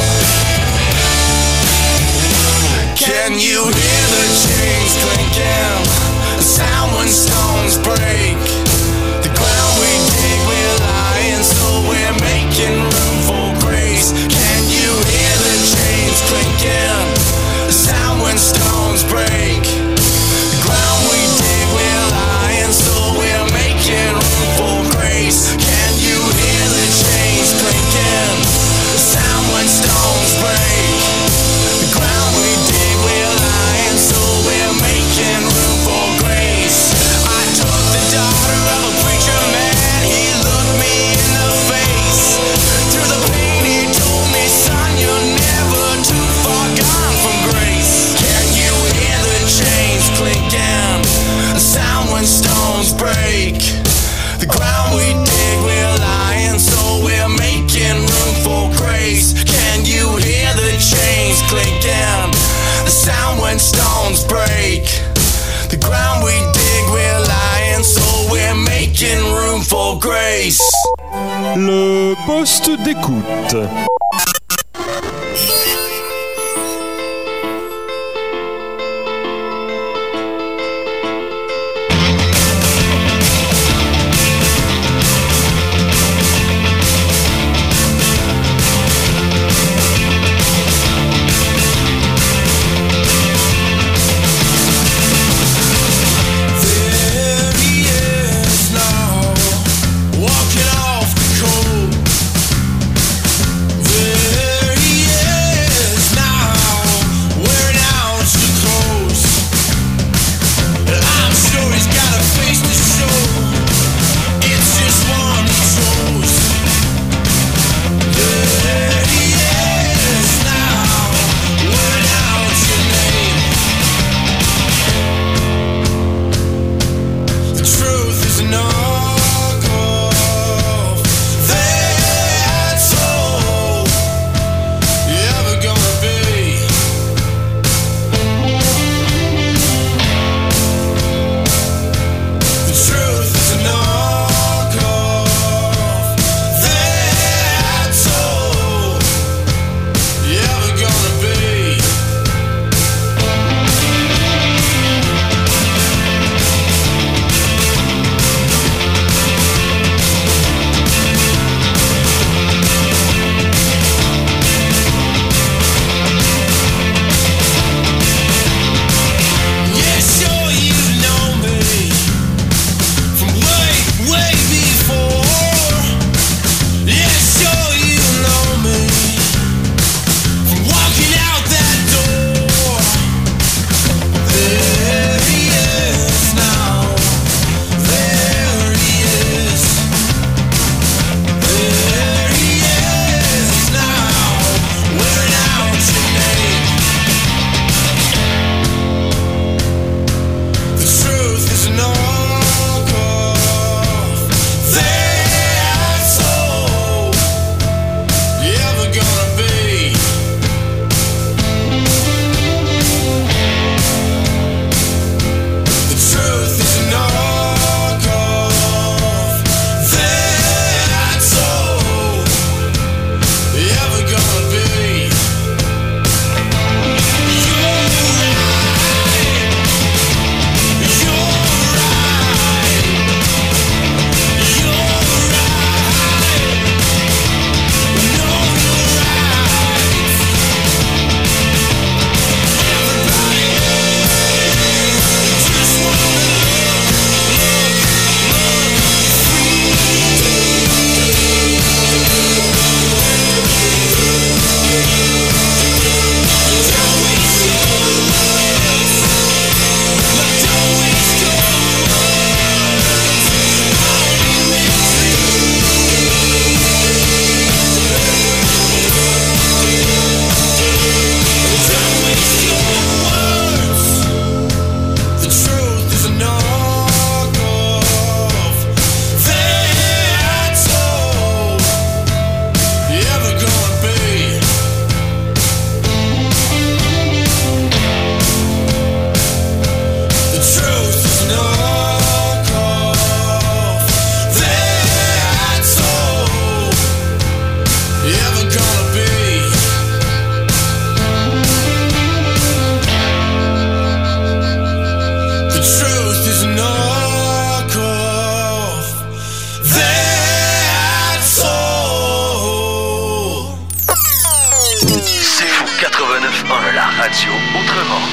Can you hear the chains clinking, the sound when stones break? The ground we dig, we're lying, so we're making room for grace. Can you hear the chains clinking, the sound when stones break? The ground we dig, we're lying, so we're making room for grace. Can you hear the chains clinking, the sound when stones break? The ground we dig, we're lying, so we're making room for grace. I took the daughter of a preacher man, he looked me in the face. Through the pain he told me, son, you're never too far gone from grace. Can you hear the chains clinking, the sound when stones break? The ground we dig, we're lying, so we're making room for grace. Can you hear the chains clinking, the sound when stones break? The ground we dig, we're lying, so we're making room for grace. Le poste d'écoute. There he is now, walking off the cold. There Radio Autrement.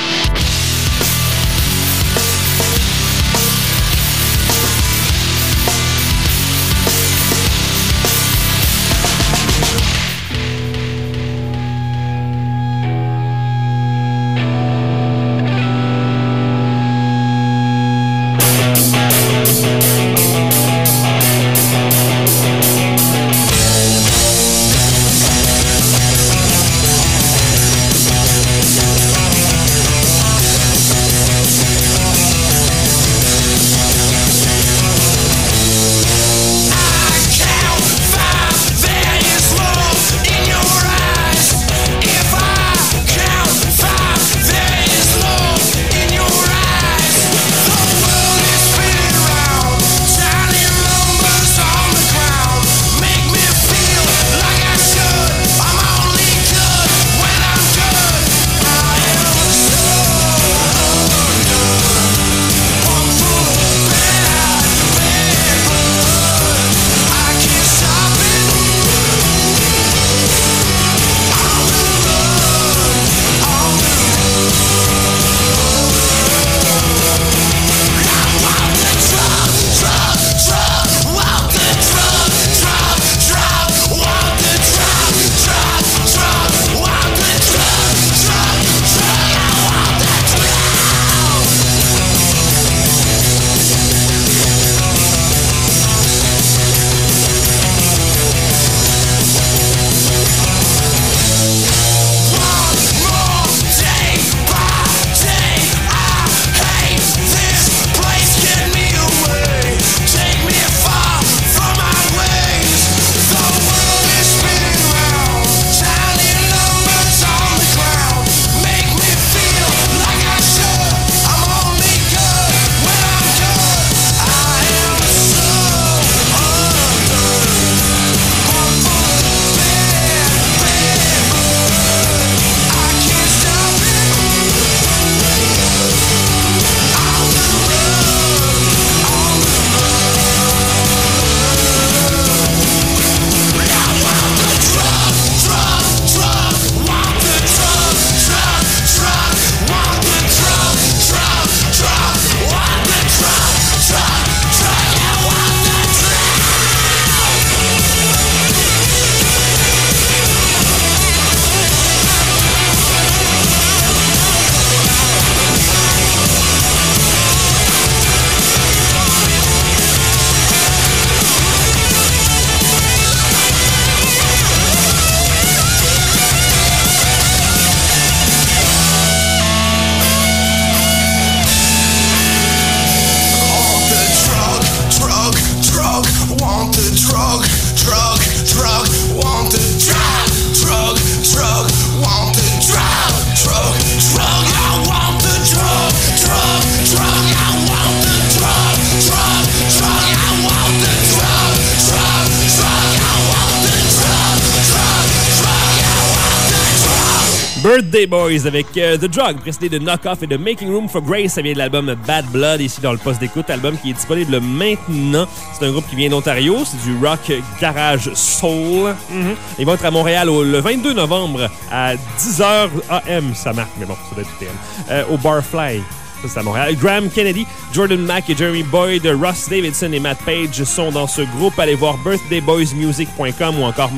Birthday Boys avec The Drug, précédé de Knock Off et de Making Room for Grace. Ça vient de l'album Bad Blood, ici dans le poste d'écoute, album qui est disponible maintenant. C'est un groupe qui vient d'Ontario, c'est du rock garage soul. Ils vont être à Montréal le 22 novembre à 10h AM, ça marque, mais bon, ça doit être PM, au Barfly. Ça, c'est à Montréal. Graham Kennedy, Jordan Mack et Jeremy Boyd, Ross Davidson et Matt Page sont dans ce groupe. Allez voir birthdayboysmusic.com ou encore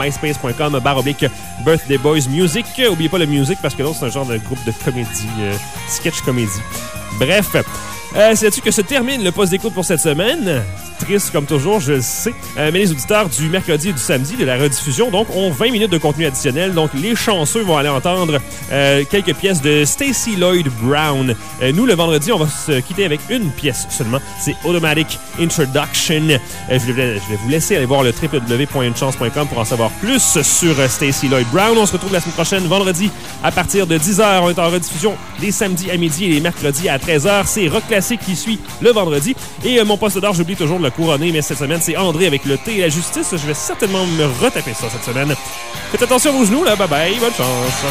myspace.com/Birthday Boys Music. Oubliez pas le music parce que l'autre, c'est un genre de groupe de comédie, sketch comédie. Bref, c'est là-dessus que se termine le poste d'écoute pour cette semaine. Triste comme toujours, je le sais. Mais les auditeurs du mercredi et du samedi de la rediffusion donc ont 20 minutes de contenu additionnel. Donc les chanceux vont aller entendre quelques pièces de Stacey Lloyd Brown. Nous, le vendredi, on va se quitter avec une pièce seulement. C'est Automatic Introduction. Je vais vous laisser aller voir le www.unechance.com pour en savoir plus sur Stacey Lloyd Brown. On se retrouve la semaine prochaine, vendredi, à partir de 10h. On est en rediffusion les samedis à midi et les mercredis à 13h. C'est Rock Classique qui suit le vendredi. Et mon poste d'or, j'oublie toujours de le couronner, mais cette semaine, c'est André avec le thé et la justice. Je vais certainement me retaper ça cette semaine. Faites attention à vos genoux, là. Bye bye. Bonne chance.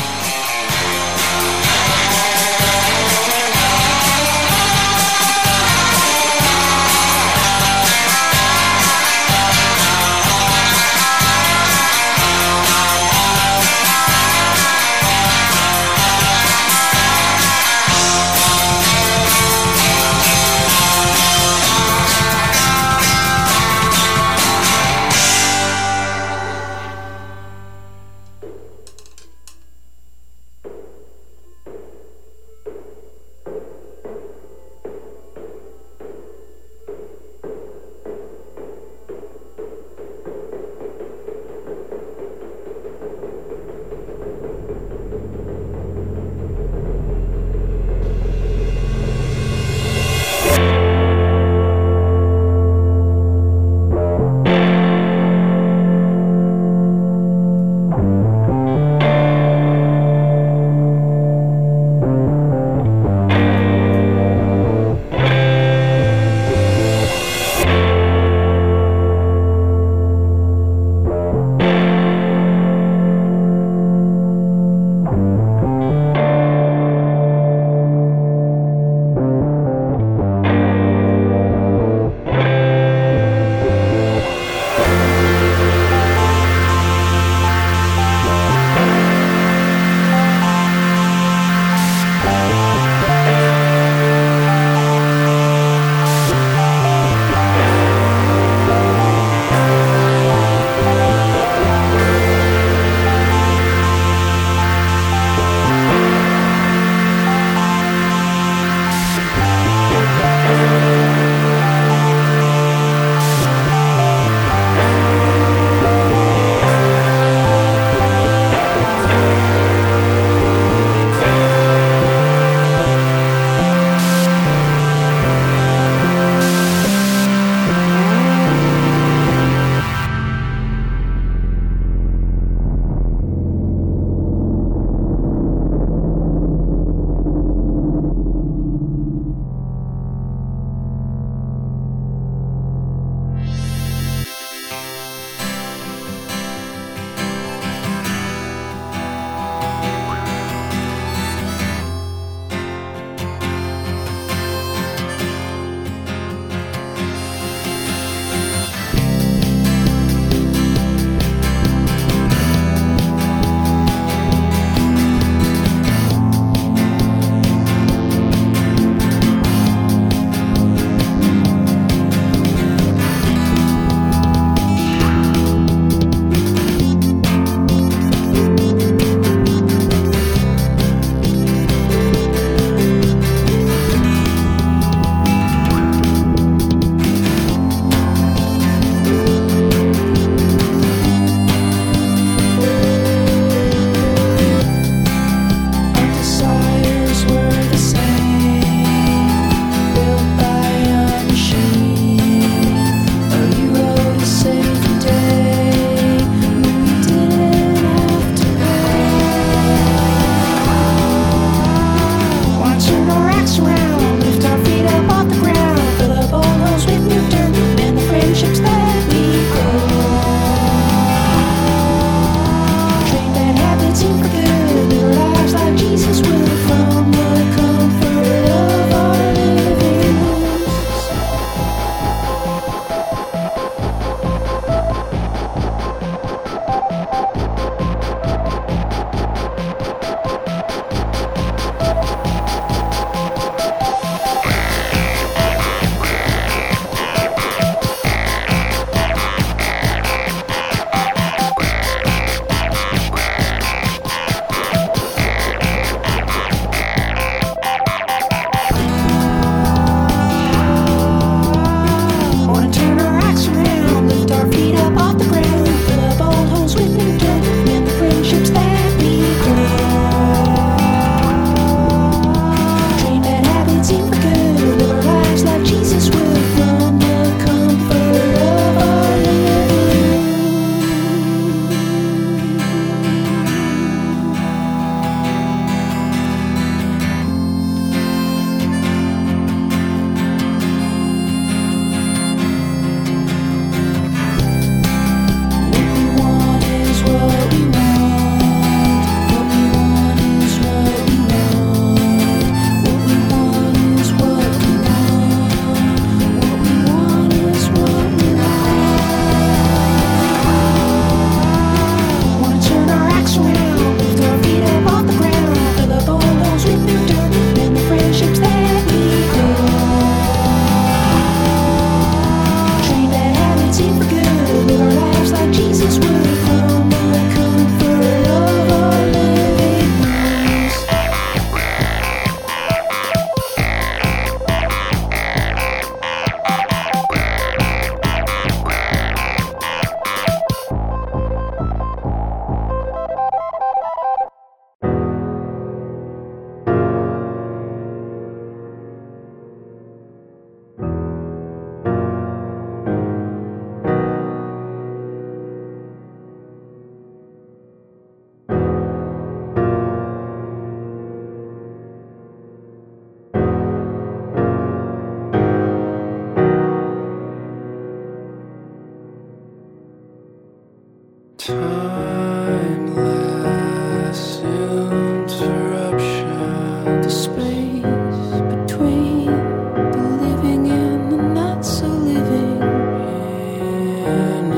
Timeless interruption. The space between the living and the not so living. In a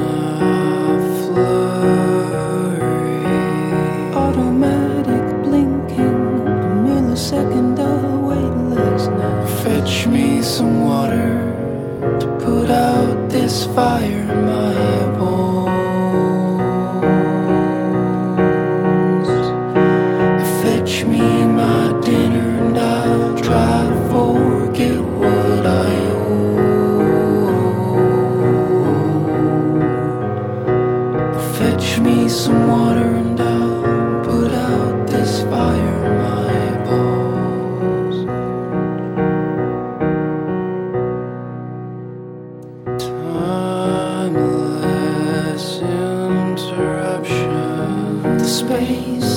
flurry, automatic blinking, a millisecond away last night. Fetch me some water to put out this fire in my bones. Fetch me my dinner and I'll try to forget what I owe. Fetch me some water and I'll put out this fire in my bones. Timeless interruption. The space